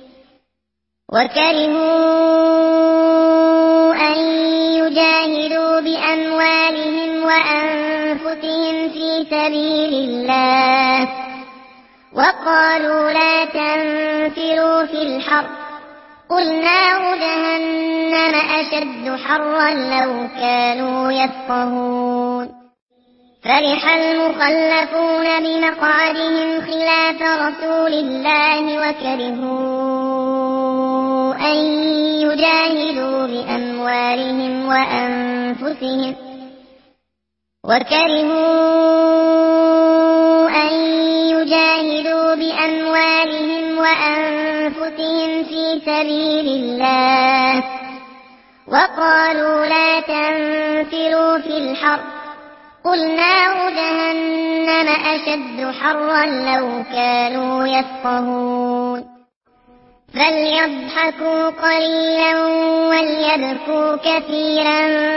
وكرهوا أن يجاهدوا بأموالهم وأنفسهم في سبيل الله وقالوا لا تنفروا في الحر قل نار جهنم أشد حرا لو كانوا يفقهون فرح المخلفون بمقعدهم خلاف رسول الله وكرهوا أن يجاهدوا بأموالهم وأنفسهم وكرهوا أن يجاهدوا بأموالهم وأنفسهم في سبيل الله وقالوا لا تنفروا في الحر قل نار جهنم أشد حرا لو كانوا يفقهون فليضحكوا قليلا وليبكوا كثيرا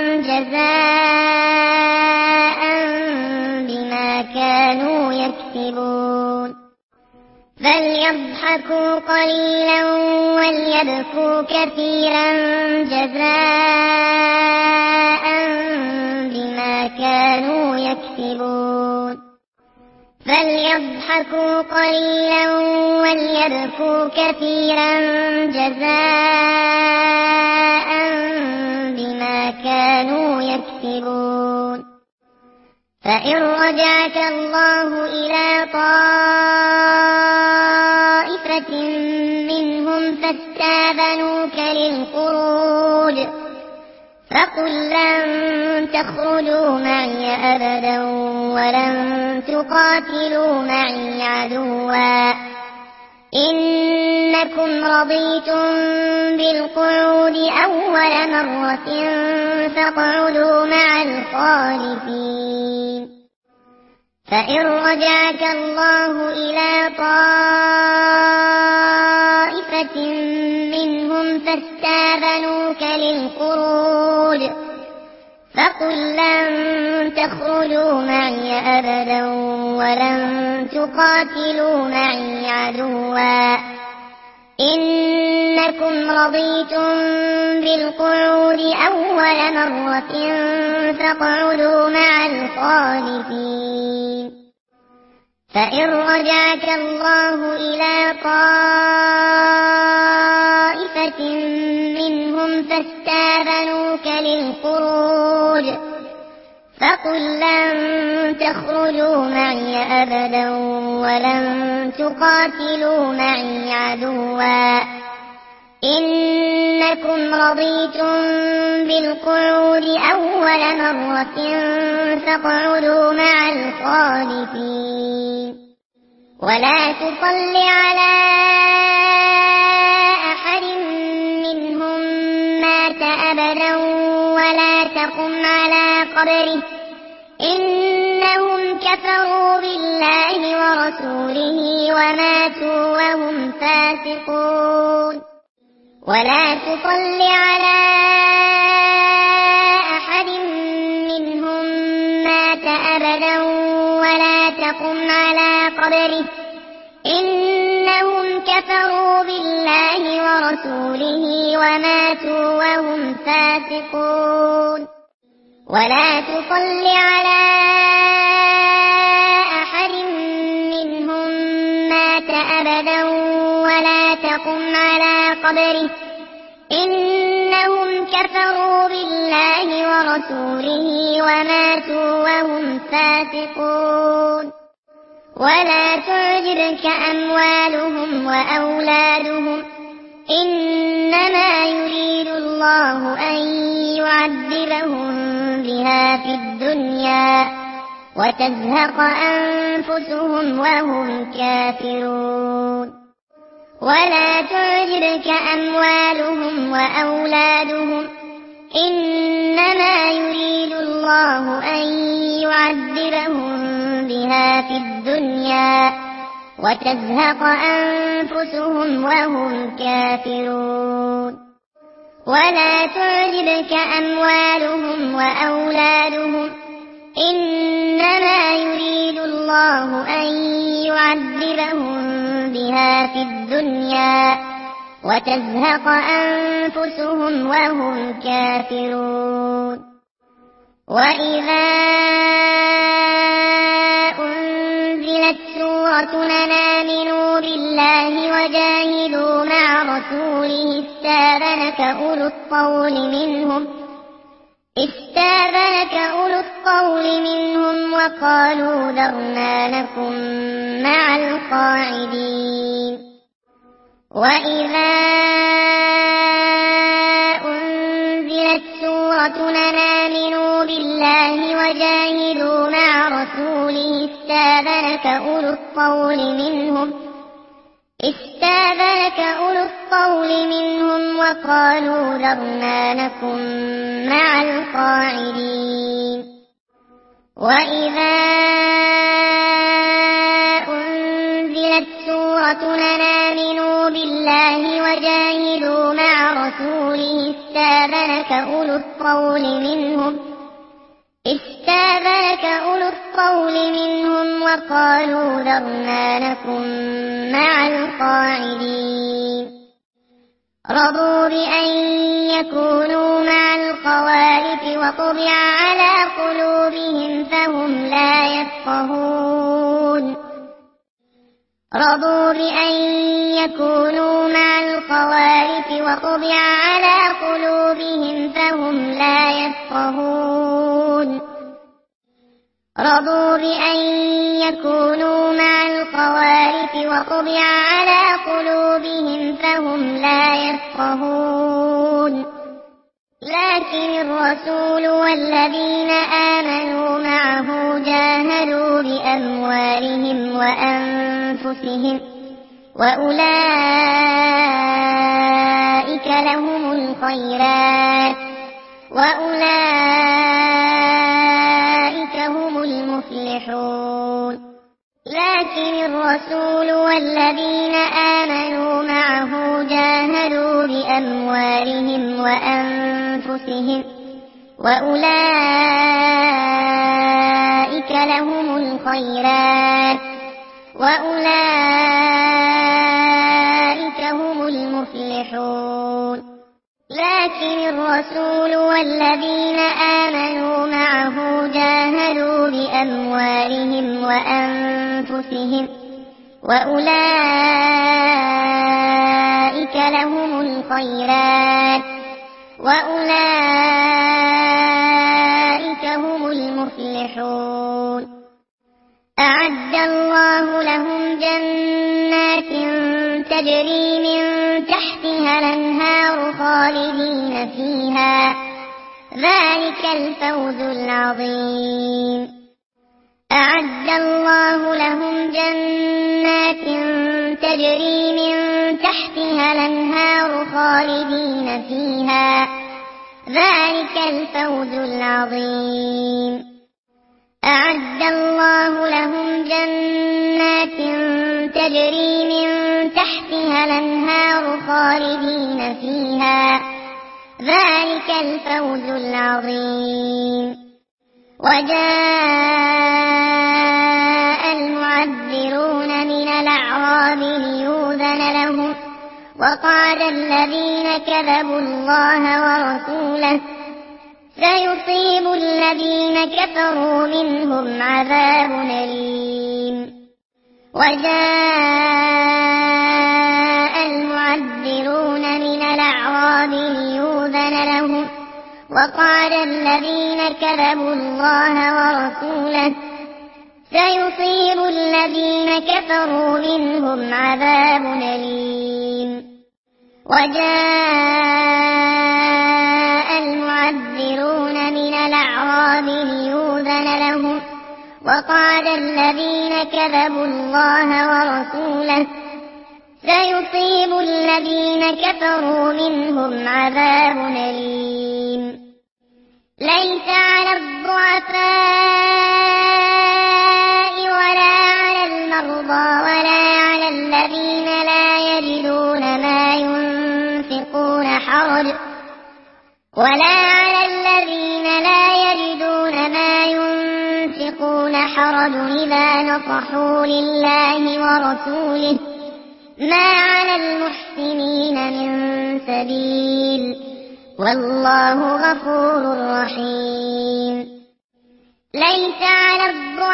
جزاء بما كانوا يكسبون فليضحكوا قليلا وليبكوا كثيرا جزاء بما كانوا يكسبون فليضحكوا قليلا وليبكوا كثيرا جزاء بما كانوا يكسبون فإن رجعك الله إلى طائفة منهم فاستاذنوك للخروج فقل لن تخرجوا معي أبدا ولن تقاتلوا معي عدوا إنكم رضيتم بالقعود أول مرة فاقعدوا مع الخالفين فإن رجعك الله إلى طائفة منهم فاستاذنوك للخروج فقل لن تخرجوا معي أبدا ولن تقاتلوا معي عدوا إنكم رضيتم بالقعود أول مرة فاقعدوا مع الخالفين فإن رجعك الله إلى طائفة منهم فاستاذنوك للخروج فقل لن تخرجوا معي أبدا ولن تقاتلوا معي عدوا إنكم رضيتم بالقعود أول مرة فاقعدوا مع الخالفين ولا تصل على أحد منهم مات أبدا ولا تقم على قبره إنهم كفروا بالله ورسوله وماتوا وهم فاسقون ولا تصل على أحد منهم مات أبدا ولا تقم على قبره إنهم كفروا بالله ورسوله وماتوا وهم فاسقون ولا تصل على أحد منهم مات أبدا ولا تقم على قبره إنهم كفروا بالله ورسوله وماتوا وهم فاسقون ولا تعجبك أموالهم وأولادهم إنما يريد الله أن يعذبهم بها في الدنيا وتزهق أنفسهم وهم كافرون ولا تعجبك أموالهم وأولادهم إنما يريد الله أن يعذبهم بها في الدنيا وتزهق أنفسهم وهم كافرون ولا تعجبك أموالهم وأولادهم إنما يريد الله أن يعذبهم بها في الدنيا وتزهق أنفسهم وهم كافرون وإذا أنزلت سورة آمنوا بالله وجاهدوا مع رسوله استاذنك أولو الطول منهم استاذنك أولو الطول منهم وقالوا ذرنا نكن مع القاعدين وإذا أنزلت سورة آمنوا بالله وجاهدوا مع رسوله استاذنك أولو الطول منهم استاذنك أولو الطول منهم وقالوا ذرنا نكن مع القاعدين وإذا أنزلت سورة آمنوا بالله وجاهدوا مع رسوله استاذنك أولو الطول منهم استاذنك أولو الطول منهم وقالوا ذرنا نكن مع القاعدين رضوا بأن يكونوا مع الخوالف وطبع على قلوبهم فهم لا يفقهون رضوا بأن يكونوا مع الخوالف وطبع على قلوبهم فهم لا يفقهون رضوا بأن يكونوا مع الخوالف وطبع على قلوبهم فهم لا يفقهون لكن الرسول والذين آمنوا معه جاهدوا بأموالهم وأنفسهم وأولئك لهم الخيرات وأولئك هم المفلحون لكن الرسول والذين آمنوا معه جاهدوا بأموالهم وأنفسهم وأولئك لهم الخيرات وأولئك هم لكن الرسول والذين آمنوا معه جاهدوا بأموالهم وأنفسهم وأولئك لهم الخيرات وأولئك هم المفلحون أعد الله لهم جنات تجري من تحتها الأنهار خالدين فيها ذلك الفوز العظيم أعد الله لهم جنات تجري من تحتها الأنهار خالدين فيها ذلك الفوز العظيم أعد الله لهم جنات تجري من تحتها الأنهار خالدين فيها ذلك الفوز العظيم وجاء المعذرون من الأعراب ليؤذن لهم وقال الذين كذبوا الله ورسوله سيصيب الذين كفروا منهم عذاب أليم وجاء المعذرون من الأعراب ليؤذن لهم وقال الذين كذبوا الله ورسوله سيصيب الذين كفروا منهم عذاب أليم وجاء المعذرون من الأعراب ليؤذن لهم وقال الذين كذبوا الله ورسوله سيصيب الذين كفروا منهم عذاب أليم ليس على الضعفاء ولا على المرضى ولا على الذين لا يجدون ما ينفقون حرج ولا على الذين لا يجدون ما ينفقون حرج إذا نصحوا لله ورسوله ما على المحسنين من سبيل والله غفور رحيم ليس على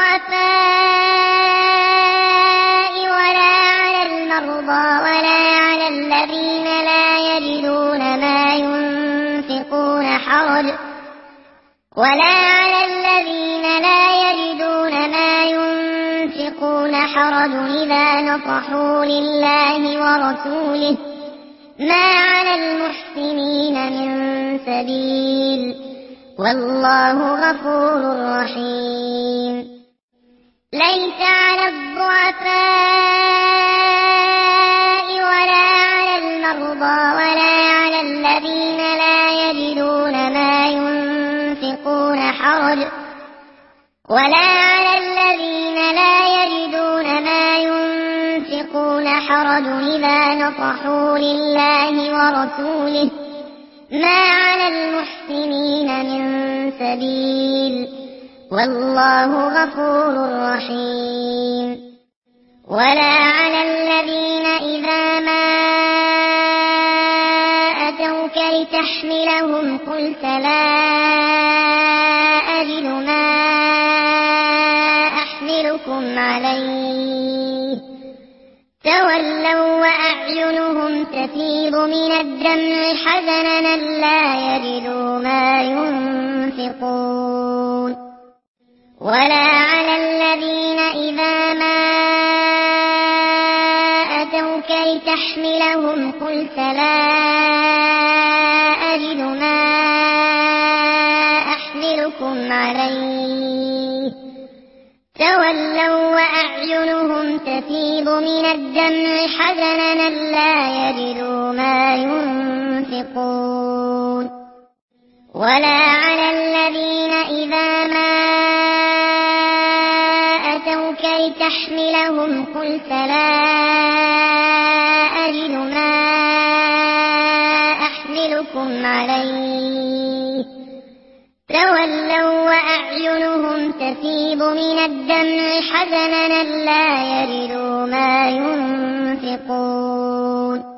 الضعفاء ولا على المرضى ولا على الذين لا يجدون ما ينفقون حرج ولا على الذين لا يجدون ما ينفقون حرج إذا نصحوا لله ورسوله ما على المحسنين من سبيل والله غفور رحيم ليس على الضعفاء ولا على المرضى ولا على الذين لا يجدون ما ينفقون حرج ولا على الذين لا يجدون ما ينفقون حرج إذا نصحوا لله ورسوله ما على المحسنين من سبيل والله غفور رحيم ولا على الذين إذا ما أتوك لتحملهم قلت لا أجد ما أحملكم عليه تولوا وأعينهم تفيض من الدمع حزنا لا يجدوا ما ينفقون ولا على الذين إذا ما أتوك لتحملهم قلت لا أجد ما أحملكم عليه تولوا وأعينهم تفيض من الدمع حزنا لا يجدوا ما ينفقون ولا على الذين إذا ما أتوك لتحملهم قلت لا أجد ما أحملكم عليه تولوا وأعينهم تفيض من الدمع حزنا لا يجدوا ما ينفقون